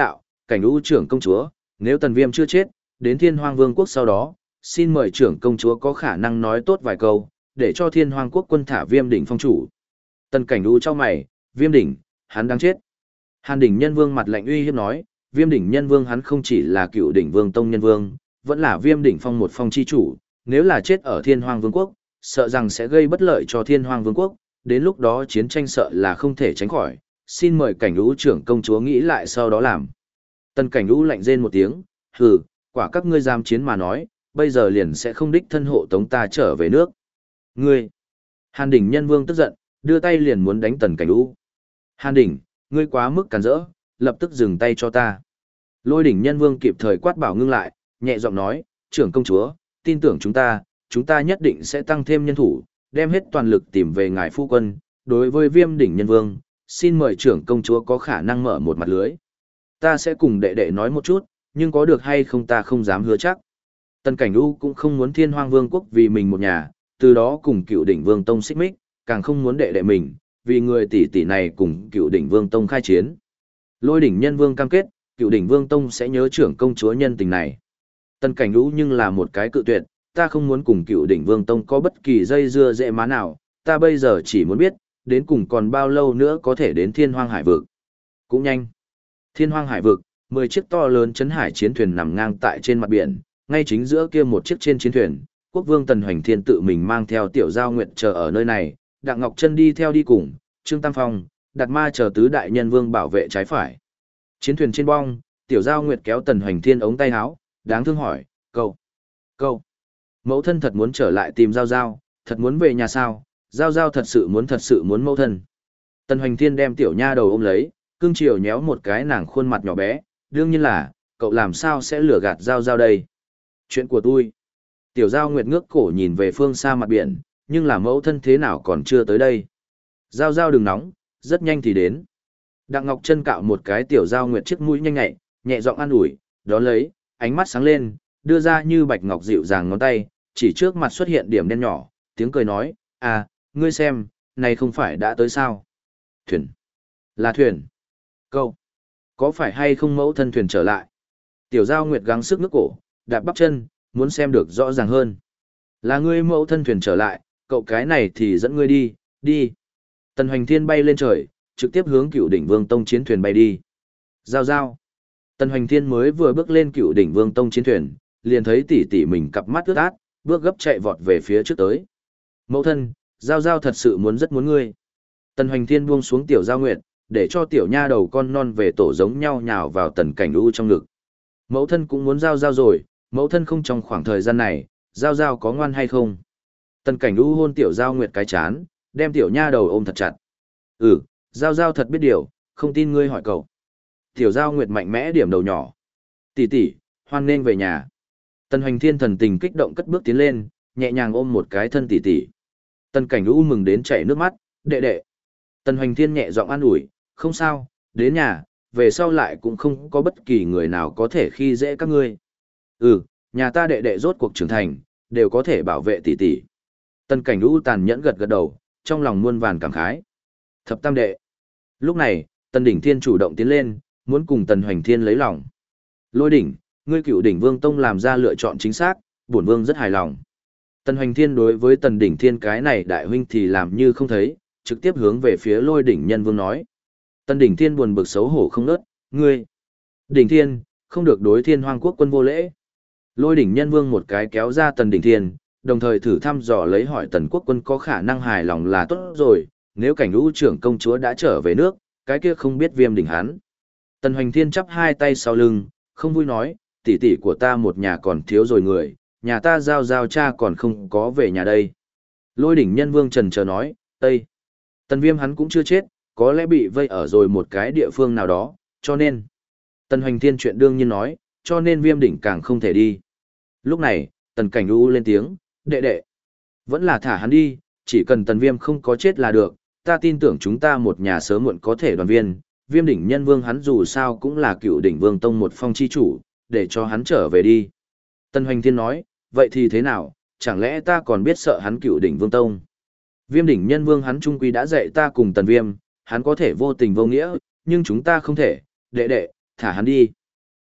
Cảnh U trưởng công chúa, nếu Tần Viêm chưa chết, đến Thiên Hoang Vương quốc sau đó, xin mời trưởng công chúa có khả năng nói tốt vài câu, để cho Thiên Hoang quốc quân thả Viêm đỉnh phong chủ. Tần Cảnh U trong mày, Viêm đỉnh, hắn đang chết. Hàn đỉnh nhân vương mặt lạnh uy hiếp nói, Viêm đỉnh nhân vương hắn không chỉ là cựu đỉnh vương tông nhân vương, vẫn là Viêm đỉnh phong một phong chi chủ, nếu là chết ở Thiên Hoang Vương quốc, sợ rằng sẽ gây bất lợi cho Thiên Hoang Vương quốc, đến lúc đó chiến tranh sợ là không thể tránh khỏi, xin mời Cảnh U trưởng công chúa nghĩ lại sau đó làm. Tần Cảnh U lạnh rên một tiếng, hừ, quả các ngươi dám chiến mà nói, bây giờ liền sẽ không đích thân hộ tống ta trở về nước. Ngươi! Hàn đỉnh nhân vương tức giận, đưa tay liền muốn đánh Tần Cảnh U. Hàn đỉnh, ngươi quá mức càn rỡ, lập tức dừng tay cho ta. Lôi đỉnh nhân vương kịp thời quát bảo ngưng lại, nhẹ giọng nói, trưởng công chúa, tin tưởng chúng ta nhất định sẽ tăng thêm nhân thủ, đem hết toàn lực tìm về ngài phu quân. Đối với Viêm đỉnh nhân vương, xin mời trưởng công chúa có khả năng mở một mặt lưới. Ta sẽ cùng đệ đệ nói một chút, nhưng có được hay không ta không dám hứa chắc. Tần Cảnh U cũng không muốn Thiên Hoang Vương quốc vì mình một nhà, từ đó cùng cựu đỉnh Vương Tông xích mích, càng không muốn đệ đệ mình, vì người tỷ tỷ này cùng cựu đỉnh Vương Tông khai chiến. Lôi đỉnh nhân vương cam kết, cựu đỉnh Vương Tông sẽ nhớ trưởng công chúa nhân tình này. Tần Cảnh U nhưng là một cái cự tuyệt, ta không muốn cùng cựu đỉnh Vương Tông có bất kỳ dây dưa dễ má nào, ta bây giờ chỉ muốn biết, đến cùng còn bao lâu nữa có thể đến Thiên Hoang Hải vực. Cũng nhanh. Thiên Hoang Hải vực, 10 chiếc to lớn chấn hải chiến thuyền nằm ngang tại trên mặt biển, ngay chính giữa kia một chiếc trên chiến thuyền, quốc vương Tần Hoành Thiên tự mình mang theo Tiểu Giao Nguyệt chờ ở nơi này, Đặng Ngọc Trân đi theo đi cùng, Trương Tam Phong, Đạt Ma chờ tứ đại nhân vương bảo vệ trái phải. Chiến thuyền trên bong, Tiểu Giao Nguyệt kéo Tần Hoành Thiên ống tay áo, đáng thương hỏi, cậu, mẫu thân thật muốn trở lại tìm Giao Giao, thật muốn về nhà sao, Giao Giao thật sự muốn mẫu thân. Tần Hoành Thiên đem tiểu nha đầu ôm lấy, cương chiều nhéo một cái nàng khuôn mặt nhỏ bé, đương nhiên là, cậu làm sao sẽ lừa gạt Giao Giao đây? Chuyện của tôi. Tiểu Giao Nguyệt ngước cổ nhìn về phương xa mặt biển, nhưng là mẫu thân thế nào còn chưa tới đây. Giao Giao đừng nóng, rất nhanh thì đến. Đặng Ngọc Trân cạo một cái Tiểu Giao Nguyệt chiếc mũi nhanh nhạy, nhẹ giọng an ủi, đón lấy, ánh mắt sáng lên, đưa ra như bạch ngọc dịu dàng ngón tay, chỉ trước mặt xuất hiện điểm đen nhỏ, tiếng cười nói, à, ngươi xem, này không phải đã tới sao? Thuyền. Là thuyền. Câu. Có phải hay không mẫu thân thuyền trở lại? Tiểu Giao Nguyệt gắng sức nước cổ, đạp bắp chân, muốn xem được rõ ràng hơn. Là ngươi mẫu thân thuyền trở lại, cậu cái này thì dẫn ngươi đi, đi. Tần Hoành Thiên bay lên trời, trực tiếp hướng cựu đỉnh Vương Tông chiến thuyền bay đi. Giao Giao. Tần Hoành Thiên mới vừa bước lên cựu đỉnh Vương Tông chiến thuyền, liền thấy tỷ tỷ mình cặp mắt ướt át, bước gấp chạy vọt về phía trước tới. Mẫu thân, Giao Giao thật sự rất muốn ngươi. Tần Hoành Thiên buông xuống Tiểu Giao Nguyệt, để cho tiểu nha đầu con non về tổ giống nhau nhào vào Tần Cảnh U trong ngực. Mẫu thân cũng muốn Giao Giao rồi, mẫu thân không trong khoảng thời gian này, Giao Giao có ngoan hay không? Tần Cảnh U hôn Tiểu Giao Nguyệt cái chán, đem tiểu nha đầu ôm thật chặt. Giao Giao thật biết điều, không tin ngươi hỏi cậu. Tiểu Giao Nguyệt mạnh mẽ điểm đầu nhỏ. Tỷ tỷ, hoan nên về nhà. Tần Hoành Thiên thần tình kích động cất bước tiến lên, nhẹ nhàng ôm một cái thân tỷ tỷ. Tần Cảnh U mừng đến chảy nước mắt, đệ đệ. Tần Hoành Thiên nhẹ giọng an ủi, không sao, đến nhà, về sau lại cũng không có bất kỳ người nào có thể khi dễ các ngươi. Nhà ta đệ đệ rốt cuộc trưởng thành, đều có thể bảo vệ tỷ tỷ. Tần Cảnh U tàn nhẫn gật gật đầu, trong lòng muôn vàn cảm khái. Thập tam đệ. Lúc này, Tần Đỉnh Thiên chủ động tiến lên, muốn cùng Tần Hoành Thiên lấy lòng. Lôi đỉnh, ngươi cựu đỉnh Vương Tông làm ra lựa chọn chính xác, bổn vương rất hài lòng. Tần Hoành Thiên đối với Tần Đỉnh Thiên cái này đại huynh thì làm như không thấy, trực tiếp hướng về phía Lôi đỉnh nhân vương nói. Tần Đỉnh Thiên buồn bực xấu hổ không nớt, ngươi. Đỉnh Thiên, không được đối Thiên Hoang quốc quân vô lễ. Lôi đỉnh nhân vương một cái kéo ra Tần Đỉnh Thiên, đồng thời thử thăm dò lấy hỏi Tần quốc quân có khả năng hài lòng là tốt rồi, nếu Cảnh U trưởng công chúa đã trở về nước, cái kia không biết Viêm đỉnh hắn. Tần Hoành Thiên chắp hai tay sau lưng, không vui nói, tỷ tỷ của ta một nhà còn thiếu rồi người, nhà ta Giao Giao cha còn không có về nhà đây. Lôi đỉnh nhân vương trần chờ nói, Tây. Tần Viêm hắn cũng chưa chết, có lẽ bị vây ở rồi một cái địa phương nào đó, cho nên. Tần Hoành Thiên chuyện đương nhiên nói, cho nên Viêm đỉnh càng không thể đi. Lúc này, Tần Cảnh U lên tiếng, đệ đệ. Vẫn là thả hắn đi, chỉ cần Tần Viêm không có chết là được, ta tin tưởng chúng ta một nhà sớm muộn có thể đoàn viên. Viêm đỉnh nhân vương hắn dù sao cũng là cựu đỉnh Vương Tông một phong chi chủ, để cho hắn trở về đi. Tần Hoành Thiên nói, vậy thì thế nào, chẳng lẽ ta còn biết sợ hắn cựu đỉnh Vương Tông? Viêm đỉnh nhân vương hắn trung quy đã dạy ta cùng Tần Viêm, hắn có thể vô tình vô nghĩa, nhưng chúng ta không thể, đệ đệ, thả hắn đi.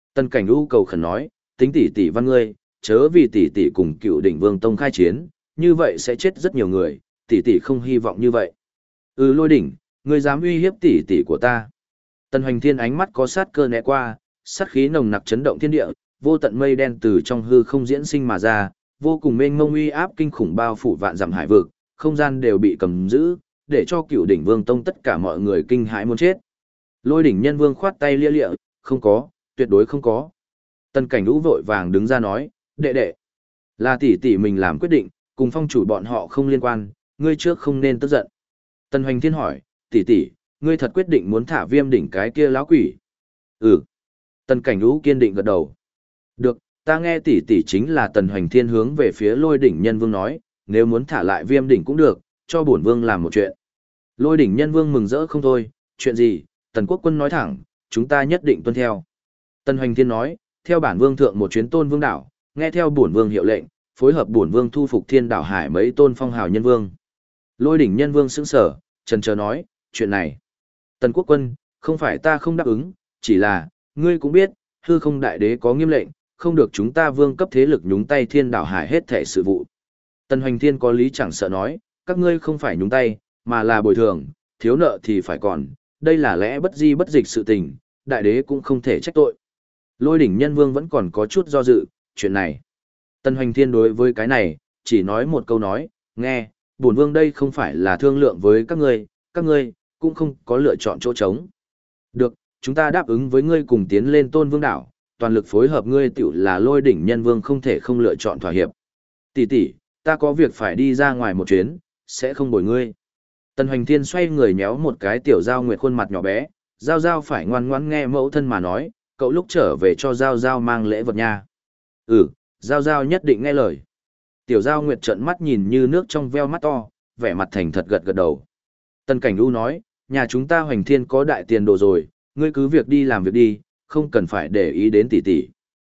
Tần Cảnh U cầu khẩn nói, tính tỷ tỷ văn ngươi, chớ vì tỷ tỷ cùng Cựu Đỉnh Vương Tông khai chiến, như vậy sẽ chết rất nhiều người, tỷ tỷ không hy vọng như vậy. Lôi đỉnh, ngươi dám uy hiếp tỷ tỷ của ta. Tần Hoành Thiên ánh mắt có sát cơ né qua, sát khí nồng nặc chấn động thiên địa, vô tận mây đen từ trong hư không diễn sinh mà ra, vô cùng mênh mông uy áp kinh khủng bao phủ vạn dặm hải vực, không gian đều bị cầm giữ, để cho Cựu Đỉnh Vương Tông tất cả mọi người kinh hãi muốn chết. Lôi đỉnh nhân vương khoát tay lia lịa, không có, tuyệt đối không có. Tần Cảnh Vũ vội vàng đứng ra nói, đệ đệ, là tỷ tỷ mình làm quyết định, cùng phong chủ bọn họ không liên quan, ngươi trước không nên tức giận. Tần Hoành Thiên hỏi, tỷ tỷ, ngươi thật quyết định muốn thả Viêm đỉnh cái kia lão quỷ? Ừ. Tần Cảnh Vũ kiên định gật đầu. Được, ta nghe tỷ tỷ chính là Tần Hoành Thiên hướng về phía Lôi đỉnh nhân vương nói, nếu muốn thả lại Viêm đỉnh cũng được, cho bổn vương làm một chuyện. Lôi đỉnh nhân vương mừng rỡ không thôi, chuyện gì? Tần Quốc Quân nói thẳng, chúng ta nhất định tuân theo. Tần Hoành Thiên nói, theo bản vương thượng một chuyến Tôn Vương đảo, nghe theo bổn vương hiệu lệnh, phối hợp bổn vương thu phục Thiên đảo hải mấy tôn phong hào nhân vương. Lôi đỉnh nhân vương sững sờ, chần chờ nói, chuyện này. Tần Quốc Quân, không phải ta không đáp ứng, chỉ là, ngươi cũng biết, hư không đại đế có nghiêm lệnh, không được chúng ta vương cấp thế lực nhúng tay Thiên đảo hải hết thể sự vụ. Tần Hoành Thiên có lý chẳng sợ nói, các ngươi không phải nhúng tay, mà là bồi thường, thiếu nợ thì phải còn, đây là lẽ bất di bất dịch sự tình, đại đế cũng không thể trách tội. Lôi đỉnh nhân vương vẫn còn có chút do dự, chuyện này. Tần Hoành Thiên đối với cái này, chỉ nói một câu nói, nghe, bổn vương đây không phải là thương lượng với các ngươi cũng không có lựa chọn chỗ trống. Được, chúng ta đáp ứng với ngươi cùng tiến lên Tôn Vương đảo, toàn lực phối hợp ngươi tiểu là Lôi đỉnh nhân vương không thể không lựa chọn thỏa hiệp. Tỷ tỷ, ta có việc phải đi ra ngoài một chuyến, sẽ không bồi ngươi. Tần Hoành Thiên xoay người nhéo một cái tiểu Giao Nguyệt khuôn mặt nhỏ bé, Giao Giao phải ngoan ngoãn nghe mẫu thân mà nói, cậu lúc trở về cho Giao Giao mang lễ vật nha. Giao Giao nhất định nghe lời. Tiểu Giao Nguyệt trợn mắt nhìn như nước trong veo mắt to, vẻ mặt thành thật gật gật đầu. Tần Cảnh U nói, nhà chúng ta Hoành Thiên có đại tiền đồ rồi, ngươi cứ việc đi làm việc đi, không cần phải để ý đến tỷ tỷ.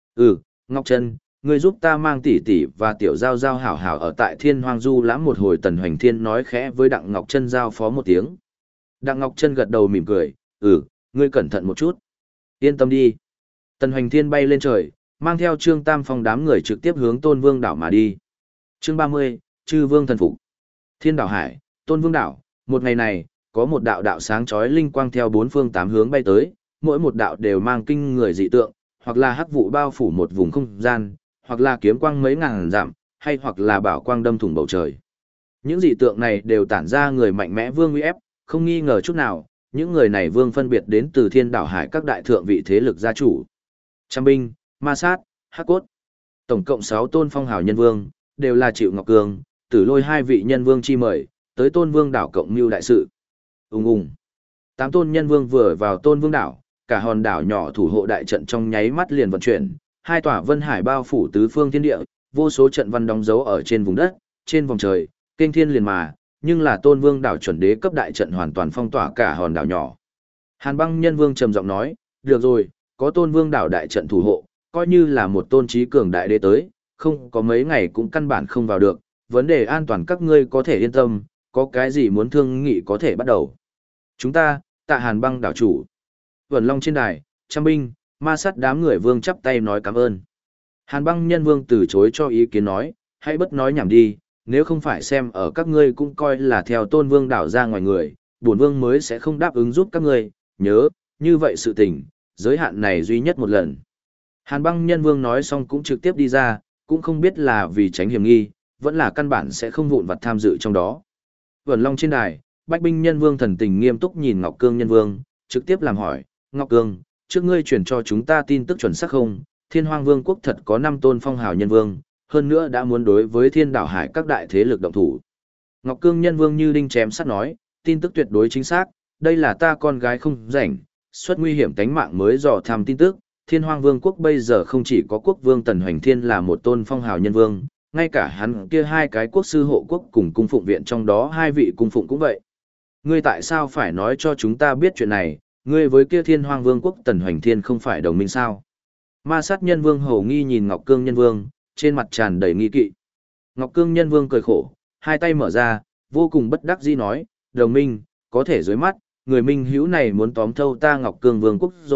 Ngọc Trân, ngươi giúp ta mang tỷ tỷ và tiểu Giao Giao hảo hảo ở tại Thiên Hoang Du lãm một hồi. Tần Hoành Thiên nói khẽ với Đặng Ngọc Trân giao phó một tiếng. Đặng Ngọc Trân gật đầu mỉm cười, ngươi cẩn thận một chút. Yên tâm đi. Tần Hoành Thiên bay lên trời, mang theo Trương Tam Phong đám người trực tiếp hướng Tôn Vương đảo mà đi. Chương 30, Chư Vương thần phục. Thiên đảo hải, Tôn Vương đảo, một ngày này, có một đạo đạo sáng chói linh quang theo bốn phương tám hướng bay tới, mỗi một đạo đều mang kinh người dị tượng, hoặc là hắc vụ bao phủ một vùng không gian, hoặc là kiếm quang mấy ngàn dặm, hay hoặc là bảo quang đâm thủng bầu trời. Những dị tượng này đều tản ra người mạnh mẽ vương uy ép, không nghi ngờ chút nào, những người này vương phân biệt đến từ Thiên đảo hải các đại thượng vị thế lực gia chủ. Trăm binh, ma sát, hắc cốt. Tổng cộng 6 tôn phong hào nhân vương, đều là chịu Ngọc Cương, Tử Lôi hai vị nhân vương chi mời, tới Tôn Vương đảo cộng mưu đại sự. Ùng ùng. 8 tôn nhân vương vừa vào Tôn Vương đảo, cả hòn đảo nhỏ thủ hộ đại trận trong nháy mắt liền vận chuyển, hai tòa vân hải bao phủ tứ phương thiên địa, vô số trận văn đóng dấu ở trên vùng đất, trên vòng trời, kênh thiên liền mà, nhưng là Tôn Vương đảo chuẩn đế cấp đại trận hoàn toàn phong tỏa cả hòn đảo nhỏ. Hàn Băng nhân vương trầm giọng nói, được rồi, có Tôn Vương đảo đại trận thủ hộ, coi như là một tôn trí cường đại đế tới, không có mấy ngày cũng căn bản không vào được, vấn đề an toàn các ngươi có thể yên tâm, có cái gì muốn thương nghị có thể bắt đầu. Chúng ta, tạ Hàn Băng đảo chủ. Vẩn Long trên đài, trăm binh, ma sát đám người vương chắp tay nói cảm ơn. Hàn Băng nhân vương từ chối cho ý kiến nói, hãy bất nói nhảm đi, nếu không phải xem ở các ngươi cũng coi là theo Tôn Vương đảo ra ngoài người, bổn vương mới sẽ không đáp ứng giúp các ngươi, nhớ, như vậy sự tình, giới hạn này duy nhất một lần. Hàn Băng nhân vương nói xong cũng trực tiếp đi ra, cũng không biết là vì tránh hiểm nghi, vẫn là căn bản sẽ không vụn vặt tham dự trong đó. Vẩn Long trên đài, Bách binh nhân vương thần tình nghiêm túc nhìn Ngọc Cương nhân vương, trực tiếp làm hỏi, Ngọc Cương, trước ngươi truyền cho chúng ta tin tức chuẩn xác không, Thiên Hoang Vương quốc thật có 5 tôn phong hào nhân vương, hơn nữa đã muốn đối với Thiên đảo hải các đại thế lực động thủ. Ngọc Cương nhân vương như đinh chém sắt nói, tin tức tuyệt đối chính xác, đây là ta con gái không rảnh, xuất nguy hiểm tánh mạng mới dò thăm tin tức. Thiên Hoang Vương quốc bây giờ không chỉ có quốc vương Tần Hoành Thiên là một tôn phong hào nhân vương, ngay cả hắn kia 2 cái quốc sư hộ quốc cùng cung phụng viện trong đó 2 vị cung phụng cũng vậy. Ngươi tại sao phải nói cho chúng ta biết chuyện này, ngươi với kia Thiên Hoang Vương quốc Tần Hoành Thiên không phải đồng minh sao? Ma sát nhân vương hầu nghi nhìn Ngọc Cương nhân vương, trên mặt tràn đầy nghi kỵ. Ngọc Cương nhân vương cười khổ, hai tay mở ra, vô cùng bất đắc dĩ nói, đồng minh, có thể dưới mắt, người minh hữu này muốn tóm thâu ta Ngọc Cương Vương quốc rồi,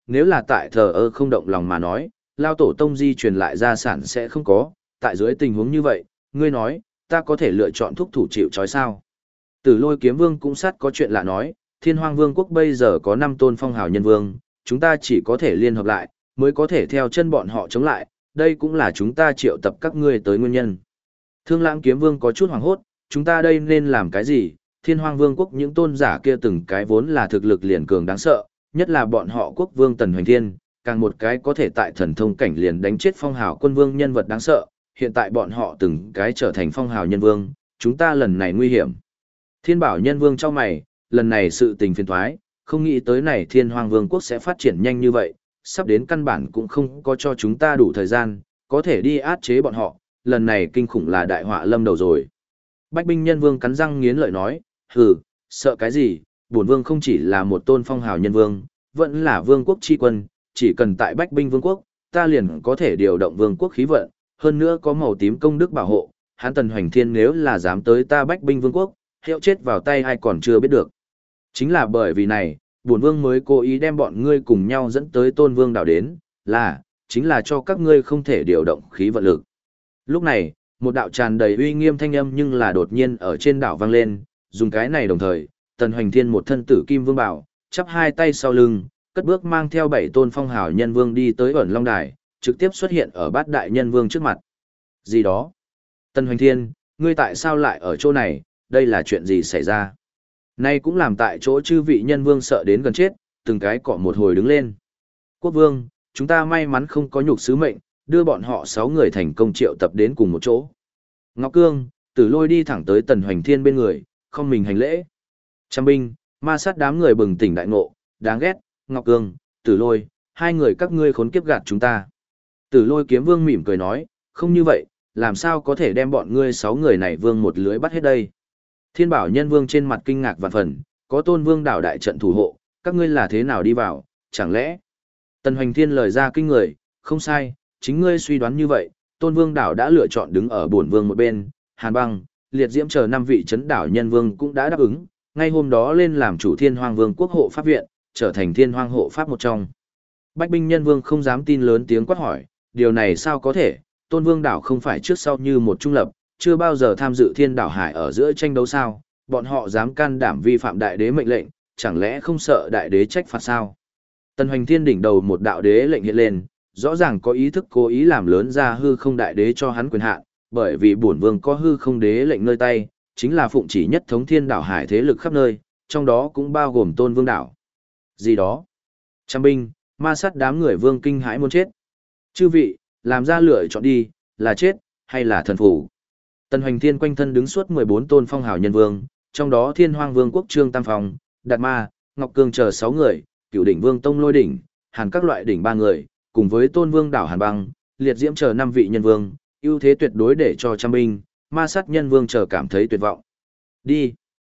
nếu là tại thờ ơ không động lòng mà nói, lao tổ tông di truyền lại gia sản sẽ không có, tại dưới tình huống như vậy, ngươi nói, ta có thể lựa chọn thúc thủ chịu trói sao. Tử Lôi Kiếm Vương cũng sát có chuyện lạ nói, Thiên Hoang Vương quốc bây giờ có 5 tôn phong hào nhân vương, chúng ta chỉ có thể liên hợp lại, mới có thể theo chân bọn họ chống lại, đây cũng là chúng ta triệu tập các ngươi tới nguyên nhân. Thương Lãng Kiếm Vương có chút hoảng hốt, chúng ta đây nên làm cái gì? Thiên Hoang Vương quốc những tôn giả kia từng cái vốn là thực lực liền cường đáng sợ, nhất là bọn họ quốc vương Tần Hoành Thiên, càng một cái có thể tại thần thông cảnh liền đánh chết phong hào quân vương nhân vật đáng sợ, hiện tại bọn họ từng cái trở thành phong hào nhân vương, chúng ta lần này nguy hiểm. Thiên Bảo Nhân Vương cho mày, lần này sự tình phiền thoái, không nghĩ tới này Thiên Hoang Vương quốc sẽ phát triển nhanh như vậy, sắp đến căn bản cũng không có cho chúng ta đủ thời gian, có thể đi át chế bọn họ, lần này kinh khủng là đại họa lâm đầu rồi. Bách Binh Nhân Vương cắn răng nghiến lợi nói, hừ, sợ cái gì, bổn vương không chỉ là một tôn phong hào nhân vương, vẫn là vương quốc chi quân, chỉ cần tại Bách Binh Vương quốc, ta liền có thể điều động vương quốc khí vận, hơn nữa có màu tím công đức bảo hộ, hắn Tần Hoành Thiên nếu là dám tới ta Bách Binh Vương quốc, hiệu chết vào tay ai còn chưa biết được. Chính là bởi vì này, bổn vương mới cố ý đem bọn ngươi cùng nhau dẫn tới Tôn Vương đảo đến, chính là cho các ngươi không thể điều động khí vận lực. Lúc này, một đạo tràn đầy uy nghiêm thanh âm nhưng là đột nhiên ở trên đảo vang lên, dùng cái này đồng thời, Tần Hoành Thiên một thân tử kim vương bảo, chắp hai tay sau lưng, cất bước mang theo 7 tôn phong hào nhân vương đi tới ẩn long đài, trực tiếp xuất hiện ở bát đại nhân vương trước mặt. Gì đó? Tần Hoành Thiên, ngươi tại sao lại ở chỗ này, đây là chuyện gì xảy ra? Nay cũng làm tại chỗ chư vị nhân vương sợ đến gần chết, từng cái cọ một hồi đứng lên. Quốc vương, chúng ta may mắn không có nhục sứ mệnh, đưa bọn họ 6 người thành công triệu tập đến cùng một chỗ. Ngọc Cương, Tử Lôi đi thẳng tới Tần Hoành Thiên bên người, không mình hành lễ. Trăm binh, ma sát đám người bừng tỉnh đại ngộ, đáng ghét, Ngọc Cương, Tử Lôi, hai người các ngươi khốn kiếp gạt chúng ta. Tử Lôi Kiếm Vương mỉm cười nói, không như vậy, làm sao có thể đem bọn ngươi 6 người này vương một lưới bắt hết đây. Thiên Bảo Nhân Vương trên mặt kinh ngạc vạn phần, có Tôn Vương đảo đại trận thủ hộ, các ngươi là thế nào đi vào, chẳng lẽ? Tần Hoành Thiên lời ra kinh người, không sai, chính ngươi suy đoán như vậy, Tôn Vương đảo đã lựa chọn đứng ở bổn vương một bên, Hàn Băng, Liệt Diễm chờ 5 vị chấn đảo nhân vương cũng đã đáp ứng, ngay hôm đó lên làm chủ Thiên Hoang Vương quốc hộ pháp viện, trở thành Thiên Hoang hộ pháp một trong. Bách Binh Nhân Vương không dám tin lớn tiếng quát hỏi, điều này sao có thể, Tôn Vương đảo không phải trước sau như một trung lập, chưa bao giờ tham dự Thiên đảo hải ở giữa tranh đấu sao, bọn họ dám can đảm vi phạm đại đế mệnh lệnh, chẳng lẽ không sợ đại đế trách phạt sao? Tần Hoành Thiên đỉnh đầu một đạo đế lệnh hiện lên, rõ ràng có ý thức cố ý làm lớn ra hư không đại đế cho hắn quyền hạn, bởi vì bổn vương có hư không đế lệnh nơi tay, chính là phụng chỉ nhất thống Thiên đảo hải thế lực khắp nơi, trong đó cũng bao gồm Tôn Vương đảo. Gì đó? Trăm binh, ma sát đám người vương kinh hãi muốn chết. Chư vị, làm ra lựa chọn đi, là chết, hay là thần phủ. Tần Hoành Thiên quanh thân đứng suốt 14 tôn phong hào nhân vương, trong đó Thiên Hoang Vương quốc Trương Tam Phong, Đạt Ma, Ngọc Cương chờ 6 người, Cửu Đỉnh Vương Tông Lôi Đỉnh, Hàn các loại đỉnh 3 người, cùng với Tôn Vương đảo Hàn Băng, Liệt Diễm chờ 5 vị nhân vương, ưu thế tuyệt đối để cho trăm binh, ma sát nhân vương chờ cảm thấy tuyệt vọng. Đi.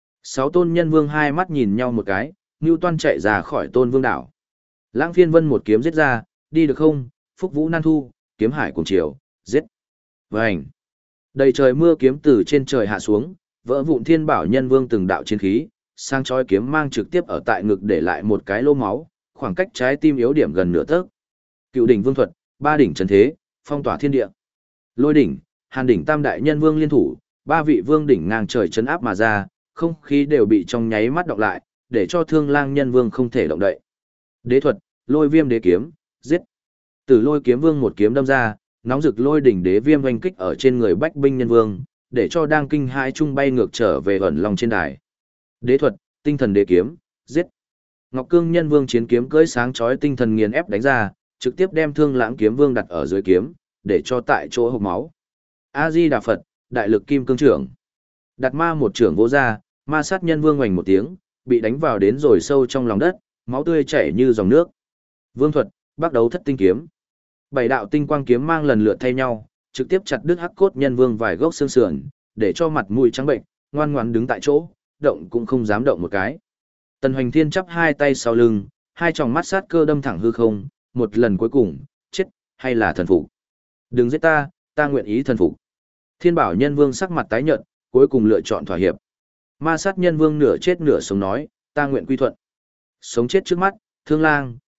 6 tôn nhân vương hai mắt nhìn nhau một cái, Ngưu Toan chạy ra khỏi Tôn Vương đảo. Lãng Phiên Vân một kiếm giết ra, đi được không? Phúc Vũ Nan Thu, kiếm hải cùng chiều, giết. Vành. Đầy trời mưa kiếm từ trên trời hạ xuống, vỡ vụn Thiên Bảo Nhân Vương từng đạo chiến khí, sang chói kiếm mang trực tiếp ở tại ngực để lại một cái lỗ máu, khoảng cách trái tim yếu điểm gần nửa tấc. Cựu đỉnh vương thuật, 3 đỉnh trấn thế, phong tỏa thiên địa. Lôi đỉnh, Hàn đỉnh tam đại nhân vương liên thủ, 3 vị vương đỉnh ngang trời trấn áp mà ra, không khí đều bị trong nháy mắt đọc lại, để cho Thương Lang nhân vương không thể động đậy. Đế thuật, Lôi Viêm đế kiếm, giết. Tử Lôi kiếm vương một kiếm đâm ra, nóng rực lôi đỉnh đế viêm oanh kích ở trên người Bách Binh nhân vương, để cho đang kinh hãi trung bay ngược trở về ẩn lòng trên đài. Đế thuật, tinh thần đế kiếm, giết. Ngọc Cương nhân vương chiến kiếm cưỡi sáng chói tinh thần nghiền ép đánh ra, trực tiếp đem Thương Lãng kiếm vương đặt ở dưới kiếm, để cho tại chỗ hộc máu. A Di Đà Phật, đại lực kim cương trưởng. Đạt Ma một trưởng vỗ ra, ma sát nhân vương oành một tiếng, bị đánh vào đến rồi sâu trong lòng đất, máu tươi chảy như dòng nước. Vương thuật, bắt đấu thất tinh kiếm. 7 đạo tinh quang kiếm mang lần lượt thay nhau, trực tiếp chặt đứt hắc cốt nhân vương vài gốc xương sườn, để cho mặt mũi trắng bệnh, ngoan ngoãn đứng tại chỗ, động cũng không dám động một cái. Tần Hoành Thiên chắp hai tay sau lưng, hai tròng mắt sát cơ đâm thẳng hư không, một lần cuối cùng, chết, hay là thần phục. Đừng giết ta, ta nguyện ý thần phục. Thiên Bảo Nhân Vương sắc mặt tái nhợt, cuối cùng lựa chọn thỏa hiệp. Ma sát nhân vương nửa chết nửa sống nói, ta nguyện quy thuận. Sống chết trước mắt, Thương Lang,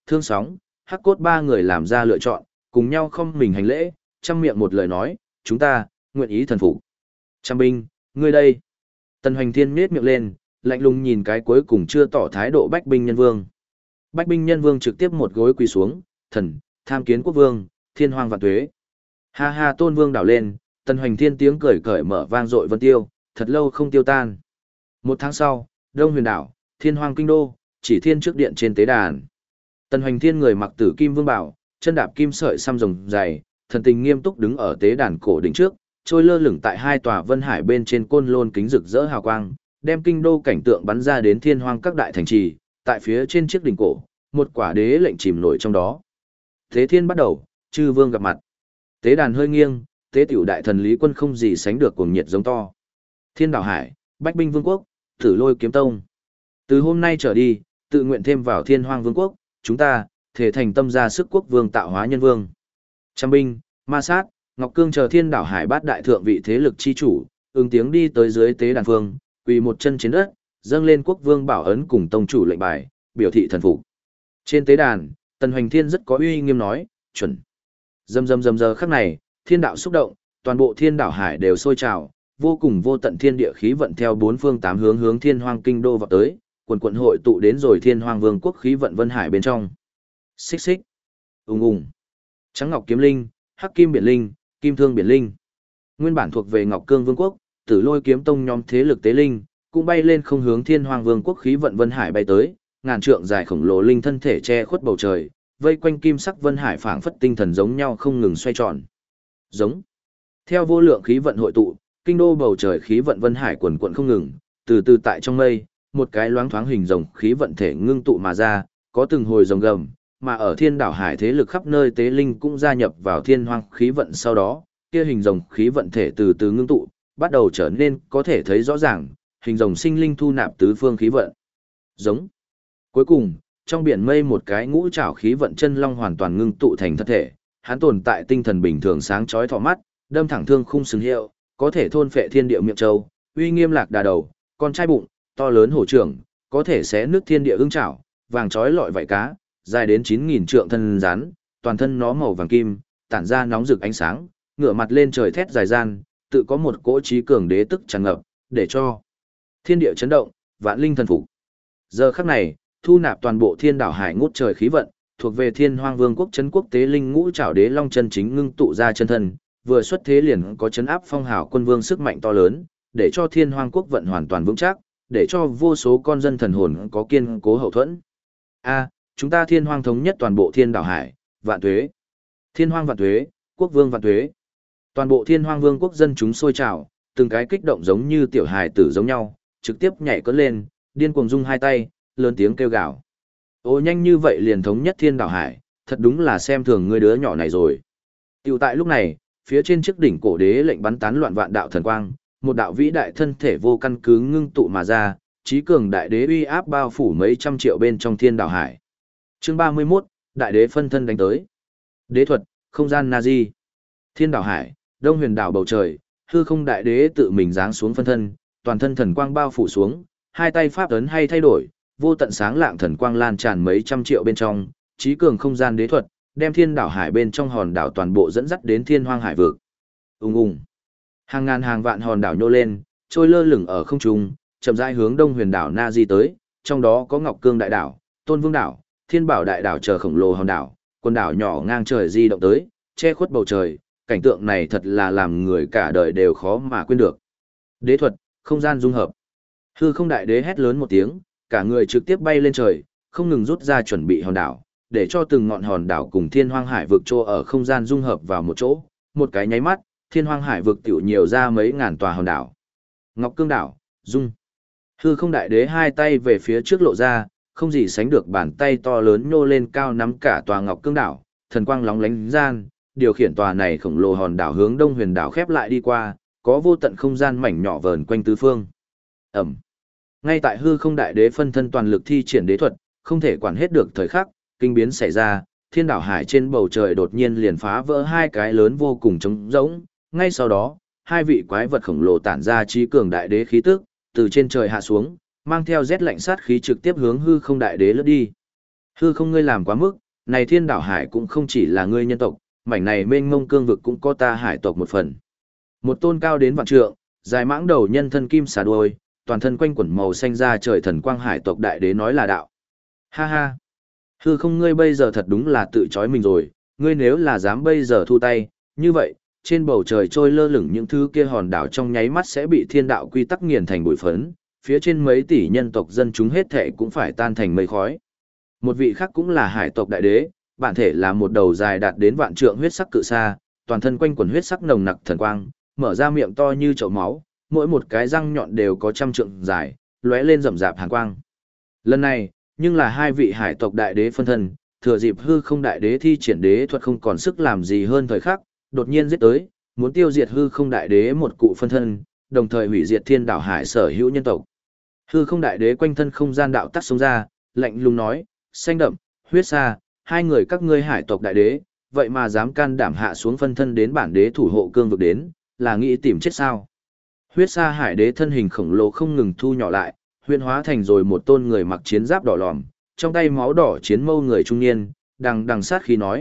Thương Sóng, Hắc Cốt ba người làm ra lựa chọn, cùng nhau không mình hành lễ, trăm miệng một lời nói, chúng ta, nguyện ý thần phục. Trăm binh, ngươi đây. Tần Hoành Thiên nhếch miệng lên, lạnh lùng nhìn cái cuối cùng chưa tỏ thái độ Bách binh nhân vương. Bách binh nhân vương trực tiếp một gối quỳ xuống, thần, tham kiến quốc vương, thiên hoàng vạn tuế. Ha ha tôn vương đảo lên, Tần Hoành Thiên tiếng cười cởi mở vang dội vân tiêu, thật lâu không tiêu tan. Một tháng sau, Đông Huyền đảo, thiên hoàng kinh đô, chỉ thiên trước điện trên tế đàn. Tần Hoành Thiên người mặc tử kim vương bảo, chân đạp kim sợi xăm rồng dày, thần tình nghiêm túc đứng ở tế đàn cổ đỉnh trước, trôi lơ lửng tại hai tòa vân hải bên trên côn lôn kính rực rỡ hào quang, đem kinh đô cảnh tượng bắn ra đến thiên hoang các đại thành trì, tại phía trên chiếc đỉnh cổ, một quả đế lệnh chìm nổi trong đó. Thế thiên bắt đầu, chư vương gặp mặt. Tế đàn hơi nghiêng, tế tiểu đại thần Lý Quân không gì sánh được cuồng nhiệt giống to. Thiên đảo hải, Bách binh vương quốc, Tử Lôi kiếm tông. Từ hôm nay trở đi, tự nguyện thêm vào thiên hoang vương quốc, chúng ta, thể thành tâm ra sức quốc vương tạo hóa nhân vương. Trăm binh, ma sát, Ngọc Cương chờ thiên đảo hải bát đại thượng vị thế lực chi chủ, ứng tiếng đi tới dưới tế đàn phương, quỳ một chân trên đất, dâng lên quốc vương bảo ấn cùng tông chủ lệnh bài, biểu thị thần phục. Trên tế đàn, Tần Hoành Thiên rất có uy nghiêm nói, chuẩn. Rầm rầm rầm giờ khắc này, thiên đạo xúc động, toàn bộ thiên đảo hải đều sôi trào, vô cùng vô tận thiên địa khí vận theo bốn phương tám hướng hướng thiên hoang kinh đô vào tới, quần quần hội tụ đến rồi thiên hoang vương quốc khí vận vân hải bên trong. Xích xích, ùng ùng, trắng ngọc kiếm linh, hắc kim biển linh, kim thương biển linh. Nguyên bản thuộc về Ngọc Cương vương quốc, Tử Lôi kiếm tông nhóm thế lực tế linh, cũng bay lên không hướng thiên hoang vương quốc khí vận vân hải bay tới, ngàn trượng dài khổng lồ linh thân thể che khuất bầu trời, vây quanh kim sắc vân hải phảng phất tinh thần giống nhau không ngừng xoay tròn. Giống. Theo vô lượng khí vận hội tụ, kinh đô bầu trời khí vận vân hải quần quần không ngừng, từ từ tại trong mây, một cái loáng thoáng hình rồng khí vận thể ngưng tụ mà ra, có từng hồi rồng gầm, mà ở thiên đảo hải thế lực khắp nơi tế linh cũng gia nhập vào thiên hoang khí vận sau đó, kia hình rồng khí vận thể từ từ ngưng tụ, bắt đầu trở nên có thể thấy rõ ràng, hình rồng sinh linh thu nạp tứ phương khí vận. Giống. Cuối cùng, trong biển mây một cái ngũ trảo khí vận chân long hoàn toàn ngưng tụ thành thân thể, hắn tồn tại tinh thần bình thường sáng chói thọ mắt, đâm thẳng thương khung sừng hiệu, có thể thôn phệ thiên địa miệng châu, uy nghiêm lạc đà đầu, con trai bụng, to lớn hổ trưởng, có thể xé nước thiên địa ương trảo, vàng chói lọi vảy cá, dài đến 9000 trượng thân rắn, toàn thân nó màu vàng kim, tản ra nóng rực ánh sáng, ngửa mặt lên trời thét dài gian, tự có một cỗ trí cường đế tức tràn ngập, để cho thiên địa chấn động, vạn linh thần phục. Giờ khắc này, thu nạp toàn bộ thiên đảo hải ngút trời khí vận, thuộc về thiên hoang vương quốc chấn quốc tế linh ngũ trảo đế long chân chính ngưng tụ ra chân thân, vừa xuất thế liền có chấn áp phong hào quân vương sức mạnh to lớn, để cho thiên hoang quốc vận hoàn toàn vững chắc, để cho vô số con dân thần hồn có kiên cố hậu thuẫn. A, chúng ta thiên hoang thống nhất toàn bộ thiên đảo hải, vạn tuế. Thiên hoang vạn tuế, quốc vương vạn tuế. Toàn bộ thiên hoang vương quốc dân chúng sôi trào, từng cái kích động giống như tiểu hài tử giống nhau, trực tiếp nhảy cất lên, điên cuồng rung hai tay, lớn tiếng kêu gào. Ô nhanh như vậy liền thống nhất thiên đảo hải, thật đúng là xem thường ngươi đứa nhỏ này rồi. Tiểu tại lúc này, phía trên chiếc đỉnh cổ đế lệnh bắn tán loạn vạn đạo thần quang, một đạo vĩ đại thân thể vô căn cứ ngưng tụ mà ra, trí cường đại đế uy áp bao phủ mấy trăm triệu bên trong thiên đảo hải. Chương 31, đại đế phân thân đánh tới. Đế thuật, không gian Nazi. Thiên đảo hải, Đông Huyền đảo bầu trời, hư không đại đế tự mình giáng xuống phân thân, toàn thân thần quang bao phủ xuống, hai tay pháp ấn hay thay đổi, vô tận sáng lạng thần quang lan tràn mấy trăm triệu bên trong, trí cường không gian đế thuật, đem thiên đảo hải bên trong hòn đảo toàn bộ dẫn dắt đến thiên hoang hải vực. Ùng ùng. Hàng ngàn hàng vạn hòn đảo nhô lên, trôi lơ lửng ở không trung, chậm rãi hướng Đông Huyền đảo Nazi tới, trong đó có Ngọc Cương đại đảo, Tôn Vương đảo, Thiên Bảo đại đảo chờ khổng lồ hòn đảo, quần đảo nhỏ ngang trời di động tới, che khuất bầu trời, cảnh tượng này thật là làm người cả đời đều khó mà quên được. Đế thuật, không gian dung hợp. Hư không đại đế hét lớn một tiếng, cả người trực tiếp bay lên trời, không ngừng rút ra chuẩn bị hòn đảo, để cho từng ngọn hòn đảo cùng thiên hoang hải vực trô ở không gian dung hợp vào một chỗ, một cái nháy mắt, thiên hoang hải vực tiểu nhiều ra mấy ngàn tòa hòn đảo. Ngọc Cương đảo, dung. Hư không đại đế hai tay về phía trước lộ ra, không gì sánh được bàn tay to lớn nhô lên cao nắm cả tòa Ngọc Cương đảo, thần quang lóng lánh gian, điều khiển tòa này khổng lồ hòn đảo hướng Đông Huyền đảo khép lại đi qua, có vô tận không gian mảnh nhỏ vờn quanh tứ phương. Ẩm. Ngay tại hư không đại đế phân thân toàn lực thi triển đế thuật, không thể quản hết được thời khắc, kinh biến xảy ra, thiên đảo hải trên bầu trời đột nhiên liền phá vỡ hai cái lớn vô cùng trống rỗng, ngay sau đó, hai vị quái vật khổng lồ tản ra trí cường đại đế khí tức, từ trên trời hạ xuống, mang theo rét lạnh sát khí trực tiếp hướng hư không đại đế lướt đi. Hư không ngươi làm quá mức, này thiên đảo hải cũng không chỉ là ngươi nhân tộc, mảnh này mênh mông cương vực cũng có ta hải tộc một phần. Một tôn cao đến vạn trượng, dài mãng đầu nhân thân kim xà đuôi, toàn thân quanh quẩn màu xanh da trời thần quang hải tộc đại đế nói là đạo. Ha ha! Hư không ngươi bây giờ thật đúng là tự chói mình rồi, ngươi nếu là dám bây giờ thu tay, như vậy, trên bầu trời trôi lơ lửng những thứ kia hòn đảo trong nháy mắt sẽ bị thiên đạo quy tắc nghiền thành bụi phấn, phía trên mấy tỷ nhân tộc dân chúng hết thệ cũng phải tan thành mây khói. Một vị khác cũng là hải tộc đại đế, bản thể là một đầu dài đạt đến vạn trượng huyết sắc cự sa, toàn thân quanh quần huyết sắc nồng nặc thần quang, mở ra miệng to như chậu máu, mỗi một cái răng nhọn đều có trăm trượng dài, lóe lên rậm rạp hàn quang. Lần này, nhưng là hai vị hải tộc đại đế phân thân, thừa dịp hư không đại đế thi triển đế thuật không còn sức làm gì hơn thời khắc, đột nhiên giết tới, muốn tiêu diệt hư không đại đế một cụ phân thân, đồng thời hủy diệt thiên đảo hải sở hữu nhân tộc. Hư không đại đế quanh thân không gian đạo tắc xông ra, lạnh lùng nói, xanh đậm, huyết sa, hai người các ngươi hải tộc đại đế, vậy mà dám can đảm hạ xuống phân thân đến bản đế thủ hộ cương vực đến, là nghĩ tìm chết sao? Huyết sa hải đế thân hình khổng lồ không ngừng thu nhỏ lại, huyễn hóa thành rồi một tôn người mặc chiến giáp đỏ lòm, trong tay máu đỏ chiến mâu người trung niên, đằng sát khí nói,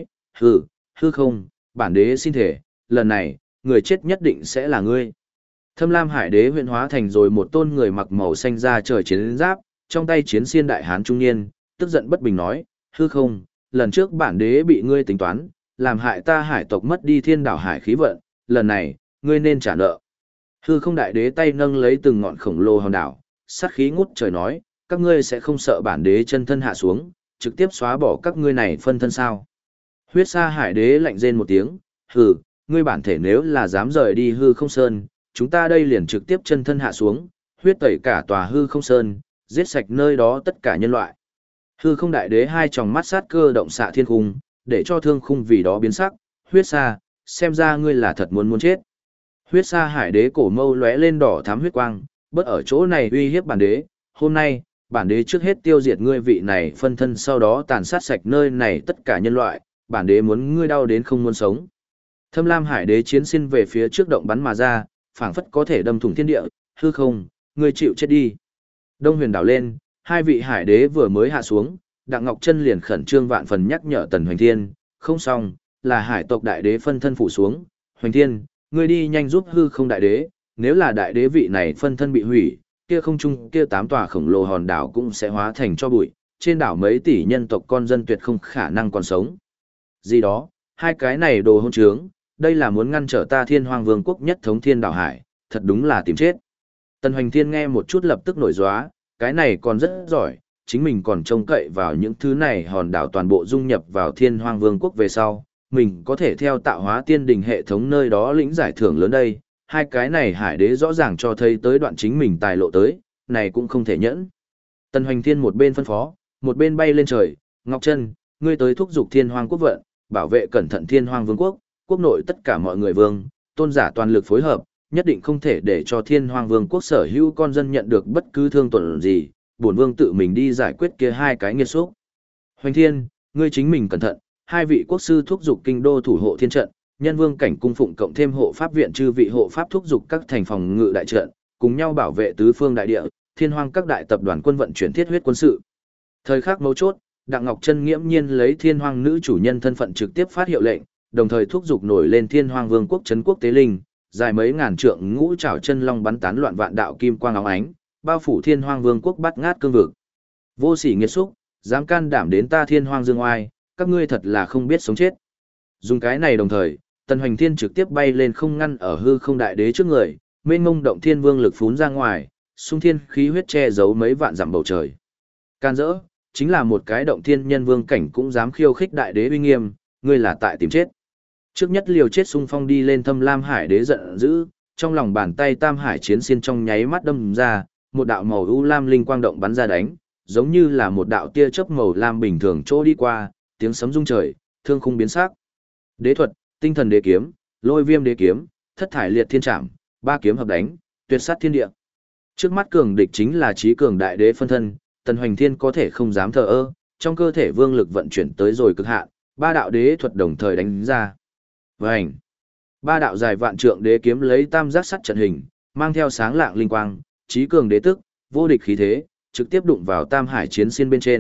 hư không, bản đế xin thể, lần này, người chết nhất định sẽ là ngươi. Thâm Lam hải đế huyễn hóa thành rồi một tôn người mặc màu xanh da trời chiến giáp, trong tay chiến xiên đại hán trung niên, tức giận bất bình nói, hư không, lần trước bản đế bị ngươi tính toán, làm hại ta hải tộc mất đi thiên đảo hải khí vận, lần này, ngươi nên trả nợ. Hư không đại đế tay nâng lấy từng ngọn khổng lồ hòn đảo, sát khí ngút trời nói, các ngươi sẽ không sợ bản đế chân thân hạ xuống, trực tiếp xóa bỏ các ngươi này phân thân sao. Huyết sa hải đế lạnh rên một tiếng, ngươi bản thể nếu là dám rời đi hư không sơn, chúng ta đây liền trực tiếp chân thân hạ xuống, huyết tẩy cả tòa hư không sơn, giết sạch nơi đó tất cả nhân loại. Hư không đại đế hai tròng mắt sát cơ động xạ thiên khung, để cho thương khung vì đó biến sắc, huyết sa, xem ra ngươi là thật muốn chết. Huyết sa hải đế cổ mâu lóe lên đỏ thắm huyết quang, bất ở chỗ này uy hiếp bản đế, hôm nay, bản đế trước hết tiêu diệt ngươi vị này phân thân sau đó tàn sát sạch nơi này tất cả nhân loại, bản đế muốn ngươi đau đến không muốn sống. Thâm Lam hải đế chiến xin về phía trước động bắn mà ra, phảng phất có thể đâm thủng thiên địa, hư không, ngươi chịu chết đi. Đông huyền đảo lên, hai vị hải đế vừa mới hạ xuống, Đặng Ngọc Chân liền khẩn trương vạn phần nhắc nhở Tần Hoành Thiên, không xong, là hải tộc đại đế phân thân phủ xuống, Hoành Thiên, ngươi đi nhanh giúp hư không đại đế, nếu là đại đế vị này phân thân bị hủy, kia không trung kia 8 tòa khổng lồ hòn đảo cũng sẽ hóa thành cho bụi, trên đảo mấy tỷ nhân tộc con dân tuyệt không khả năng còn sống. Gì đó, hai cái này đồ hỗn trướng, đây là muốn ngăn trở ta Thiên Hoang Vương quốc nhất thống thiên đảo hải, thật đúng là tìm chết. Tần Hoành Thiên nghe một chút lập tức nổi gióa, cái này còn rất giỏi, chính mình còn trông cậy vào những thứ này hòn đảo toàn bộ dung nhập vào Thiên Hoang Vương quốc về sau, mình có thể theo tạo hóa tiên đình hệ thống nơi đó lĩnh giải thưởng lớn đây. Hai cái này hải đế rõ ràng cho thấy tới đoạn chính mình tài lộ tới, này cũng không thể nhẫn. Tần Hoành Thiên một bên phân phó, một bên bay lên trời, Ngọc Chân, ngươi tới thúc giục Thiên Hoang quốc vận, bảo vệ cẩn thận Thiên Hoang Vương quốc, quốc nội tất cả mọi người vương, tôn giả toàn lực phối hợp, nhất định không thể để cho Thiên Hoang Vương quốc sở hữu con dân nhận được bất cứ thương tổn gì, bổn vương tự mình đi giải quyết kia hai cái nghiệt xúc. Hoành Thiên, ngươi chính mình cẩn thận, hai vị quốc sư thúc giục kinh đô thủ hộ thiên trận, nhân vương cảnh cung phụng cộng thêm hộ pháp viện chư vị hộ pháp thúc giục các thành phòng ngự đại trận, cùng nhau bảo vệ tứ phương đại địa, Thiên Hoang các đại tập đoàn quân vận chuyển thiết huyết quân sự. Thời khắc mấu chốt, Đặng Ngọc Chân nghiễm nhiên lấy Thiên Hoang nữ chủ nhân thân phận trực tiếp phát hiệu lệnh, đồng thời thúc giục nổi lên Thiên Hoang Vương quốc trấn quốc tế linh, dài mấy ngàn trượng ngũ trảo chân long bắn tán loạn vạn đạo kim quang óng ánh, bao phủ Thiên Hoang Vương quốc bắt ngát cương vực. Vô sỉ nghiệt xúc, dám can đảm đến ta Thiên Hoang dương oai, các ngươi thật là không biết sống chết. Dùng cái này đồng thời, Tần Hoành Thiên trực tiếp bay lên không ngăn ở hư không đại đế trước người, mênh mông động thiên vương lực phún ra ngoài, xung thiên khí huyết che giấu mấy vạn dặm bầu trời. Can dỡ, chính là một cái động thiên nhân vương cảnh cũng dám khiêu khích đại đế uy nghiêm, ngươi là tại tìm chết. Trước nhất liều chết xung phong đi lên Thâm Lam hải đế giận dữ, trong lòng bàn tay Tam Hải chiến xiên trong nháy mắt đâm ra, một đạo màu u lam linh quang động bắn ra đánh, giống như là một đạo tia chớp màu lam bình thường trôi đi qua, tiếng sấm rung trời, thương khung biến sắc. Đế thuật, tinh thần đế kiếm, lôi viêm đế kiếm, thất thải liệt thiên trảm, ba kiếm hợp đánh, tuyệt sát thiên địa. Trước mắt cường địch chính là trí cường đại đế phân thân, Tần Hoành Thiên có thể không dám thờ ơ, trong cơ thể vương lực vận chuyển tới rồi cực hạn, ba đạo đế thuật đồng thời đánh ra. Vành. Ba đạo dài vạn trượng đế kiếm lấy tam giác sắt trận hình, mang theo sáng lạng linh quang, trí cường đế tức, vô địch khí thế, trực tiếp đụng vào Tam Hải chiến xiên bên trên,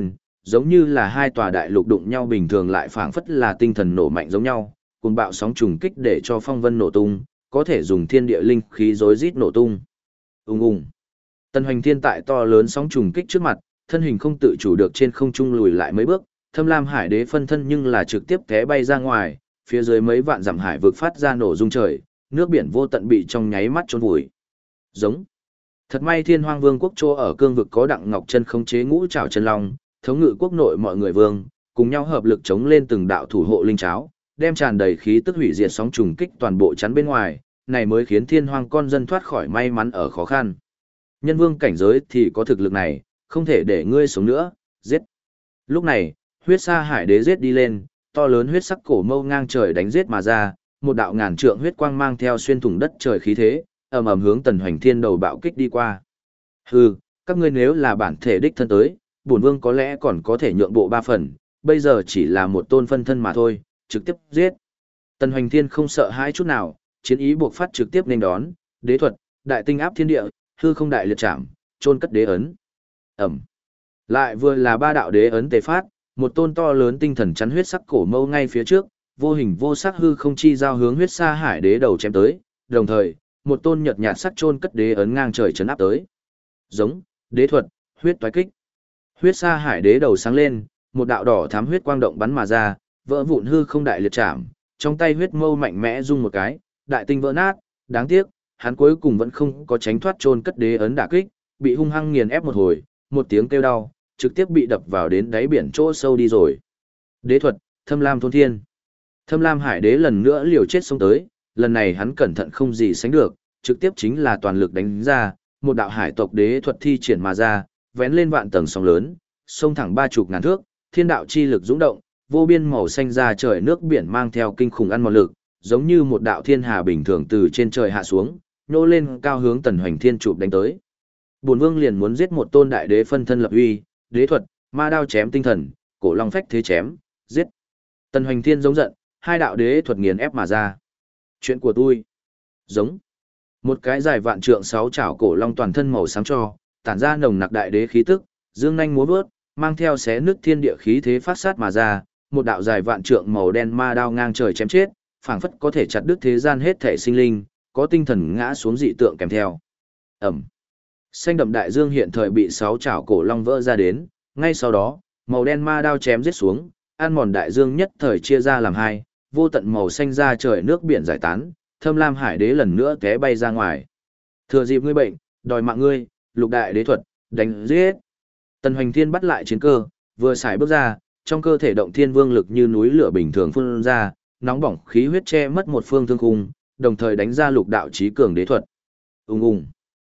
Giống như là hai tòa đại lục đụng nhau bình thường lại phảng phất là tinh thần nổ mạnh giống nhau, cùng bạo sóng trùng kích để cho phong vân nổ tung, có thể dùng thiên địa linh khí rối rít nổ tung. Ùng ùng. Tần Hoành Thiên tại to lớn sóng trùng kích trước mặt, thân hình không tự chủ được trên không trung lùi lại mấy bước, Thâm Lam Hải Đế phân thân nhưng là trực tiếp té bay ra ngoài, phía dưới mấy vạn dặm hải vực phát ra nổ rung trời, nước biển vô tận bị trong nháy mắt chôn vùi. Giống. Thật may Thiên Hoang Vương quốc chỗ ở cương vực có Đặng Ngọc Chân khống chế ngũ trảo chân long, thống ngự quốc nội mọi người vương, cùng nhau hợp lực chống lên từng đạo thủ hộ linh cháo, đem tràn đầy khí tức hủy diệt sóng trùng kích toàn bộ chắn bên ngoài, này mới khiến Thiên Hoang con dân thoát khỏi may mắn ở khó khăn. Nhân vương cảnh giới thì có thực lực này, không thể để ngươi sống nữa, giết. Lúc này, huyết sa hải đế giết đi lên, to lớn huyết sắc cổ mâu ngang trời đánh giết mà ra, một đạo ngàn trượng huyết quang mang theo xuyên thủng đất trời khí thế, ầm ầm hướng Tần Hoành Thiên đầu bạo kích đi qua. Hừ, các ngươi nếu là bản thể đích thân tới, bổn vương có lẽ còn có thể nhượng bộ 3 phần, bây giờ chỉ là một tôn phân thân mà thôi, trực tiếp giết. Tần Hoành Thiên không sợ hãi chút nào, chiến ý buộc phát trực tiếp nên đón, đế thuật, đại tinh áp thiên địa, hư không đại liệt trảm, chôn cất đế ấn. Ẩm. Lại vừa là 3 đạo đế ấn tề phát, một tôn to lớn tinh thần chắn huyết sắc cổ mâu ngay phía trước, vô hình vô sắc hư không chi giao hướng huyết sa hải đế đầu chém tới, đồng thời, một tôn nhợt nhạt sắc chôn cất đế ấn ngang trời chấn áp tới. Giống, đế thuật, huyết toái kích. Huyết sa hải đế đầu sáng lên, một đạo đỏ thắm huyết quang động bắn mà ra, vỡ vụn hư không đại liệt trảm, trong tay huyết mâu mạnh mẽ rung một cái, đại tinh vỡ nát, đáng tiếc, hắn cuối cùng vẫn không có tránh thoát chôn cất đế ấn đả kích, bị hung hăng nghiền ép một hồi, một tiếng kêu đau, trực tiếp bị đập vào đến đáy biển chỗ sâu đi rồi. Đế thuật, Thâm Lam thôn thiên. Thâm Lam Hải Đế lần nữa liều chết xông tới, lần này hắn cẩn thận không gì sánh được, trực tiếp chính là toàn lực đánh ra, một đạo hải tộc đế thuật thi triển mà ra, vén lên vạn tầng sóng lớn, xông thẳng 30 ngàn thước, thiên đạo chi lực dũng động, vô biên màu xanh ra trời nước biển mang theo kinh khủng ăn mòn lực, giống như một đạo thiên hà bình thường từ trên trời hạ xuống, nhô lên cao hướng Tần Hoành Thiên chụp đánh tới. Bổn vương liền muốn giết một tôn đại đế phân thân lập uy, đế thuật, ma đao chém tinh thần, cổ long phách thế chém, giết. Tần Hoành Thiên giống giận, 2 đạo đế thuật nghiền ép mà ra. Chuyện của tôi. Giống. Một cái dài vạn trượng 6 chảo cổ long toàn thân màu sáng cho, tản ra nồng nặc đại đế khí tức, dương nhanh múa vớt, mang theo xé nước thiên địa khí thế phát sát mà ra, một đạo dài vạn trượng màu đen ma đao ngang trời chém chết, phảng phất có thể chặt đứt thế gian hết thể sinh linh, có tinh thần ngã xuống dị tượng kèm theo. Ẩm. Xanh đậm đại dương hiện thời bị 6 chảo cổ long vỡ ra đến, ngay sau đó, màu đen ma đao chém giết xuống, ăn mòn đại dương nhất thời chia ra làm hai, vô tận màu xanh ra trời nước biển giải tán, Thâm Lam Hải Đế lần nữa té bay ra ngoài. Thừa dịp ngươi bệnh, đòi mạng ngươi, lục đại đế thuật, đánh giết. Tần Hoành Thiên bắt lại chiến cơ, vừa xài bước ra, trong cơ thể động thiên vương lực như núi lửa bình thường phun ra, nóng bỏng khí huyết che mất một phương thương khung, đồng thời đánh ra lục đạo chí cường đế thuật. Ùng ùng.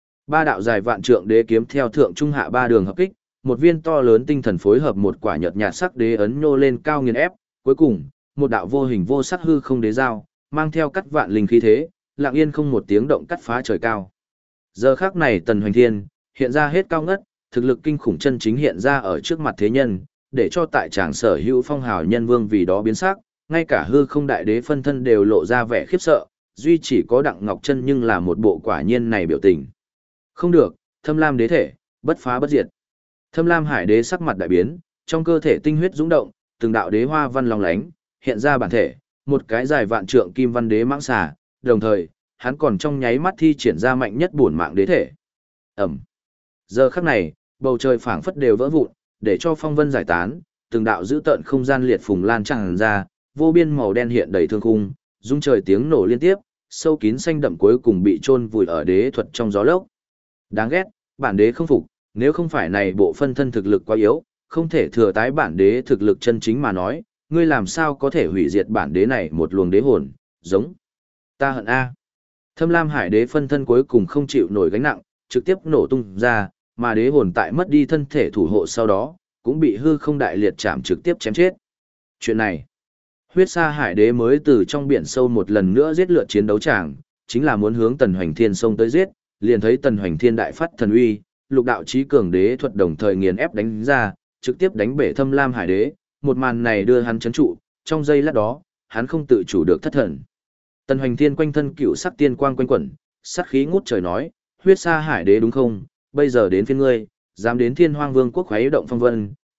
3 đạo dài vạn trượng đế kiếm theo thượng trung hạ 3 đường hợp kích, một viên to lớn tinh thần phối hợp một quả nhợt nhạt sắc đế ấn nhô lên cao nghiền ép, cuối cùng, một đạo vô hình vô sắc hư không đế dao, mang theo cắt vạn linh khí thế, lặng yên không một tiếng động cắt phá trời cao. Giờ khắc này Tần Hoành Thiên hiện ra hết cao ngất, thực lực kinh khủng chân chính hiện ra ở trước mặt thế nhân, để cho tại tràng sở hữu phong hào nhân vương vì đó biến sắc, ngay cả hư không đại đế phân thân đều lộ ra vẻ khiếp sợ, duy chỉ có Đặng Ngọc Chân nhưng là một bộ quả nhiên này biểu tình. Không được, Thâm Lam đế thể, bất phá bất diệt. Thâm Lam Hải Đế sắc mặt đại biến, trong cơ thể tinh huyết dũng động, từng đạo đế hoa văn long lánh, hiện ra bản thể, một cái dài vạn trượng kim văn đế mãng xà, đồng thời, hắn còn trong nháy mắt thi triển ra mạnh nhất bổn mạng đế thể. Ẩm. Giờ khắc này, bầu trời phảng phất đều vỡ vụn, để cho phong vân giải tán, từng đạo dữ tợn không gian liệt phùng lan tràn ra, vô biên màu đen hiện đầy thương khung, rung trời tiếng nổ liên tiếp, sâu kín xanh đậm cuối cùng bị chôn vùi ở đế thuật trong gió lốc. Đáng ghét, bản đế không phục, nếu không phải này bộ phân thân thực lực quá yếu, không thể thừa tái bản đế thực lực chân chính mà nói, ngươi làm sao có thể hủy diệt bản đế này một luồng đế hồn, giống. Ta hận A. Thâm Lam Hải Đế phân thân cuối cùng không chịu nổi gánh nặng, trực tiếp nổ tung ra, mà đế hồn tại mất đi thân thể thủ hộ sau đó, cũng bị hư không đại liệt chạm trực tiếp chém chết. Chuyện này, huyết sa hải đế mới từ trong biển sâu một lần nữa giết lượt chiến đấu tràng, chính là muốn hướng Tần Hoành Thiên xông tới giết, liền thấy Tần Hoành Thiên đại phát thần uy, lục đạo chí cường đế thuật đồng thời nghiền ép đánh ra, trực tiếp đánh bể Thâm Lam Hải Đế, một màn này đưa hắn chấn trụ, trong giây lát đó, hắn không tự chủ được thất thần. Tần Hoành Thiên quanh thân cựu sắc tiên quang quanh quẩn, sát khí ngút trời nói, huyết sa hải đế đúng không, bây giờ đến phiên ngươi, dám đến Thiên Hoang Vương quốc khuấy động phong vân,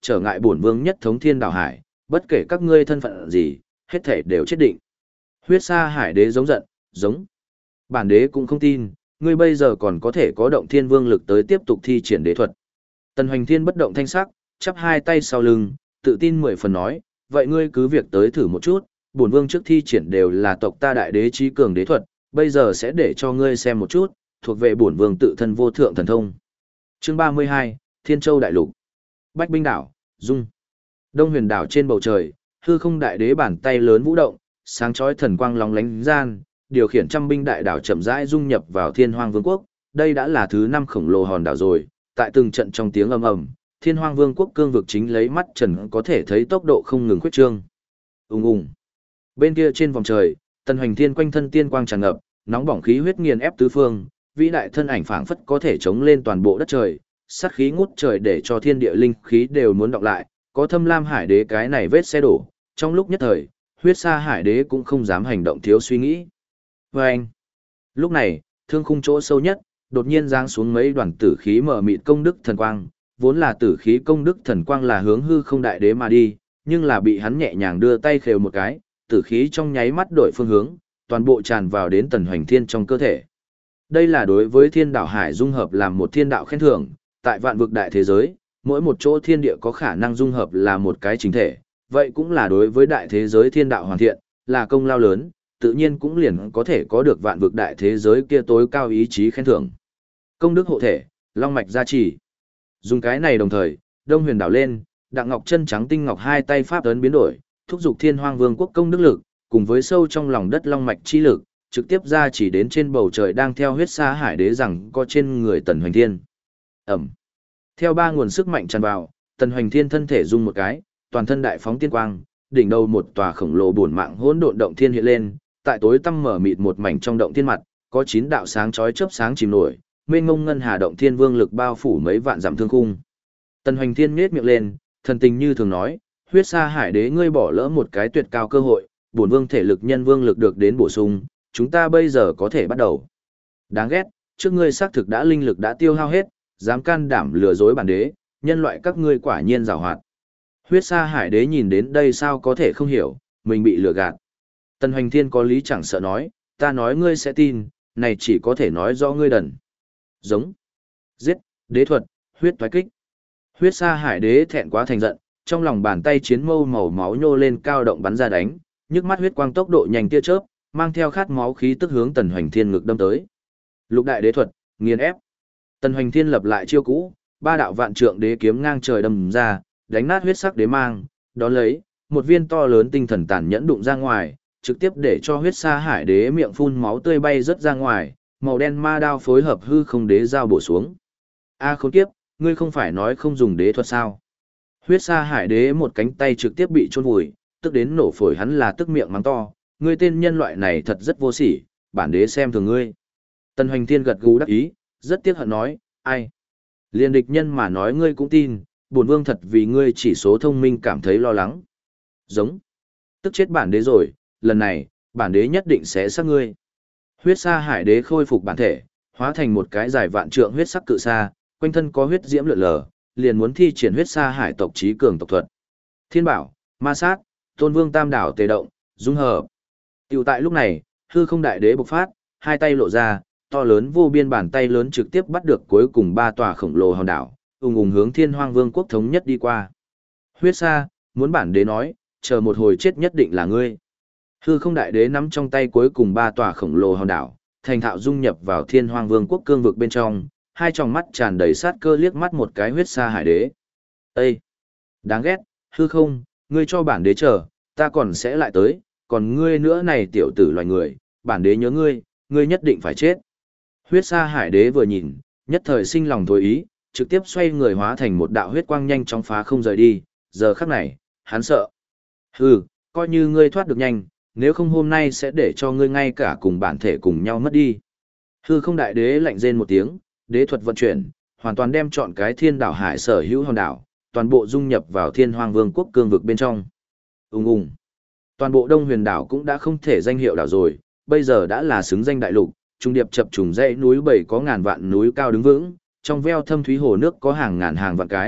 trở ngại bổn vương nhất thống thiên đảo hải, bất kể các ngươi thân phận gì, hết thể đều chết định. Huyết Sa Hải Đế giống giận, giống. Bản đế cũng không tin, ngươi bây giờ còn có thể có động thiên vương lực tới tiếp tục thi triển đế thuật. Tần Hoành Thiên bất động thanh sắc, chắp hai tay sau lưng, tự tin 10 phần nói, vậy ngươi cứ việc tới thử một chút, bổn vương trước thi triển đều là tộc ta đại đế trí cường đế thuật, bây giờ sẽ để cho ngươi xem một chút, thuộc về bổn vương tự thân vô thượng thần thông. Chương 32, Thiên Châu Đại Lục. Bách Binh Đảo, Dung. Đông Huyền Đảo trên bầu trời, hư không đại đế bàn tay lớn vũ động, sáng chói thần quang lóng lánh gian, điều khiển trăm binh đại đảo chậm rãi dung nhập vào Thiên Hoang Vương quốc, đây đã là thứ 5 khổng lồ hòn đảo rồi, tại từng trận trong tiếng ầm ầm, Thiên Hoang Vương quốc cương vực chính lấy mắt trần có thể thấy tốc độ không ngừng khuyết trương. Ùng ùng. Bên kia trên vòng trời, Tần Hoành Thiên quanh thân tiên quang tràn ngập, nóng bỏng khí huyết nghiền ép tứ phương, vĩ đại thân ảnh phảng phất có thể chống lên toàn bộ đất trời, sát khí ngút trời để cho thiên địa linh khí đều muốn đọc lại, có Thâm Lam Hải Đế cái này vết xe đổ, trong lúc nhất thời, Huyết Sa Hải Đế cũng không dám hành động thiếu suy nghĩ. Vâng! Lúc này, thương khung chỗ sâu nhất, đột nhiên giáng xuống mấy đoàn tử khí mở mịt công đức thần quang, vốn là tử khí công đức thần quang là hướng hư không đại đế mà đi, nhưng là bị hắn nhẹ nhàng đưa tay khều một cái, tử khí trong nháy mắt đổi phương hướng, toàn bộ tràn vào đến Tần Hoành Thiên trong cơ thể. Đây là đối với thiên đạo hải dung hợp làm một thiên đạo khen thưởng, tại vạn vực đại thế giới, mỗi một chỗ thiên địa có khả năng dung hợp là một cái chính thể, vậy cũng là đối với đại thế giới thiên đạo hoàn thiện, là công lao lớn, tự nhiên cũng liền có thể có được vạn vực đại thế giới kia tối cao ý chí khen thưởng. Công đức hộ thể, long mạch gia trì. Dùng cái này đồng thời, Đông Huyền đảo lên, Đặng Ngọc chân trắng tinh ngọc hai tay pháp ấn biến đổi, thúc giục Thiên Hoang Vương quốc công đức lực, cùng với sâu trong lòng đất long mạch chi lực, trực tiếp ra chỉ đến trên bầu trời đang theo Huyết Sa Hải Đế rằng có trên người Tần Hoành Thiên. Ẩm. Theo ba nguồn sức mạnh tràn vào, Tần Hoành Thiên thân thể rung một cái, toàn thân đại phóng tiên quang, đỉnh đầu một tòa khổng lồ bổn mạng hỗn độn động thiên hiện lên, tại tối tăm mở mịt một mảnh trong động thiên mặt, có 9 đạo sáng chói chớp sáng chìm nổi, mênh mông ngân hà động thiên vương lực bao phủ mấy vạn dặm thương khung. Tần Hoành Thiên nhếch miệng lên, thần tình như thường nói, Huyết Sa Hải Đế ngươi bỏ lỡ một cái tuyệt cao cơ hội, bổn vương thể lực nhân vương lực được đến bổ sung, chúng ta bây giờ có thể bắt đầu. Đáng ghét, trước ngươi xác thực đã linh lực đã tiêu hao hết, dám can đảm lừa dối bản đế, nhân loại các ngươi quả nhiên giàu hoạt. Huyết Sa Hải Đế nhìn đến đây sao có thể không hiểu, mình bị lừa gạt. Tần Hoành Thiên có lý chẳng sợ nói, ta nói ngươi sẽ tin, này chỉ có thể nói do ngươi đần. Giống. Giết, đế thuật, huyết toái kích. Huyết Sa Hải Đế thẹn quá thành giận, trong lòng bàn tay chiến mâu màu máu nhô lên cao động bắn ra đánh, nhức mắt huyết quang tốc độ nhanh tia chớp, mang theo khát máu khí tức hướng Tần Hoành Thiên ngực đâm tới. Lục đại đế thuật, nghiền ép. Tần Hoành Thiên lập lại chiêu cũ, ba đạo vạn trượng đế kiếm ngang trời đâm ra, đánh nát huyết sắc đế mang, đón lấy, một viên to lớn tinh thần tàn nhẫn đụng ra ngoài, trực tiếp để cho Huyết Sa Hải Đế miệng phun máu tươi bay rất ra ngoài, màu đen ma đao phối hợp hư không đế dao bổ xuống. A khốn kiếp, ngươi không phải nói không dùng đế thuật sao? Huyết Sa Hải Đế một cánh tay trực tiếp bị chôn vùi, tức đến nổ phổi hắn là tức miệng mắng to, ngươi tên nhân loại này thật rất vô sỉ, bản đế xem thường ngươi. Tần Hoành Thiên gật gù đắc ý, rất tiếc hận nói, ai? Liên địch nhân mà nói ngươi cũng tin, bổn vương thật vì ngươi chỉ số thông minh cảm thấy lo lắng. Giống. Tức chết bản đế rồi, lần này, bản đế nhất định sẽ sát ngươi. Huyết Sa Hải Đế khôi phục bản thể, hóa thành một cái dài vạn trượng huyết sắc cự sa, quanh thân có huyết diễm lượn lờ, liền muốn thi triển Huyết Sa Hải tộc trí cường tộc thuật. Thiên Bảo, Ma Sát, Tôn Vương Tam Đảo tề động, dung hợp. Tiểu tại lúc này, hư không đại đế bộc phát, hai tay lộ ra, to lớn vô biên bàn tay lớn trực tiếp bắt được cuối cùng ba tòa khổng lồ hòn đảo, ùng ùng hướng Thiên Hoang Vương quốc thống nhất đi qua. Huyết Sa, muốn bản đế nói, chờ một hồi chết nhất định là ngươi. Hư không đại đế nắm trong tay cuối cùng ba tòa khổng lồ hòn đảo, thành thạo dung nhập vào Thiên Hoang Vương quốc cương vực bên trong, hai tròng mắt tràn đầy sát cơ liếc mắt một cái Huyết Sa Hải Đế. Ê! Đáng ghét, hư không, ngươi cho bản đế chờ, ta còn sẽ lại tới, còn ngươi nữa này tiểu tử loài người, bản đế nhớ ngươi, ngươi nhất định phải chết. Huyết Sa Hải Đế vừa nhìn, nhất thời sinh lòng thôi ý, trực tiếp xoay người hóa thành một đạo huyết quang nhanh chóng phá không rời đi, giờ khắc này, hắn sợ. Hừ, coi như ngươi thoát được nhanh, nếu không hôm nay sẽ để cho ngươi ngay cả cùng bản thể cùng nhau mất đi. Hư không đại đế lạnh rên một tiếng, đế thuật vận chuyển, hoàn toàn đem chọn cái thiên đảo hải sở hữu hòn đảo, toàn bộ dung nhập vào Thiên Hoang Vương quốc cương vực bên trong. Ùng ùng. Toàn bộ Đông Huyền đảo cũng đã không thể danh hiệu đảo rồi, bây giờ đã là xứng danh đại lục, trung điệp chập trùng dãy núi bảy có ngàn vạn núi cao đứng vững, trong veo thâm thúy hồ nước có hàng ngàn hàng vạn cái,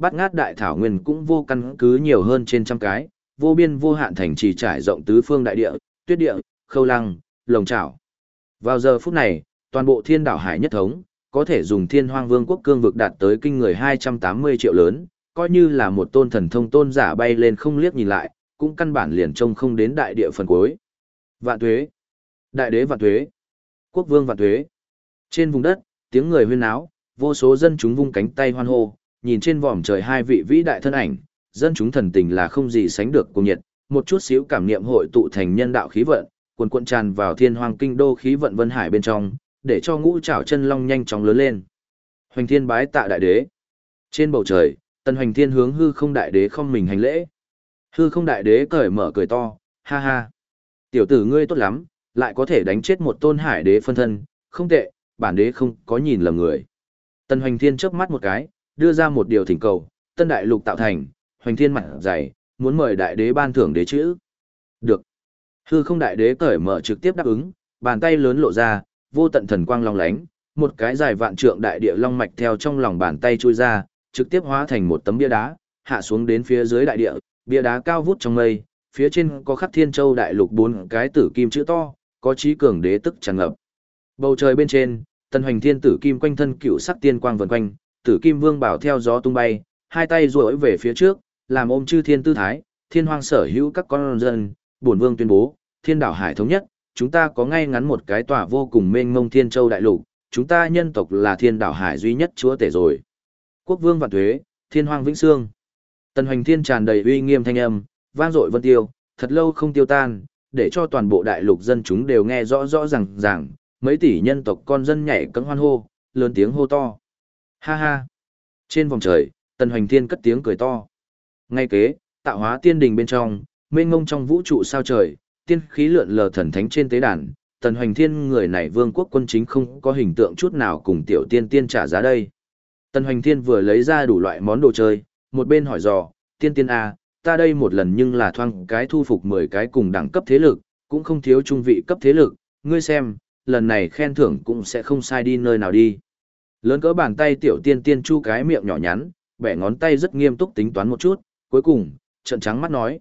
bát ngát đại thảo nguyên cũng vô căn cứ nhiều hơn trên trăm cái, vô biên vô hạn thành trì trải rộng tứ phương đại địa, tuyết địa, khâu lăng, lồng chảo. Vào giờ phút này, toàn bộ thiên đảo hải nhất thống, có thể dùng thiên hoang vương quốc cương vực đạt tới kinh người 280 triệu lớn, coi như là một tôn thần thông tôn giả bay lên không liếc nhìn lại, cũng căn bản liền trông không đến đại địa phần cuối. Vạn tuế, đại đế vạn tuế, quốc vương vạn tuế. Trên vùng đất, tiếng người huyên náo, vô số dân chúng vung cánh tay hoan hô, nhìn trên vòm trời hai vị vĩ đại thân ảnh, dân chúng thần tình là không gì sánh được cuồng nhiệt, một chút xíu cảm niệm hội tụ thành nhân đạo khí vận, cuồn cuộn tràn vào thiên hoang kinh đô khí vận vân hải bên trong, để cho ngũ trảo chân long nhanh chóng lớn lên. Hoành Thiên bái tạ đại đế. Trên bầu trời, Tần Hoành Thiên hướng hư không đại đế không mình hành lễ. Hư không đại đế cởi mở cười to, ha ha. Tiểu tử ngươi tốt lắm, lại có thể đánh chết một tôn hải đế phân thân, không tệ, bản đế không có nhìn lầm người. Tần Hoành Thiên chớp mắt một cái, đưa ra một điều thỉnh cầu, tân đại lục tạo thành, Hoành Thiên mặt dày, muốn mời đại đế ban thưởng đế chữ. Được. Hư không đại đế cởi mở trực tiếp đáp ứng, bàn tay lớn lộ ra, vô tận thần quang long lánh, một cái dài vạn trượng đại địa long mạch theo trong lòng bàn tay chui ra, trực tiếp hóa thành một tấm bia đá, hạ xuống đến phía dưới đại địa, bia đá cao vút trong mây, phía trên có khắc Thiên Châu đại lục 4 cái tử kim chữ to, có chí cường đế tức tràn ngập. Bầu trời bên trên, Tần Hoành Thiên tử kim quanh thân cựu sắc tiên quang vần quanh, tử kim vương bảo theo gió tung bay, hai tay duỗi về phía trước, làm ôm chư thiên tư thái, thiên hoang sở hữu các con dân, bổn vương tuyên bố, thiên đảo hải thống nhất, chúng ta có ngay ngắn một cái tòa vô cùng mênh mông Thiên Châu đại lục, chúng ta nhân tộc là thiên đảo hải duy nhất chúa tể rồi. Quốc vương vạn tuế, thiên hoang vĩnh xương. Tần Hoành Thiên tràn đầy uy nghiêm thanh âm, vang dội vân tiêu, thật lâu không tiêu tan, để cho toàn bộ đại lục dân chúng đều nghe rõ rõ ràng, mấy tỷ nhân tộc con dân nhảy cẫng hoan hô, lớn tiếng hô to. Ha ha. Trên vòng trời, Tần Hoành Thiên cất tiếng cười to. Ngay kế, tạo hóa tiên đình bên trong, mênh mông trong vũ trụ sao trời, tiên khí lượn lờ thần thánh trên tế đàn, Tần Hoành Thiên người này vương quốc quân chính không có hình tượng chút nào cùng tiểu tiên tiên trả giá đây. Tần Hoành Thiên vừa lấy ra đủ loại món đồ chơi, một bên hỏi dò, tiên tiên A, ta đây một lần nhưng là thoang cái thu phục 10 cái cùng đẳng cấp thế lực, cũng không thiếu trung vị cấp thế lực, ngươi xem, lần này khen thưởng cũng sẽ không sai đi nơi nào đi. Lớn cỡ bàn tay tiểu tiên tiên chu cái miệng nhỏ nhắn, bẻ ngón tay rất nghiêm túc tính toán một chút, cuối cùng, trợn trắng mắt nói,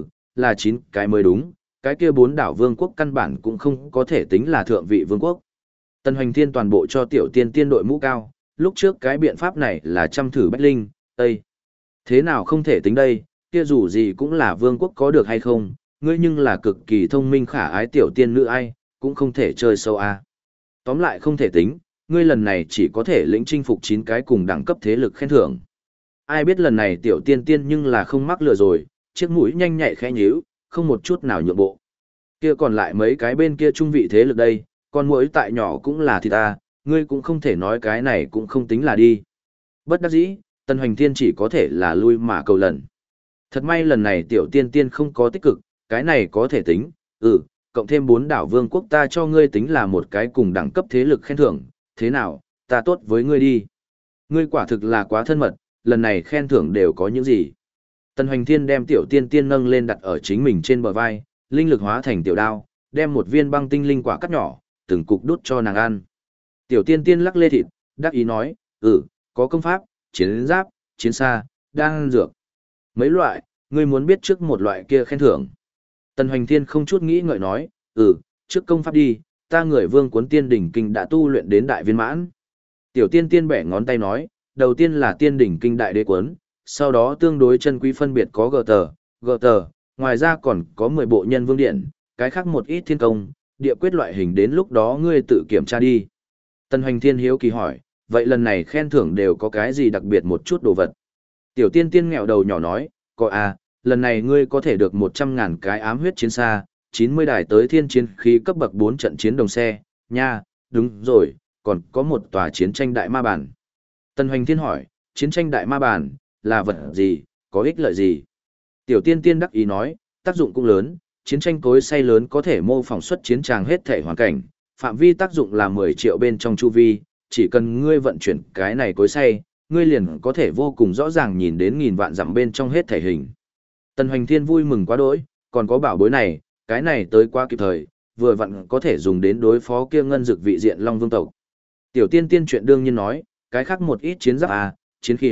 là 9 cái mới đúng, cái kia 4 đảo vương quốc căn bản cũng không có thể tính là thượng vị vương quốc. Tần Hoành Thiên toàn bộ cho tiểu tiên tiên đội mũ cao, lúc trước cái biện pháp này là chăm thử bách linh, Tây. Thế nào không thể tính đây, kia dù gì cũng là vương quốc có được hay không, ngươi nhưng là cực kỳ thông minh khả ái tiểu tiên nữ ai, cũng không thể chơi sâu a. Tóm lại không thể tính, ngươi lần này chỉ có thể lĩnh chinh phục 9 cái cùng đẳng cấp thế lực khen thưởng. Ai biết lần này tiểu tiên tiên nhưng là không mắc lừa rồi, chiếc mũi nhanh nhạy khẽ nhíu, không một chút nào nhượng bộ. Kia còn lại mấy cái bên kia trung vị thế lực đây, con muỗi tại nhỏ cũng là thịt ta, ngươi cũng không thể nói cái này cũng không tính là đi. Bất đắc dĩ, Tần Hoành Thiên chỉ có thể là lui mà cầu lần. Thật may lần này tiểu tiên tiên không có tích cực, cái này có thể tính, cộng thêm 4 đảo vương quốc ta cho ngươi tính là một cái cùng đẳng cấp thế lực khen thưởng, thế nào, ta tốt với ngươi đi. Ngươi quả thực là quá thân mật, lần này khen thưởng đều có những gì. Tần Hoành Thiên đem tiểu tiên tiên nâng lên đặt ở chính mình trên bờ vai, linh lực hóa thành tiểu đao, đem một viên băng tinh linh quả cắt nhỏ, từng cục đút cho nàng ăn. Tiểu tiên tiên lắc lê thịt, đắc ý nói, có công pháp, chiến giáp, chiến xa, đan dược. Mấy loại, ngươi muốn biết trước một loại kia khen thưởng. Tần Hoành Thiên không chút nghĩ ngợi nói, trước công pháp đi, ta người vương cuốn tiên đỉnh kinh đã tu luyện đến đại viên mãn. Tiểu tiên tiên bẻ ngón tay nói, đầu tiên là tiên đỉnh kinh đại đế cuốn, sau đó tương đối chân quý phân biệt có gờ tờ, ngoài ra còn có 10 bộ nhân vương điện, cái khác một ít thiên công, địa quyết loại hình đến lúc đó ngươi tự kiểm tra đi. Tần Hoành Thiên hiếu kỳ hỏi, vậy lần này khen thưởng đều có cái gì đặc biệt một chút đồ vật? Tiểu tiên tiên nghẹo đầu nhỏ nói, có lần này ngươi có thể được 100.000 cái ám huyết chiến xa, 90 đài tới thiên chiến khí cấp bậc 4 trận chiến đồng xe, nha, đúng rồi, còn có một tòa chiến tranh đại ma bản. Tần Hoành Thiên hỏi, chiến tranh đại ma bản, là vật gì, có ích lợi gì? Tiểu tiên tiên đắc ý nói, tác dụng cũng lớn, chiến tranh cối xay lớn có thể mô phỏng xuất chiến tràng hết thể hoàn cảnh, phạm vi tác dụng là 10 triệu bên trong chu vi, chỉ cần ngươi vận chuyển cái này cối xay, ngươi liền có thể vô cùng rõ ràng nhìn đến nghìn vạn dặm bên trong hết thể hình. Tần Hoành Thiên vui mừng quá đỗi, còn có bảo bối này, cái này tới quá kịp thời, vừa vặn có thể dùng đến đối phó kia ngân dược vị diện Long Vương tộc. Tiểu tiên tiên chuyện đương nhiên nói, cái khác một ít chiến giáp chiến khí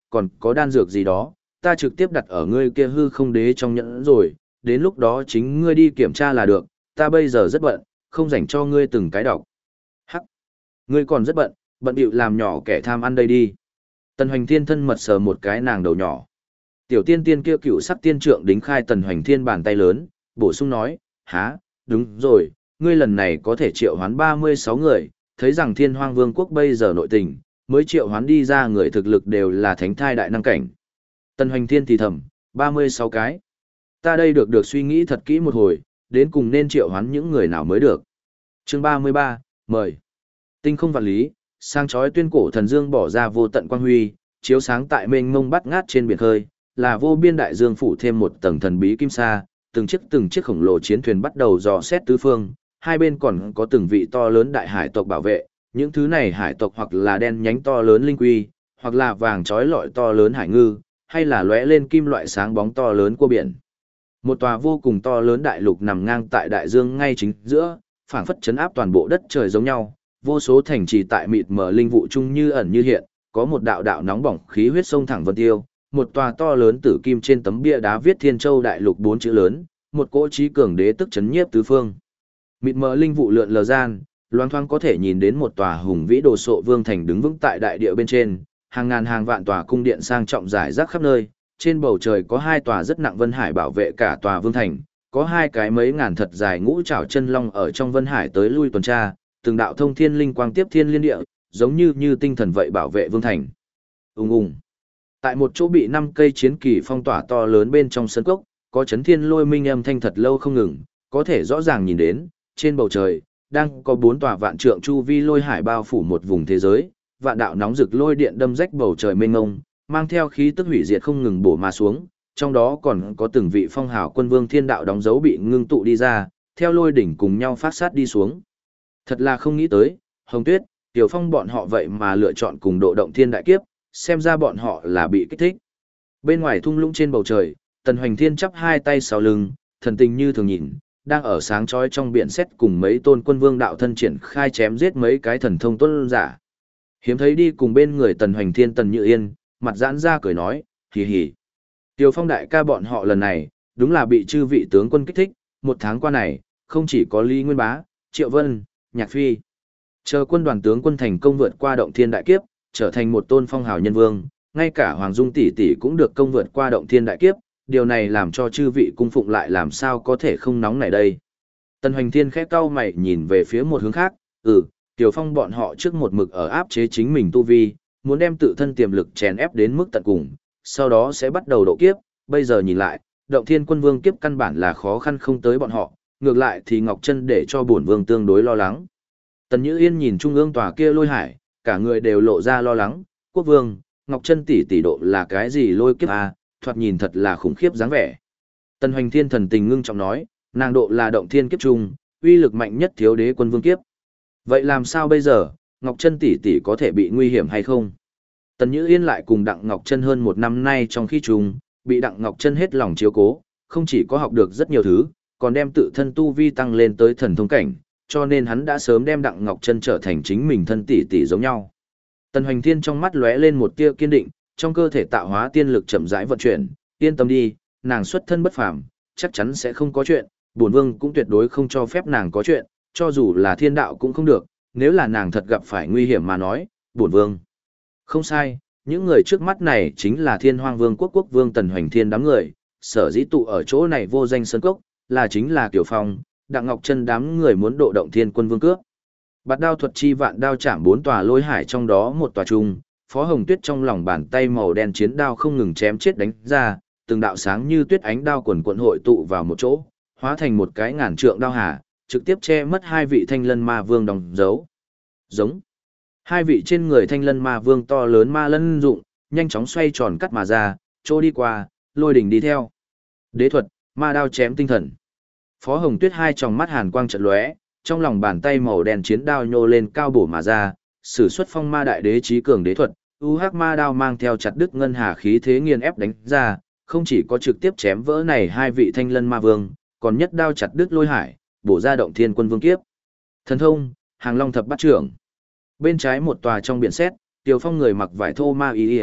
còn có đan dược gì đó, ta trực tiếp đặt ở ngươi kia hư không đế trong nhẫn rồi, đến lúc đó chính ngươi đi kiểm tra là được, ta bây giờ rất bận, không dành cho ngươi từng cái đọc. Hắc, ngươi còn rất bận, bận bịu làm nhỏ kẻ tham ăn đây đi. Tần Hoành Thiên thân mật sờ một cái nàng đầu nhỏ. Tiểu tiên tiên kia cựu sắc tiên trượng đính khai Tần Hoành Thiên bàn tay lớn, bổ sung nói, há, đúng rồi, ngươi lần này có thể triệu hoán 36 người, thấy rằng Thiên Hoang Vương quốc bây giờ nội tình, mới triệu hoán đi ra người thực lực đều là thánh thai đại năng cảnh. Tần Hoành Thiên thì thầm, 36 cái. Ta đây được suy nghĩ thật kỹ một hồi, đến cùng nên triệu hoán những người nào mới được. Chương 33, mời. Tinh không vạn lý, sang chói tuyên cổ thần dương bỏ ra vô tận quang huy, chiếu sáng tại mênh mông bắt ngát trên biển khơi, là vô biên đại dương phủ thêm một tầng thần bí kim sa, từng chiếc khổng lồ chiến thuyền bắt đầu dò xét tứ phương, hai bên còn có từng vị to lớn đại hải tộc bảo vệ, những thứ này hải tộc hoặc là đen nhánh to lớn linh quy, hoặc là vàng chói lọi to lớn hải ngư, hay là lóe lên kim loại sáng bóng to lớn của biển. Một tòa vô cùng to lớn đại lục nằm ngang tại đại dương ngay chính giữa, phảng phất chấn áp toàn bộ đất trời giống nhau, vô số thành trì tại mịt mờ linh vụ chung như ẩn như hiện, có một đạo đạo nóng bỏng khí huyết sông thẳng vân tiêu, một tòa to lớn tử kim trên tấm bia đá viết Thiên Châu đại lục 4 chữ lớn, một cỗ chí cường đế tức chấn nhiếp tứ phương. Mịt mờ linh vụ lượn lờ gian, loáng thoáng có thể nhìn đến một tòa hùng vĩ đồ sộ vương thành đứng vững tại đại địa bên trên, hàng ngàn hàng vạn tòa cung điện sang trọng rải rác khắp nơi, trên bầu trời có hai tòa rất nặng vân hải bảo vệ cả tòa vương thành, có hai cái mấy ngàn thật dài ngũ trảo chân long ở trong vân hải tới lui tuần tra, từng đạo thông thiên linh quang tiếp thiên liên địa, giống như tinh thần vậy bảo vệ vương thành. Ùng ùng. Tại một chỗ bị 5 cây chiến kỳ phong tỏa to lớn bên trong sân cốc, có chấn thiên lôi minh âm thanh thật lâu không ngừng, có thể rõ ràng nhìn đến, trên bầu trời đang có 4 tòa vạn trượng chu vi lôi hải bao phủ một vùng thế giới, vạn đạo nóng rực lôi điện đâm rách bầu trời mênh mông, mang theo khí tức hủy diệt không ngừng bổ mà xuống, trong đó còn có từng vị phong hào quân vương thiên đạo đóng dấu bị ngưng tụ đi ra, theo lôi đỉnh cùng nhau phát sát đi xuống. Thật là không nghĩ tới, Hồng Tuyết, Tiểu Phong bọn họ vậy mà lựa chọn cùng độ động thiên đại kiếp, xem ra bọn họ là bị kích thích. Bên ngoài thung lũng trên bầu trời, Tần Hoành Thiên chắp hai tay sau lưng, thần tình như thường nhìn, đang ở sáng chói trong biển xét cùng mấy tôn quân vương đạo thân triển khai chém giết mấy cái thần thông tuân giả. Hiếm thấy đi cùng bên người Tần Hoành Thiên Tần Như Yên, mặt giãn ra cười nói, hì hì. Tiểu Phong đại ca bọn họ lần này, đúng là bị chư vị tướng quân kích thích, một tháng qua này, không chỉ có Lý Nguyên Bá, Triệu Vân, Nhạc Phi. Chờ quân đoàn tướng quân thành công vượt qua động thiên đại kiếp, trở thành một tôn phong hào nhân vương, ngay cả Hoàng Dung tỷ tỷ cũng được công vượt qua động thiên đại kiếp, điều này làm cho chư vị cung phụng lại làm sao có thể không nóng này đây. Tần Hoành Thiên khẽ cau mày nhìn về phía một hướng khác, Tiểu Phong bọn họ trước một mực ở áp chế chính mình tu vi, muốn đem tự thân tiềm lực chèn ép đến mức tận cùng, sau đó sẽ bắt đầu độ kiếp, bây giờ nhìn lại, động thiên quân vương kiếp căn bản là khó khăn không tới bọn họ, ngược lại thì Ngọc Chân để cho bổn vương tương đối lo lắng. Tần Như Yên nhìn trung ương tòa kia lôi hải, cả người đều lộ ra lo lắng, quốc vương, Ngọc Chân tỷ độ là cái gì lôi kiếp à, thoạt nhìn thật là khủng khiếp dáng vẻ. Tần Hoành Thiên thần tình ngưng trọng nói, nàng độ là động thiên kiếp trung, uy lực mạnh nhất thiếu đế quân vương kiếp. Vậy làm sao bây giờ, Ngọc Chân tỷ có thể bị nguy hiểm hay không? Tần Như Yên lại cùng Đặng Ngọc Chân hơn một năm nay trong khi trùng, bị Đặng Ngọc Chân hết lòng chiếu cố, không chỉ có học được rất nhiều thứ, còn đem tự thân tu vi tăng lên tới thần thông cảnh, cho nên hắn đã sớm đem Đặng Ngọc Chân trở thành chính mình thân tỷ giống nhau. Tần Hoành Thiên trong mắt lóe lên một tia kiên định, trong cơ thể tạo hóa tiên lực chậm rãi vận chuyển, yên tâm đi, nàng xuất thân bất phàm, chắc chắn sẽ không có chuyện, bổn vương cũng tuyệt đối không cho phép nàng có chuyện, cho dù là thiên đạo cũng không được, nếu là nàng thật gặp phải nguy hiểm mà nói, bổn vương. Không sai, những người trước mắt này chính là Thiên Hoang Vương quốc quốc vương Tần Hoành Thiên đám người, sở dĩ tụ ở chỗ này vô danh sơn cốc, là chính là Tiểu Phong, Đặng Ngọc Chân đám người muốn độ động thiên quân vương cướp. Bạt đao thuật chi vạn đao chạm 4 tòa lôi hải trong đó một tòa trung, Phó Hồng Tuyết trong lòng bàn tay màu đen chiến đao không ngừng chém chết đánh ra, từng đạo sáng như tuyết ánh đao quần quần hội tụ vào một chỗ, hóa thành một cái ngàn trượng đao hà, trực tiếp che mất hai vị Thanh Lân Ma Vương đóng dấu. Giống. Hai vị trên người Thanh Lân Ma Vương to lớn ma lân dụng, nhanh chóng xoay tròn cắt mà ra, chỗ đi qua, lôi đỉnh đi theo. Đế thuật, ma đao chém tinh thần. Phó Hồng Tuyết hai tròng mắt hàn quang chợt lóe, trong lòng bàn tay màu đen chiến đao nhô lên cao bổ mà ra, sử xuất phong ma đại đế chí cường đế thuật, UH ma đao mang theo chặt đứt ngân hà khí thế nghiền ép đánh ra, không chỉ có trực tiếp chém vỡ này hai vị Thanh Lân Ma Vương, còn nhất đao chặt đứt lôi hải, bổ ra động thiên quân vương kiếp. Thần thông, Hàng Long thập bát trưởng. Bên trái một tòa trong biển sét, Tiểu Phong người mặc vải thô ma y,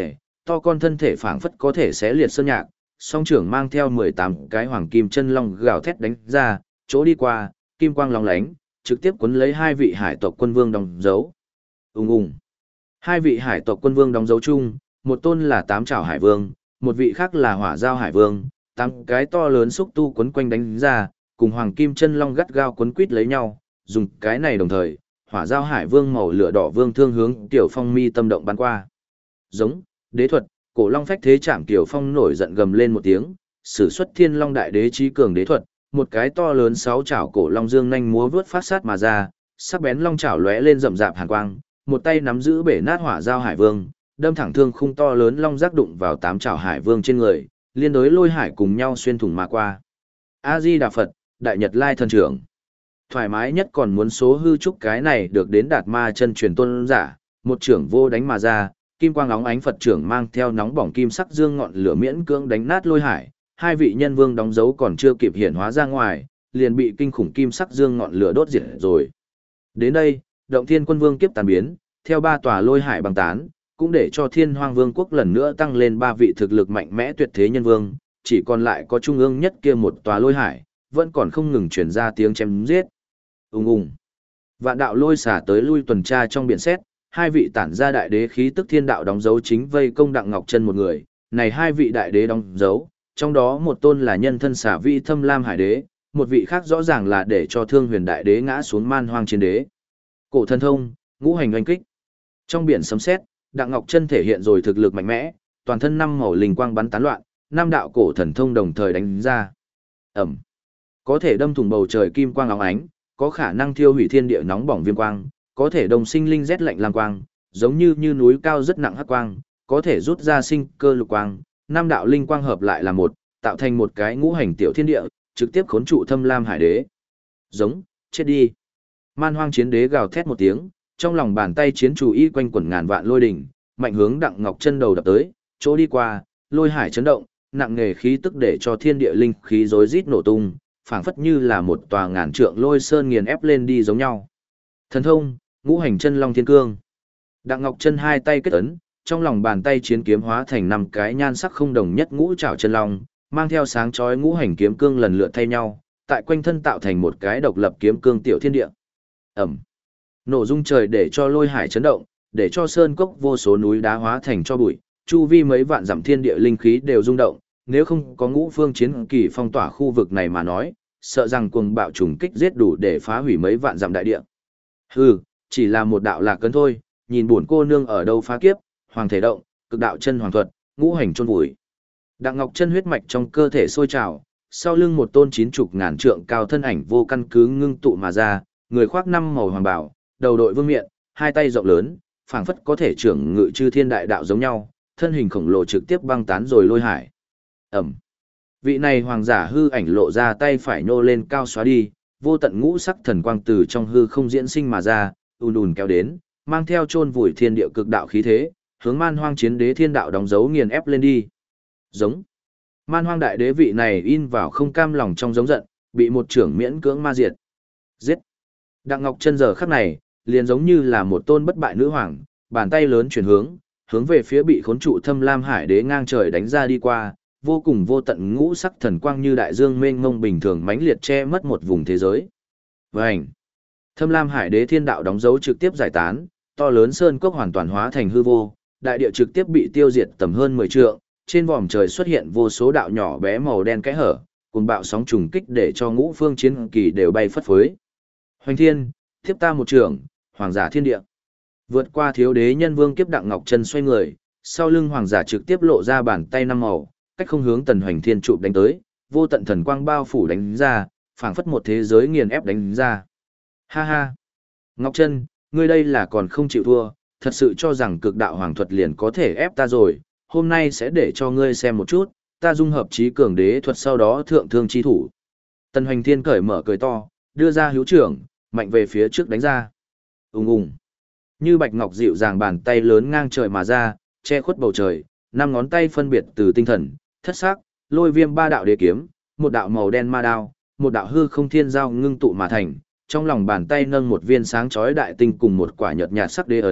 to con thân thể phảng phất có thể xé liệt sơn nhạc, song trưởng mang theo 18 cái hoàng kim chân long gào thét đánh ra, chỗ đi qua, kim quang lóng lánh, trực tiếp cuốn lấy hai vị hải tộc quân vương đóng dấu. Ùng ùng. Hai vị hải tộc quân vương đóng dấu chung, một tôn là tám trảo hải vương, một vị khác là hỏa giao hải vương, tám cái to lớn xúc tu quấn quanh đánh ra, cùng hoàng kim chân long gắt gao quấn quít lấy nhau, dùng cái này đồng thời, hỏa giao hải vương màu lửa đỏ vương thương hướng Tiểu Phong mi tâm động bắn qua. Giống, đế thuật, cổ long phách thế chạm Tiểu Phong nổi giận gầm lên một tiếng, sử xuất thiên long đại đế trí cường đế thuật, một cái to lớn sáu chảo cổ long dương nhanh múa vướt phát sát mà ra, sắc bén long chảo lóe lên rậm rạp hàn quang, một tay nắm giữ bể nát hỏa giao hải vương, đâm thẳng thương khung to lớn long giác đụng vào tám chảo hải vương trên người, liên đối lôi hải cùng nhau xuyên thủng mà qua. A Di Đà Phật, Đại Nhật Lai thần trưởng. Thoải mái nhất còn muốn số hư trúc cái này được đến đạt ma chân truyền tôn giả, một trưởng vô đánh mà ra, kim quang óng ánh Phật trưởng mang theo nóng bỏng kim sắc dương ngọn lửa miễn cưỡng đánh nát lôi hải, hai vị nhân vương đóng dấu còn chưa kịp hiển hóa ra ngoài, liền bị kinh khủng kim sắc dương ngọn lửa đốt diệt rồi. Đến đây, Động Thiên Quân Vương kiếp tàn biến, theo ba tòa lôi hải băng tán, cũng để cho Thiên Hoang Vương quốc lần nữa tăng lên ba vị thực lực mạnh mẽ tuyệt thế nhân vương, chỉ còn lại có trung ương nhất kia một tòa lôi hải, vẫn còn không ngừng truyền ra tiếng chém giết. Ùng ùng. Vạn đạo lôi xả tới lui tuần tra trong biển xét, hai vị tản ra đại đế khí tức thiên đạo đóng dấu chính vây công Đặng Ngọc Chân một người, này hai vị đại đế đóng dấu, trong đó một tôn là nhân thân xả vị Thâm Lam Hải đế, một vị khác rõ ràng là để cho Thương Huyền đại đế ngã xuống Man Hoang Chiến đế. Cổ thần thông, ngũ hành oanh kích. Trong biển sấm sét, Đặng Ngọc Chân thể hiện rồi thực lực mạnh mẽ, toàn thân năm màu linh quang bắn tán loạn, năm đạo cổ thần thông đồng thời đánh ra. Ầm. Có thể đâm thủng bầu trời kim quang óng ánh, có khả năng thiêu hủy thiên địa nóng bỏng viêm quang, có thể đồng sinh linh rét lạnh lam quang, giống như núi cao rất nặng hắc quang, có thể rút ra sinh cơ lục quang, năm đạo linh quang hợp lại là một, tạo thành một cái ngũ hành tiểu thiên địa, trực tiếp khốn trụ Thâm Lam Hải đế. Giống, chết đi. Man Hoang Chiến đế gào thét một tiếng, trong lòng bàn tay chiến chủ y quanh quẩn ngàn vạn lôi đỉnh, mạnh hướng Đặng Ngọc Chân đầu đập tới, chỗ đi qua, lôi hải chấn động, nặng nề khí tức để cho thiên địa linh khí rối rít nổ tung, phảng phất như là một tòa ngàn trượng lôi sơn nghiền ép lên đi giống nhau. Thần thông, ngũ hành chân long thiên cương. Đặng Ngọc Chân hai tay kết ấn, trong lòng bàn tay chiến kiếm hóa thành năm cái nhan sắc không đồng nhất ngũ trảo chân long, mang theo sáng chói ngũ hành kiếm cương lần lượt thay nhau, tại quanh thân tạo thành một cái độc lập kiếm cương tiểu thiên địa. Ầm. Nổ rung trời để cho lôi hải chấn động, để cho sơn cốc vô số núi đá hóa thành cho bụi, chu vi mấy vạn dặm thiên địa linh khí đều rung động, nếu không có ngũ phương chiến kỳ phong tỏa khu vực này mà nói, sợ rằng cuồng bạo trùng kích giết đủ để phá hủy mấy vạn dặm đại địa. Hừ, chỉ là một đạo lạc cấn thôi, nhìn buồn cô nương ở đâu phá kiếp, hoàng thể động, cực đạo chân hoàng thuật, ngũ hành chôn vùi. Đặng Ngọc Chân huyết mạch trong cơ thể sôi trào, sau lưng một tôn 90 ngàn trượng cao thân ảnh vô căn cứ ngưng tụ mà ra, người khoác năm màu hoàng bào, đầu đội vương miện, hai tay rộng lớn, phảng phất có thể trưởng ngự chư thiên đại đạo giống nhau, thân hình khổng lồ trực tiếp băng tán rồi lôi hải. Ẩm. Vị này hoàng giả hư ảnh lộ ra tay phải nhô lên cao xóa đi, vô tận ngũ sắc thần quang từ trong hư không diễn sinh mà ra, ùn ùn kéo đến, mang theo chôn vùi thiên địa cực đạo khí thế, hướng Man Hoang Chiến đế thiên đạo đóng dấu nghiền ép lên đi. Giống. Man Hoang đại đế vị này in vào không cam lòng trong giống giận, bị một trưởng miễn cưỡng ma diệt. Giết. Đặng Ngọc Chân giờ khắc này, liền giống như là một tôn bất bại nữ hoàng, bàn tay lớn chuyển hướng về phía bị khốn trụ Thâm Lam Hải đế ngang trời đánh ra đi qua, vô cùng vô tận ngũ sắc thần quang như đại dương mênh mông bình thường mãnh liệt che mất một vùng thế giới. Vành. Thâm Lam Hải đế thiên đạo đóng dấu trực tiếp giải tán, to lớn sơn cốc hoàn toàn hóa thành hư vô, đại địa trực tiếp bị tiêu diệt tầm hơn 10 trượng, trên vòm trời xuất hiện vô số đạo nhỏ bé màu đen kẽ hở, cùng bạo sóng trùng kích để cho ngũ phương chiến kỳ đều bay phất phới. Hoành thiên, tiếp ta một trường, hoàng giả thiên địa. Vượt qua thiếu đế nhân vương kiếp Đặng Ngọc Chân xoay người, sau lưng hoàng giả trực tiếp lộ ra bàn tay năm màu, cách không hướng Tần Hoành Thiên chụp đánh tới, vô tận thần quang bao phủ đánh ra, phảng phất một thế giới nghiền ép đánh ra. Ha ha. Ngọc Chân, ngươi đây là còn không chịu thua, thật sự cho rằng cực đạo hoàng thuật liền có thể ép ta rồi, hôm nay sẽ để cho ngươi xem một chút, ta dung hợp trí cường đế thuật sau đó thượng thương chi thủ. Tần Hoành Thiên cởi mở cười to, đưa ra hữu trưởng, mạnh về phía trước đánh ra. Ùng ùng. Như bạch ngọc dịu dàng bàn tay lớn ngang trời mà ra, che khuất bầu trời, năm ngón tay phân biệt từ tinh thần, thất sắc, lôi viêm ba đạo đế kiếm, một đạo màu đen ma đao, một đạo hư không thiên giao ngưng tụ mà thành, trong lòng bàn tay nâng một viên sáng chói đại tinh cùng một quả nhợt nhạt sắc đế ấn,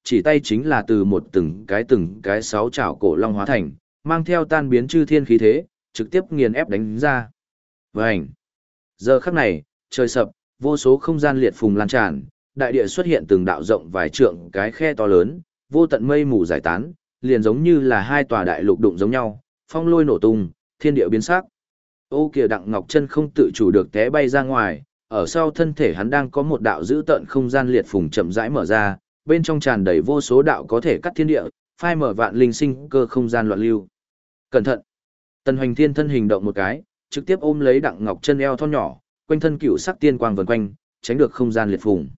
chỉ tay chính là từ một từng cái sáu chảo cổ long hóa thành, mang theo tan biến chư thiên khí thế, trực tiếp nghiền ép đánh ra. Vành! Giờ khắc này, trời sập, vô số không gian liệt phùng lan tràn, đại địa xuất hiện từng đạo rộng vài trượng cái khe to lớn, vô tận mây mù giải tán, liền giống như là hai tòa đại lục đụng giống nhau, phong lôi nổ tung, thiên địa biến sắc. Ô kìa, Đặng Ngọc Chân không tự chủ được té bay ra ngoài, ở sau thân thể hắn đang có một đạo dữ tợn không gian liệt phùng chậm rãi mở ra, bên trong tràn đầy vô số đạo có thể cắt thiên địa, phai mở vạn linh sinh cơ không gian loạn lưu. Cẩn thận! Tần Hoành Thiên thân hình động một cái, trực tiếp ôm lấy Đặng Ngọc Chân eo thon nhỏ, quanh thân cựu sắc tiên quang vần quanh, tránh được không gian liệt phùng.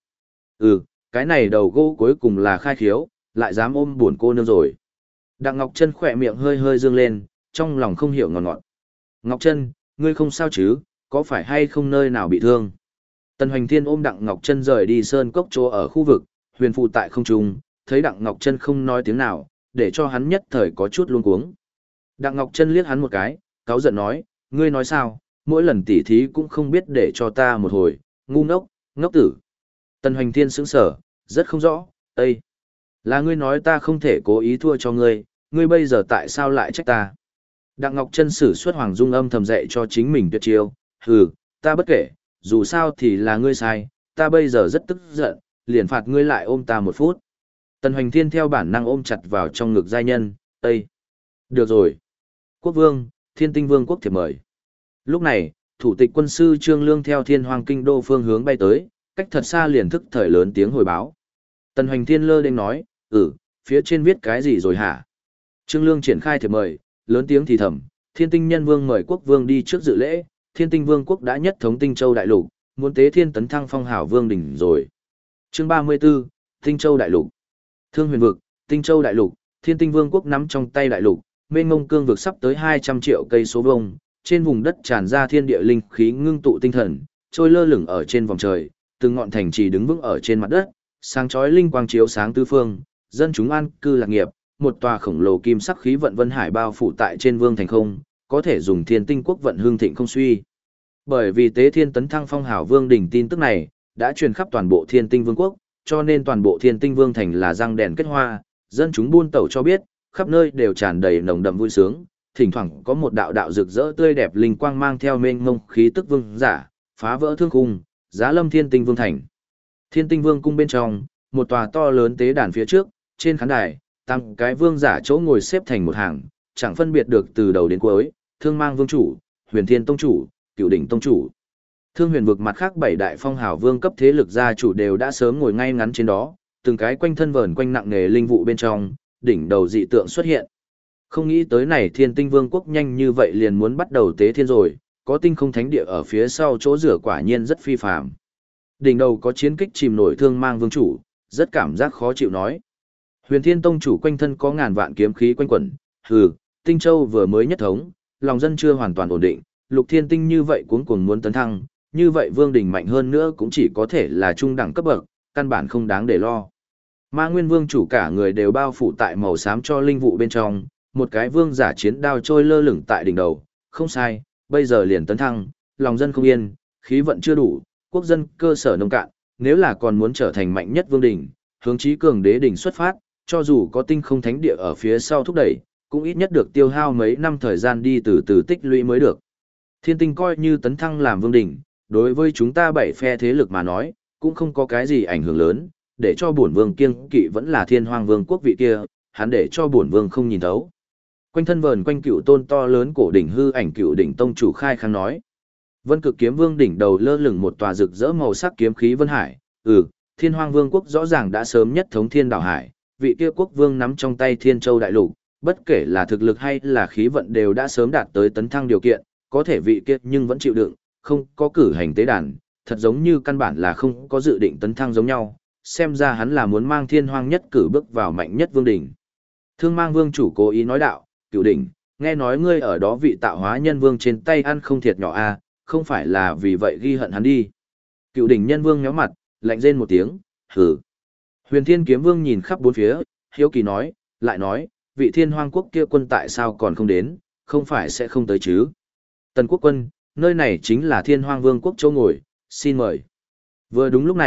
Cái này đầu gỗ cuối cùng là khai khiếu, lại dám ôm buồn cô nương rồi. Đặng Ngọc Chân khỏe miệng hơi hơi dương lên, trong lòng không hiểu ngọt ngọt. Ngọc Chân, ngươi không sao chứ, có phải hay không nơi nào bị thương? Tần Hoành Thiên ôm Đặng Ngọc Chân rời đi sơn cốc chỗ ở khu vực, huyền phụ tại không trung, thấy Đặng Ngọc Chân không nói tiếng nào, để cho hắn nhất thời có chút luống cuống. Đặng Ngọc Chân liếc hắn một cái, cáu giận nói, ngươi nói sao, mỗi lần tỉ thí cũng không biết để cho ta một hồi, ngu ngốc, ngốc tử. Tần Hoành Thiên sững sờ, rất không rõ, Ê! Là ngươi nói ta không thể cố ý thua cho ngươi, ngươi bây giờ tại sao lại trách ta? Đặng Ngọc Chân sử xuất Hoàng Dung âm thầm dạy cho chính mình tuyệt chiêu, hừ, ta bất kể, dù sao thì là ngươi sai, ta bây giờ rất tức giận, liền phạt ngươi lại ôm ta một phút. Tần Hoành Thiên theo bản năng ôm chặt vào trong ngực giai nhân, Ê! Được rồi. Quốc vương, Thiên Tinh Vương quốc thiệp mời. Lúc này, thủ tịch quân sư Trương Lương theo Thiên Hoàng kinh đô phương hướng bay tới, cách thật xa liền thức thời lớn tiếng hồi báo. Tần Hoành Thiên lơ đênh nói, phía trên viết cái gì rồi hả? Trương Lương triển khai thiệp mời, lớn tiếng thì thầm, Thiên Tinh Nhân Vương mời quốc vương đi trước dự lễ, Thiên Tinh Vương quốc đã nhất thống Tinh Châu đại lục, muốn tế thiên tấn thăng phong hào vương đỉnh rồi. Chương 34, Tinh Châu đại lục. Thương Huyền vực, Tinh Châu đại lục, Thiên Tinh Vương quốc nắm trong tay đại lục, mênh mông cương vực sắp tới 200 triệu cây số vuông, trên vùng đất tràn ra thiên địa linh khí ngưng tụ tinh thần, trôi lơ lửng ở trên vòng trời, từng ngọn thành trì đứng vững ở trên mặt đất, sáng chói linh quang chiếu sáng tứ phương, dân chúng an cư lạc nghiệp, một tòa khổng lồ kim sắc khí vận vân hải bao phủ tại trên vương thành không, có thể dùng Thiên Tinh quốc vận hương thịnh không suy. Bởi vì tế thiên tấn thăng phong hào vương đỉnh tin tức này đã truyền khắp toàn bộ Thiên Tinh vương quốc, cho nên toàn bộ Thiên Tinh vương thành là răng đèn kết hoa, dân chúng buôn tẩu cho biết, khắp nơi đều tràn đầy nồng đậm vui sướng, thỉnh thoảng có một đạo đạo rực rỡ tươi đẹp linh quang mang theo mênh mông khí tức vương giả, phá vỡ thương khung, giá lâm Thiên Tinh vương thành. Thiên Tinh vương cung bên trong, một tòa to lớn tế đàn phía trước, trên khán đài, tăng cái vương giả chỗ ngồi xếp thành một hàng, chẳng phân biệt được từ đầu đến cuối, Thương Mang vương chủ, Huyền Thiên tông chủ, Cửu Đỉnh tông chủ. Thương Huyền vực mặt khác 7 đại phong hào vương cấp thế lực gia chủ đều đã sớm ngồi ngay ngắn trên đó, từng cái quanh thân vờn quanh nặng nề linh vụ bên trong, đỉnh đầu dị tượng xuất hiện. Không nghĩ tới này Thiên Tinh vương quốc nhanh như vậy liền muốn bắt đầu tế thiên rồi, có tinh không thánh địa ở phía sau chỗ rửa quả nhiên rất phi phàm. Đỉnh đầu có chiến kích chìm nổi Thương Mang vương chủ, rất cảm giác khó chịu nói. Huyền Thiên tông chủ quanh thân có ngàn vạn kiếm khí quanh quẩn, Tinh Châu vừa mới nhất thống, lòng dân chưa hoàn toàn ổn định, Lục Thiên Tinh như vậy cuống cuồng muốn tấn thăng, như vậy vương đỉnh mạnh hơn nữa cũng chỉ có thể là trung đẳng cấp bậc, căn bản không đáng để lo. Ma Nguyên vương chủ cả người đều bao phủ tại màu xám cho linh vụ bên trong, một cái vương giả chiến đao trôi lơ lửng tại đỉnh đầu, không sai, bây giờ liền tấn thăng, lòng dân không yên, khí vận chưa đủ, quốc dân cơ sở nông cạn, nếu là còn muốn trở thành mạnh nhất vương đỉnh, hướng chí cường đế đỉnh xuất phát, cho dù có tinh không thánh địa ở phía sau thúc đẩy, cũng ít nhất được tiêu hao mấy năm thời gian đi từ từ tích lũy mới được. Thiên Tinh coi như tấn thăng làm vương đỉnh, đối với chúng ta 7 phe thế lực mà nói, cũng không có cái gì ảnh hưởng lớn, để cho bổn vương kiêng kỵ vẫn là Thiên Hoang vương quốc vị kia, hắn để cho bổn vương không nhìn thấu. Quanh thân vờn quanh cựu tôn to lớn cổ đỉnh hư ảnh Cựu Đỉnh tông chủ khai khang nói. Vân Cực kiếm vương đỉnh đầu lơ lửng một tòa rực rỡ màu sắc kiếm khí vân hải, Thiên Hoang vương quốc rõ ràng đã sớm nhất thống Thiên Đảo Hải, vị kia quốc vương nắm trong tay Thiên Châu đại lục, bất kể là thực lực hay là khí vận đều đã sớm đạt tới tấn thăng điều kiện, có thể vị kia nhưng vẫn chịu đựng, không có cử hành tế đàn, thật giống như căn bản là không có dự định tấn thăng giống nhau, xem ra hắn là muốn mang Thiên Hoang nhất cử bước vào mạnh nhất vương đỉnh. Thương Mang vương chủ cố ý nói đạo, Cửu Đỉnh, nghe nói ngươi ở đó vị tạo hóa nhân vương trên tay ăn không thiệt nhỏ a, không phải là vì vậy ghi hận hắn đi. Cửu Đỉnh nhân vương nhíu mặt, lạnh rên một tiếng, hừ. Huyền Thiên kiếm vương nhìn khắp bốn phía, hiếu kỳ nói, lại nói, vị Thiên Hoang quốc kia quân tại sao còn không đến, không phải sẽ không tới chứ. Tần quốc quân, nơi này chính là Thiên Hoang vương quốc châu ngồi, xin mời. Vừa đúng lúc này,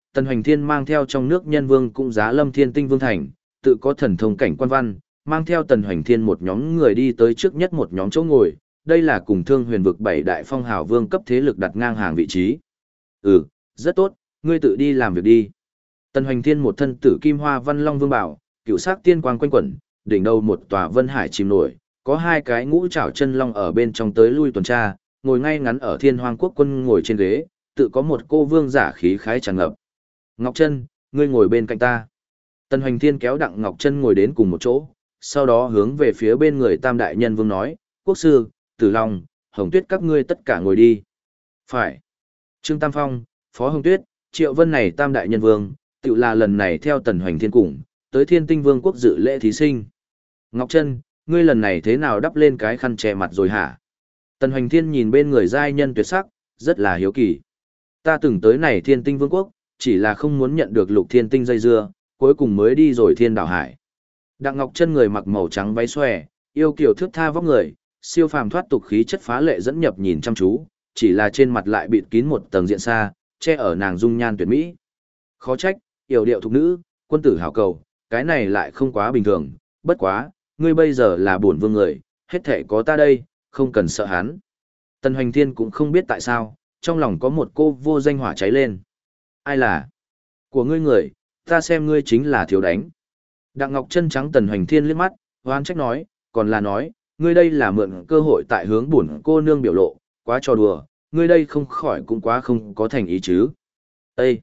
Tần Hoành Thiên mang theo trong nước nhân vương cũng giá lâm Thiên Tinh Vương Thành, tự có thần thông cảnh quan văn, mang theo Tần Hoành Thiên một nhóm người đi tới trước nhất một nhóm chỗ ngồi, đây là cùng Thương Huyền vực 7 đại phong hào vương cấp thế lực đặt ngang hàng vị trí. Ừ, rất tốt, ngươi tự đi làm việc đi. Tần Hoành Thiên một thân tử kim hoa văn long vương bảo, cựu sắc tiên quang quanh quẩn, đỉnh đầu một tòa vân hải chìm nổi, có hai cái ngũ trảo chân long ở bên trong tới lui tuần tra, ngồi ngay ngắn ở Thiên Hoang Quốc quân ngồi trên ghế, tự có một cô vương giả khí khái tràn ngập. Ngọc Trân, ngươi ngồi bên cạnh ta. Tần Hoành Thiên kéo Đặng Ngọc Trân ngồi đến cùng một chỗ, sau đó hướng về phía bên người Tam đại nhân vương nói, Quốc sư, Tử Long, Hồng Tuyết các ngươi tất cả ngồi đi. Phải. Trương Tam Phong, Phó Hồng Tuyết, Triệu Vân này Tam đại nhân vương, tự là lần này theo Tần Hoành Thiên cùng, tới Thiên Tinh Vương quốc dự lễ thí sinh. Ngọc Trân, ngươi lần này thế nào đắp lên cái khăn che mặt rồi hả? Tần Hoành Thiên nhìn bên người giai nhân tuyệt sắc, rất là hiếu kỳ. Ta từng tới này Thiên Tinh Vương quốc, chỉ là không muốn nhận được Lục Thiên Tinh dây dưa, cuối cùng mới đi rồi Thiên Đảo Hải. Đặng Ngọc Trân người mặc màu trắng váy xòe, yêu kiều thước tha vóc người, siêu phàm thoát tục khí chất phá lệ dẫn nhập nhìn chăm chú, chỉ là trên mặt lại bịt kín một tầng diện xa, che ở nàng dung nhan tuyệt mỹ. Khó trách, yểu điệu thục nữ, quân tử hảo cầu, cái này lại không quá bình thường, bất quá, ngươi bây giờ là bổn vương người, hết thể có ta đây, không cần sợ hắn. Tần Hoành Thiên cũng không biết tại sao, trong lòng có một cô vô danh hỏa cháy lên. Ai là? Của ngươi người, ta xem ngươi chính là thiếu đánh. Đặng Ngọc Trân trắng Tần Hoành Thiên liếc mắt, hoan trách nói, còn là nói, ngươi đây là mượn cơ hội tại hướng bổn cô nương biểu lộ, quá trò đùa, ngươi đây không khỏi cũng quá không có thành ý chứ. Ê!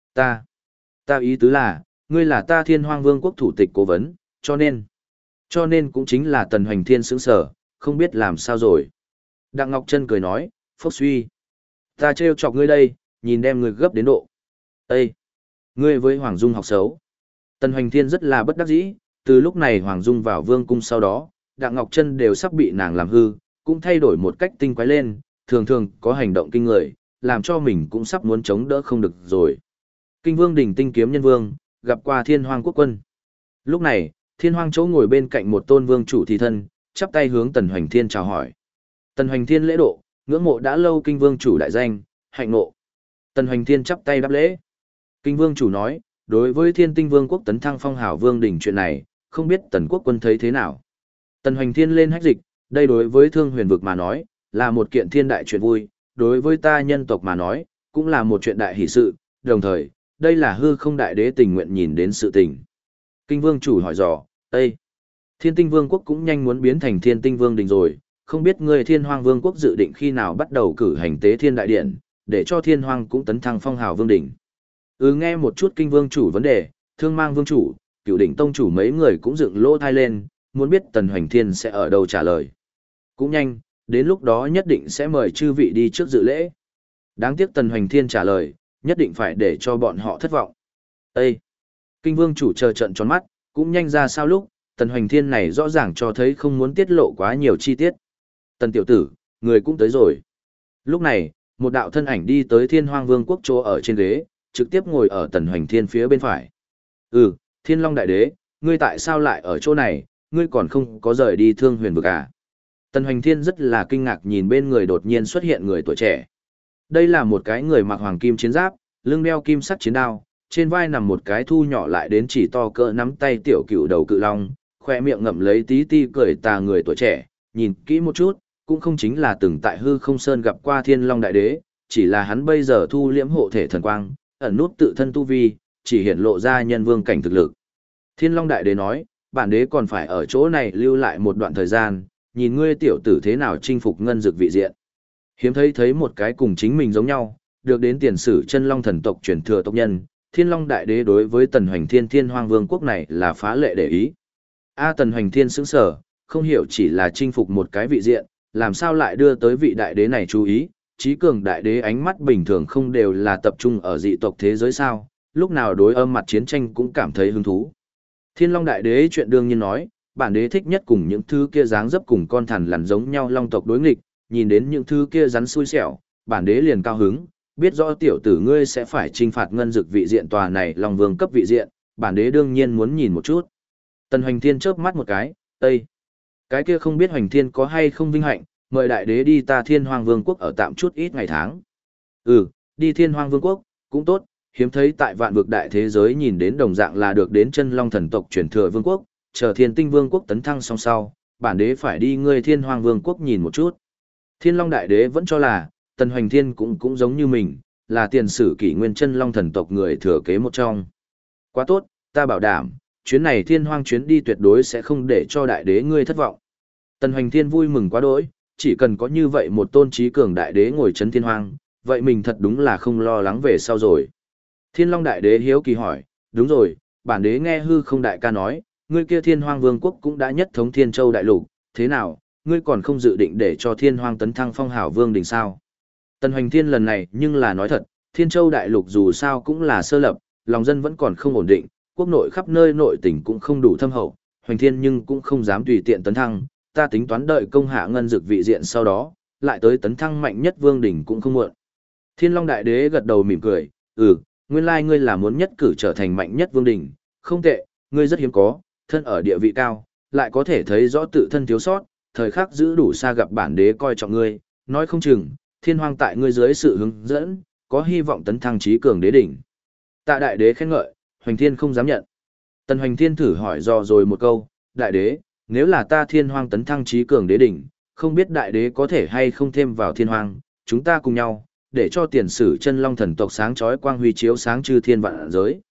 Ta ý tứ là, ngươi là ta Thiên Hoang Vương quốc thủ tịch cố vấn, cho nên cũng chính là Tần Hoành Thiên sững sở, không biết làm sao rồi. Đặng Ngọc Trân cười nói, phốc suy. Ta trêu chọc ngươi đây, nhìn đem ngươi gấp đến độ. Ê! Ngươi với Hoàng Dung học xấu. Tần Hoành Thiên rất là bất đắc dĩ, từ lúc này Hoàng Dung vào vương cung sau đó, Đặng Ngọc Trân đều sắp bị nàng làm hư, cũng thay đổi một cách tinh quái lên, thường thường có hành động kinh người, làm cho mình cũng sắp muốn chống đỡ không được rồi. Kinh Vương đỉnh tinh kiếm nhân vương, gặp qua Thiên Hoang quốc quân. Lúc này, Thiên Hoang chỗ ngồi bên cạnh một tôn vương chủ thị thân, chắp tay hướng Tần Hoành Thiên chào hỏi. Tần Hoành Thiên lễ độ, ngưỡng mộ đã lâu Kinh Vương chủ đại danh, hạnh ngộ. Tần Hoành Thiên chắp tay đáp lễ. Kinh Vương chủ nói, đối với Thiên Tinh Vương quốc tấn thăng phong hào vương đỉnh chuyện này, không biết Tần quốc quân thấy thế nào. Tần Hoành Thiên lên hách dịch, đây đối với Thương Huyền vực mà nói, là một kiện thiên đại chuyện vui, đối với ta nhân tộc mà nói, cũng là một chuyện đại hỷ sự, đồng thời, đây là hư không đại đế tình nguyện nhìn đến sự tình. Kinh Vương chủ hỏi dò, Ê! Thiên Tinh Vương quốc cũng nhanh muốn biến thành Thiên Tinh Vương đình rồi, không biết người Thiên Hoang Vương quốc dự định khi nào bắt đầu cử hành tế thiên đại điện, để cho Thiên Hoang cũng tấn thăng phong hào vương đỉnh. Nghe một chút Kinh Vương chủ vấn đề, Thương Mang Vương chủ, Cửu Đỉnh Tông chủ mấy người cũng dựng lỗ thai lên, muốn biết Tần Hoành Thiên sẽ ở đâu trả lời. Cũng nhanh, đến lúc đó nhất định sẽ mời chư vị đi trước dự lễ. Đáng tiếc Tần Hoành Thiên trả lời, nhất định phải để cho bọn họ thất vọng. Ê! Kinh Vương chủ chờ trận tròn mắt, cũng nhanh ra sao lúc, Tần Hoành Thiên này rõ ràng cho thấy không muốn tiết lộ quá nhiều chi tiết. Tần tiểu tử, người cũng tới rồi. Lúc này, một đạo thân ảnh đi tới Thiên Hoang Vương quốc chỗ ở trên ghế, trực tiếp ngồi ở Tần Hoành Thiên phía bên phải. Thiên Long Đại Đế, ngươi tại sao lại ở chỗ này, ngươi còn không có rời đi Thương Huyền vực à? Tần Hoành Thiên rất là kinh ngạc nhìn bên người đột nhiên xuất hiện người tuổi trẻ. Đây là một cái người mặc hoàng kim chiến giáp, lưng đeo kim sắt chiến đao, trên vai nằm một cái thu nhỏ lại đến chỉ to cỡ nắm tay tiểu cựu đầu cự long, khoe miệng ngậm lấy tí ti cười tà người tuổi trẻ, nhìn kỹ một chút, cũng không chính là từng tại hư không sơn gặp qua Thiên Long Đại Đế, chỉ là hắn bây giờ thu liễm hộ thể thần quang, ẩn nút tự thân tu vi, chỉ hiển lộ ra nhân vương cảnh thực lực. Thiên Long Đại Đế nói, bản đế còn phải ở chỗ này lưu lại một đoạn thời gian, nhìn ngươi tiểu tử thế nào chinh phục ngân dược vị diện. Hiếm thấy một cái cùng chính mình giống nhau, được đến tiền sử chân long thần tộc truyền thừa tộc nhân, Thiên Long Đại Đế đối với Tần Hoành Thiên Thiên Hoang Vương quốc này là phá lệ để ý. Tần Hoành Thiên sững sờ, không hiểu chỉ là chinh phục một cái vị diện, làm sao lại đưa tới vị đại đế này chú ý, trí cường đại đế ánh mắt bình thường không đều là tập trung ở dị tộc thế giới sao, lúc nào đối âm mặt chiến tranh cũng cảm thấy hứng thú. Thiên Long Đại Đế chuyện đương nhiên nói, bản đế thích nhất cùng những thứ kia dáng dấp cùng con thằn lằn giống nhau long tộc đối nghịch, nhìn đến những thứ kia rắn xui xẻo, bản đế liền cao hứng, biết rõ tiểu tử ngươi sẽ phải trinh phạt ngân dực vị diện tòa này Long Vương cấp vị diện, bản đế đương nhiên muốn nhìn một chút. Tần Hoành Thiên chớp mắt một cái, Ê! Cái kia không biết Hoành Thiên có hay không vinh hạnh, mời đại đế đi ta Thiên Hoang Vương quốc ở tạm chút ít ngày tháng. Đi Thiên Hoang Vương quốc, cũng tốt, hiếm thấy tại vạn vực đại thế giới nhìn đến đồng dạng là được đến chân long thần tộc truyền thừa vương quốc, chờ thiên tinh vương quốc tấn thăng song sau, bản đế phải đi ngươi thiên hoàng vương quốc nhìn một chút. Thiên long đại đế vẫn cho là, Tần Hoành Thiên cũng giống như mình, là tiền sử kỷ nguyên chân long thần tộc người thừa kế một trong. Quá tốt, ta bảo đảm, chuyến này thiên hoang chuyến đi tuyệt đối sẽ không để cho đại đế ngươi thất vọng. Tần Hoành Thiên vui mừng quá đỗi, chỉ cần có như vậy một tôn trí cường đại đế ngồi chấn thiên hoang, vậy mình thật đúng là không lo lắng về sau rồi. Thiên Long đại đế hiếu kỳ hỏi, đúng rồi, bản đế nghe hư không đại ca nói, ngươi kia thiên hoang vương quốc cũng đã nhất thống thiên châu đại lục, thế nào, ngươi còn không dự định để cho thiên hoang tấn thăng phong hảo vương đỉnh sao? Tần Hoành Thiên lần này nhưng là nói thật, thiên châu đại lục dù sao cũng là sơ lập, lòng dân vẫn còn không ổn định, quốc nội khắp nơi nội tỉnh cũng không đủ thâm hậu, Hoành Thiên nhưng cũng không dám tùy tiện tấn thăng, ta tính toán đợi công hạ ngân dược vị diện sau đó, lại tới tấn thăng mạnh nhất vương đỉnh cũng không muộn. Thiên Long đại đế gật đầu mỉm cười, nguyên lai ngươi là muốn nhất cử trở thành mạnh nhất vương đỉnh, không tệ, ngươi rất hiếm có, thân ở địa vị cao, lại có thể thấy rõ tự thân thiếu sót, thời khắc giữ đủ xa gặp bản đế coi trọng ngươi, nói không chừng, thiên hoang tại ngươi dưới sự hướng dẫn, có hy vọng tấn thăng trí cường đế đỉnh. Tạ đại đế khen ngợi, Hoành Thiên không dám nhận. Tần Hoành Thiên thử hỏi dò rồi một câu, đại đế, nếu là ta thiên hoang tấn thăng trí cường đế đỉnh, không biết đại đế có thể hay không thêm vào thiên hoang, chúng ta cùng nhau, để cho tiền sử chân long thần tộc sáng chói quang huy chiếu sáng chư thiên vạn giới.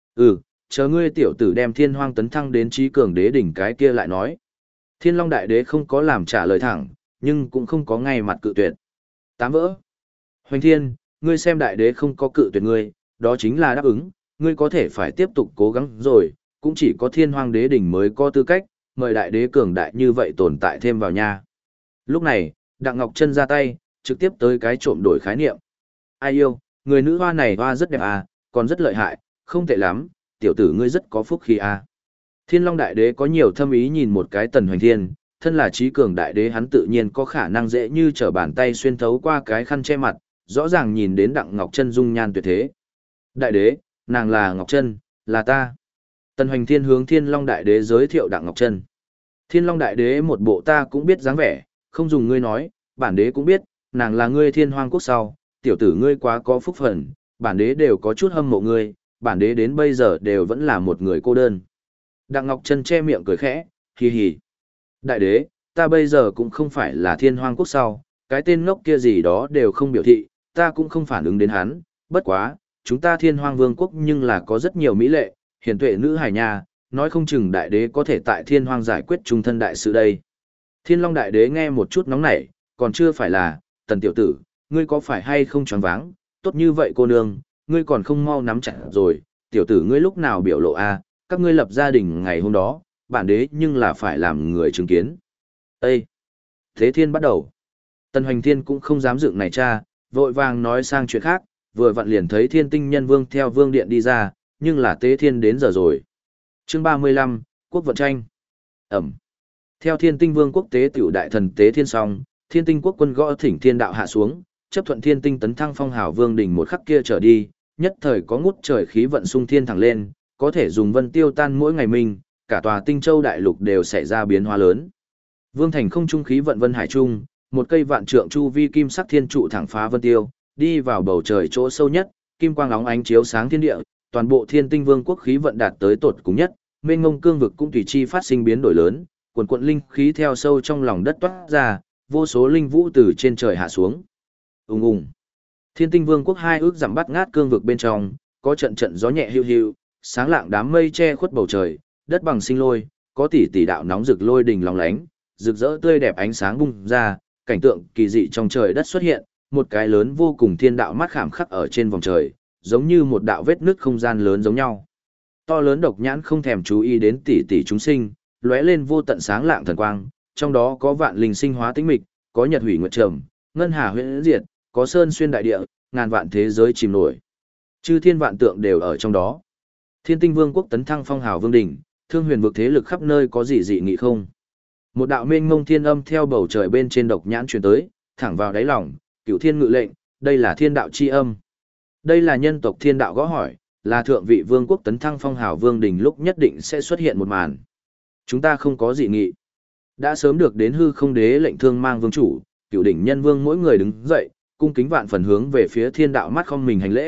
Chờ ngươi tiểu tử đem thiên hoang tấn thăng đến trí cường đế đỉnh cái kia lại nói. Thiên Long đại đế không có làm trả lời thẳng, nhưng cũng không có ngay mặt cự tuyệt. Tám vỡ. Hoành Thiên, ngươi xem đại đế không có cự tuyệt ngươi, đó chính là đáp ứng, ngươi có thể phải tiếp tục cố gắng rồi, cũng chỉ có thiên hoang đế đỉnh mới có tư cách, mời đại đế cường đại như vậy tồn tại thêm vào nha. Lúc này, Đặng Ngọc Chân ra tay, trực tiếp tới cái trộm đổi khái niệm. Ai yêu, người nữ hoa này hoa rất đẹp à, còn rất lợi hại, không tệ lắm, tiểu tử ngươi rất có phúc khí à. Thiên Long đại đế có nhiều thâm ý nhìn một cái Tần Hoành Thiên, thân là trí cường đại đế hắn tự nhiên có khả năng dễ như trở bàn tay xuyên thấu qua cái khăn che mặt, rõ ràng nhìn đến Đặng Ngọc Chân dung nhan tuyệt thế. Đại đế, nàng là Ngọc Chân, là ta. Tần Hoành Thiên hướng Thiên Long đại đế giới thiệu Đặng Ngọc Chân. Thiên Long đại đế một bộ ta cũng biết dáng vẻ, không dùng ngươi nói, bản đế cũng biết, nàng là ngươi thiên hoang quốc sau, tiểu tử ngươi quá có phúc phần, bản đế đều có chút hâm mộ ngươi, bản đế đến bây giờ đều vẫn là một người cô đơn. Đặng Ngọc Chân che miệng cười khẽ, hì hì. Đại đế, ta bây giờ cũng không phải là thiên hoang quốc sau, cái tên ngốc kia gì đó đều không biểu thị, ta cũng không phản ứng đến hắn, bất quá, chúng ta thiên hoang vương quốc nhưng là có rất nhiều mỹ lệ, hiển tuệ nữ hài nha, nói không chừng đại đế có thể tại thiên hoang giải quyết trung thân đại sự đây. Thiên Long đại đế nghe một chút nóng nảy, còn chưa phải là, Tần tiểu tử, ngươi có phải hay không choáng váng, tốt như vậy cô nương, ngươi còn không mau nắm chặt rồi, tiểu tử ngươi lúc nào biểu lộ a, các ngươi lập gia đình ngày hôm đó, bản đế nhưng là phải làm người chứng kiến. Ê! Thế thiên bắt đầu. Tần Hoành Thiên cũng không dám dựng này cha, vội vàng nói sang chuyện khác, vừa vặn liền thấy thiên tinh nhân vương theo vương điện đi ra, nhưng là tế thiên đến giờ rồi. Chương 35, Quốc vận tranh. Ẩm. Theo thiên tinh vương quốc tế tiểu đại thần tế thiên xong, thiên tinh quốc quân gõ thỉnh thiên đạo hạ xuống, chấp thuận thiên tinh tấn thăng phong hào vương đỉnh một khắc kia trở đi, nhất thời có ngút trời khí vận sung thiên thẳng lên, có thể dùng vân tiêu tan mỗi ngày mình, cả tòa tinh châu đại lục đều xảy ra biến hóa lớn. Vương thành không trung khí vận vân hải trung, một cây vạn trượng chu vi kim sắc thiên trụ thẳng phá vân tiêu, đi vào bầu trời chỗ sâu nhất, kim quang óng ánh chiếu sáng thiên địa, toàn bộ thiên tinh vương quốc khí vận đạt tới tột cùng nhất, mênh mông cương vực cũng tùy chi phát sinh biến đổi lớn, quần quận linh khí theo sâu trong lòng đất toát ra, vô số linh vũ từ trên trời hạ xuống. Ùng ùng. Thiên tinh vương quốc hai ước dặm bắt ngát cương vực bên trong, có trận trận gió nhẹ hiu hiu, sáng lạng đám mây che khuất bầu trời, đất bằng sinh lôi, có tỷ tỷ đạo nóng rực lôi đình lóng lánh, rực rỡ tươi đẹp ánh sáng bung ra, cảnh tượng kỳ dị trong trời đất xuất hiện, một cái lớn vô cùng thiên đạo mắt khảm khắc ở trên vòng trời, giống như một đạo vết nứt không gian lớn giống nhau. To lớn độc nhãn không thèm chú ý đến tỷ tỷ chúng sinh, lóe lên vô tận sáng lạng thần quang, trong đó có vạn linh sinh hóa tĩnh mịch, có nhật hủy nguyệt trầm, ngân hà huyễn diệt, có sơn xuyên đại địa, ngàn vạn thế giới chìm nổi. Chư thiên vạn tượng đều ở trong đó. Thiên tinh vương quốc tấn thăng phong hào vương đỉnh, thương huyền vực thế lực khắp nơi có gì dị nghị không? Một đạo mênh mông thiên âm theo bầu trời bên trên độc nhãn truyền tới, thẳng vào đáy lòng, cửu thiên ngự lệnh, đây là thiên đạo chi âm. Đây là nhân tộc thiên đạo gõ hỏi, là thượng vị vương quốc tấn thăng phong hào vương đỉnh lúc nhất định sẽ xuất hiện một màn. Chúng ta không có dị nghị. Đã sớm được đến hư không đế lệnh thương mang vương chủ, cửu đỉnh nhân vương mỗi người đứng dậy, cung kính vạn phần hướng về phía thiên đạo mắt không mình hành lễ,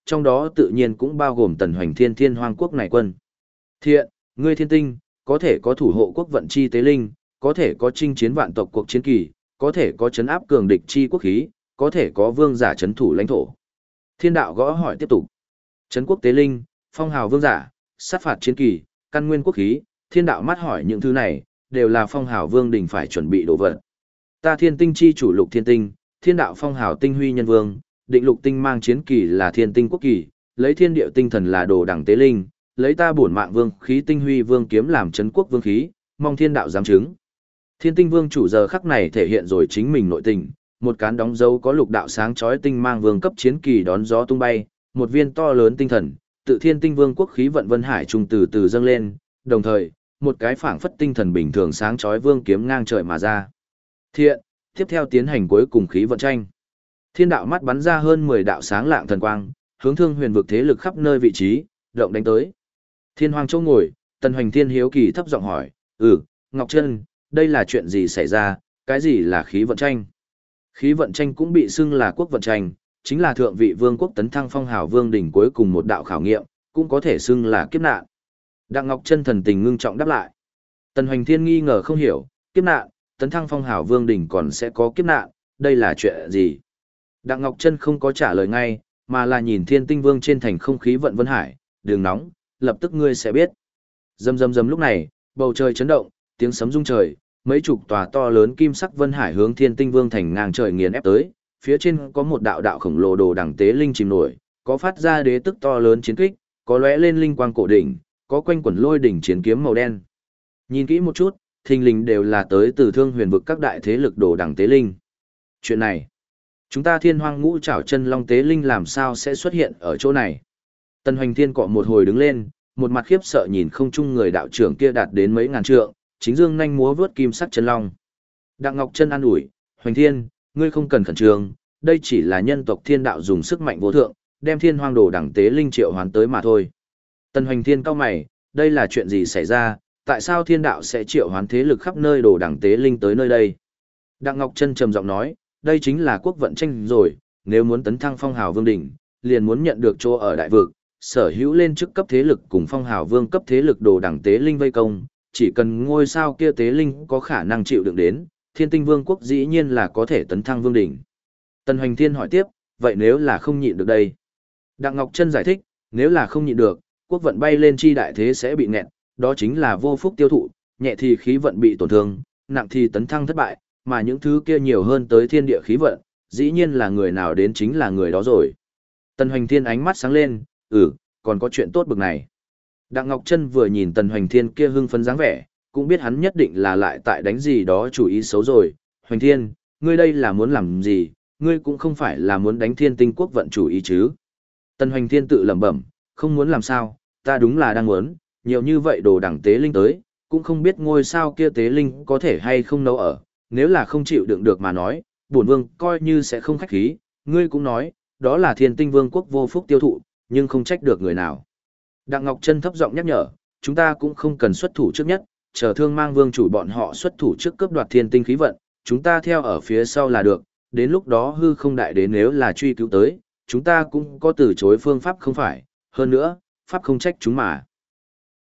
trong đó tự nhiên cũng bao gồm Tần Hoành Thiên Thiên Hoang quốc này quân. Thiện, ngươi thiên tinh, có thể có thủ hộ quốc vận chi tế linh, có thể có chinh chiến vạn tộc cuộc chiến kỳ, có thể có chấn áp cường địch chi quốc khí, có thể có vương giả chấn thủ lãnh thổ. Thiên đạo gõ hỏi tiếp tục. Chấn quốc tế linh, phong hào vương giả, sát phạt chiến kỳ, căn nguyên quốc khí, thiên đạo mắt hỏi những thứ này, đều là phong hào vương đình phải chuẩn bị đồ vật. Ta thiên tinh chi chủ lục thiên tinh, thiên đạo phong hào tinh huy nhân vương, định lục tinh mang chiến kỳ là thiên tinh quốc kỳ, lấy thiên địa tinh thần là đồ đẳng tế linh, lấy ta bổn mạng vương khí tinh huy vương kiếm làm chấn quốc vương khí, mong thiên đạo giám chứng. Thiên tinh vương chủ giờ khắc này thể hiện rồi chính mình nội tình, một cán đóng dấu có lục đạo sáng chói tinh mang vương cấp chiến kỳ đón gió tung bay, một viên to lớn tinh thần, tự thiên tinh vương quốc khí vận vân hải trung từ từ dâng lên, đồng thời, một cái phảng phất tinh thần bình thường sáng chói vương kiếm ngang trời mà ra. Thiện, tiếp theo tiến hành cuối cùng khí vận tranh. Thiên đạo mắt bắn ra hơn 10 đạo sáng lạng thần quang, hướng thương huyền vực thế lực khắp nơi vị trí, động đánh tới. Thiên Hoang Châu ngồi, Tần Hoành Thiên hiếu kỳ thấp giọng hỏi, Ngọc Trân, đây là chuyện gì xảy ra, cái gì là khí vận tranh? Khí vận tranh cũng bị xưng là quốc vận tranh, chính là thượng vị vương quốc tấn thăng phong hào vương đỉnh cuối cùng một đạo khảo nghiệm, cũng có thể xưng là kiếp nạn. Đặng Ngọc Trân thần tình ngưng trọng đáp lại. Tần Hoành Thiên nghi ngờ không hiểu, kiếp nạn, tấn thăng phong hào vương đỉnh còn sẽ có kiếp nạn, đây là chuyện gì? Đặng Ngọc Trân không có trả lời ngay, mà là nhìn Thiên Tinh Vương trên thành không khí vận vân hải, đường nóng, lập tức ngươi sẽ biết. Rầm rầm rầm lúc này, bầu trời chấn động, tiếng sấm rung trời, mấy chục tòa to lớn kim sắc vân hải hướng Thiên Tinh Vương thành ngang trời nghiền ép tới, phía trên có một đạo đạo khổng lồ đồ đằng tế linh chìm nổi, có phát ra đế tức to lớn chiến kích, có lóe lên linh quang cổ đỉnh, có quanh quẩn lôi đỉnh chiến kiếm màu đen. Nhìn kỹ một chút, thình lình đều là tới từ Thương Huyền vực các đại thế lực đồ đằng tế linh. Chuyện này, chúng ta Thiên Hoang Ngũ Trảo Chân Long tế linh làm sao sẽ xuất hiện ở chỗ này? Tần Hoành Thiên cọ một hồi đứng lên, một mặt khiếp sợ nhìn không chung người đạo trưởng kia đạt đến mấy ngàn trượng, chính dương nhanh múa vớt kim sắc chân long. Đặng Ngọc Trân an ủi, Hoành Thiên, ngươi không cần khẩn trương, đây chỉ là nhân tộc thiên đạo dùng sức mạnh vô thượng, đem Thiên Hoang đồ đẳng tế linh triệu hoán tới mà thôi. Tần Hoành Thiên cau mày, đây là chuyện gì xảy ra, tại sao thiên đạo sẽ triệu hoán thế lực khắp nơi đồ đẳng tế linh tới nơi đây? Đặng Ngọc Trân trầm giọng nói, đây chính là quốc vận tranh rồi, nếu muốn tấn thăng phong hào vương đỉnh, liền muốn nhận được chỗ ở đại vực, sở hữu lên chức cấp thế lực cùng phong hào vương cấp thế lực đồ đẳng tế linh vây công, chỉ cần ngôi sao kia tế linh có khả năng chịu đựng đến, Thiên Tinh Vương quốc dĩ nhiên là có thể tấn thăng vương đỉnh. Tần Hoành Thiên hỏi tiếp, vậy nếu là không nhịn được đây? Đặng Ngọc Trân giải thích, nếu là không nhịn được, quốc vận bay lên chi đại thế sẽ bị nghẹn, đó chính là vô phúc tiêu thụ, nhẹ thì khí vận bị tổn thương, nặng thì tấn thăng thất bại, mà những thứ kia nhiều hơn tới thiên địa khí vận, dĩ nhiên là người nào đến chính là người đó rồi. Tần Hoành Thiên ánh mắt sáng lên, còn có chuyện tốt bực này. Đặng Ngọc Trân vừa nhìn Tần Hoành Thiên kia hưng phấn dáng vẻ, cũng biết hắn nhất định là lại tại đánh gì đó chủ ý xấu rồi. Hoành Thiên, ngươi đây là muốn làm gì, ngươi cũng không phải là muốn đánh Thiên Tinh quốc vận chủ ý chứ. Tần Hoành Thiên tự lẩm bẩm, không muốn làm sao, ta đúng là đang muốn, nhiều như vậy đồ đẳng tế linh tới, cũng không biết ngôi sao kia tế linh có thể hay không nấu ở, nếu là không chịu đựng được mà nói, bổn vương coi như sẽ không khách khí, ngươi cũng nói, đó là Thiên Tinh Vương quốc vô phúc tiêu thụ, nhưng không trách được người nào. Đặng Ngọc Trân thấp giọng nhắc nhở, chúng ta cũng không cần xuất thủ trước nhất, chờ Thương Mang Vương chủ bọn họ xuất thủ trước cướp đoạt thiên tinh khí vận, chúng ta theo ở phía sau là được, đến lúc đó hư không đại đến nếu là truy cứu tới, chúng ta cũng có từ chối phương pháp không phải, hơn nữa, pháp không trách chúng mà.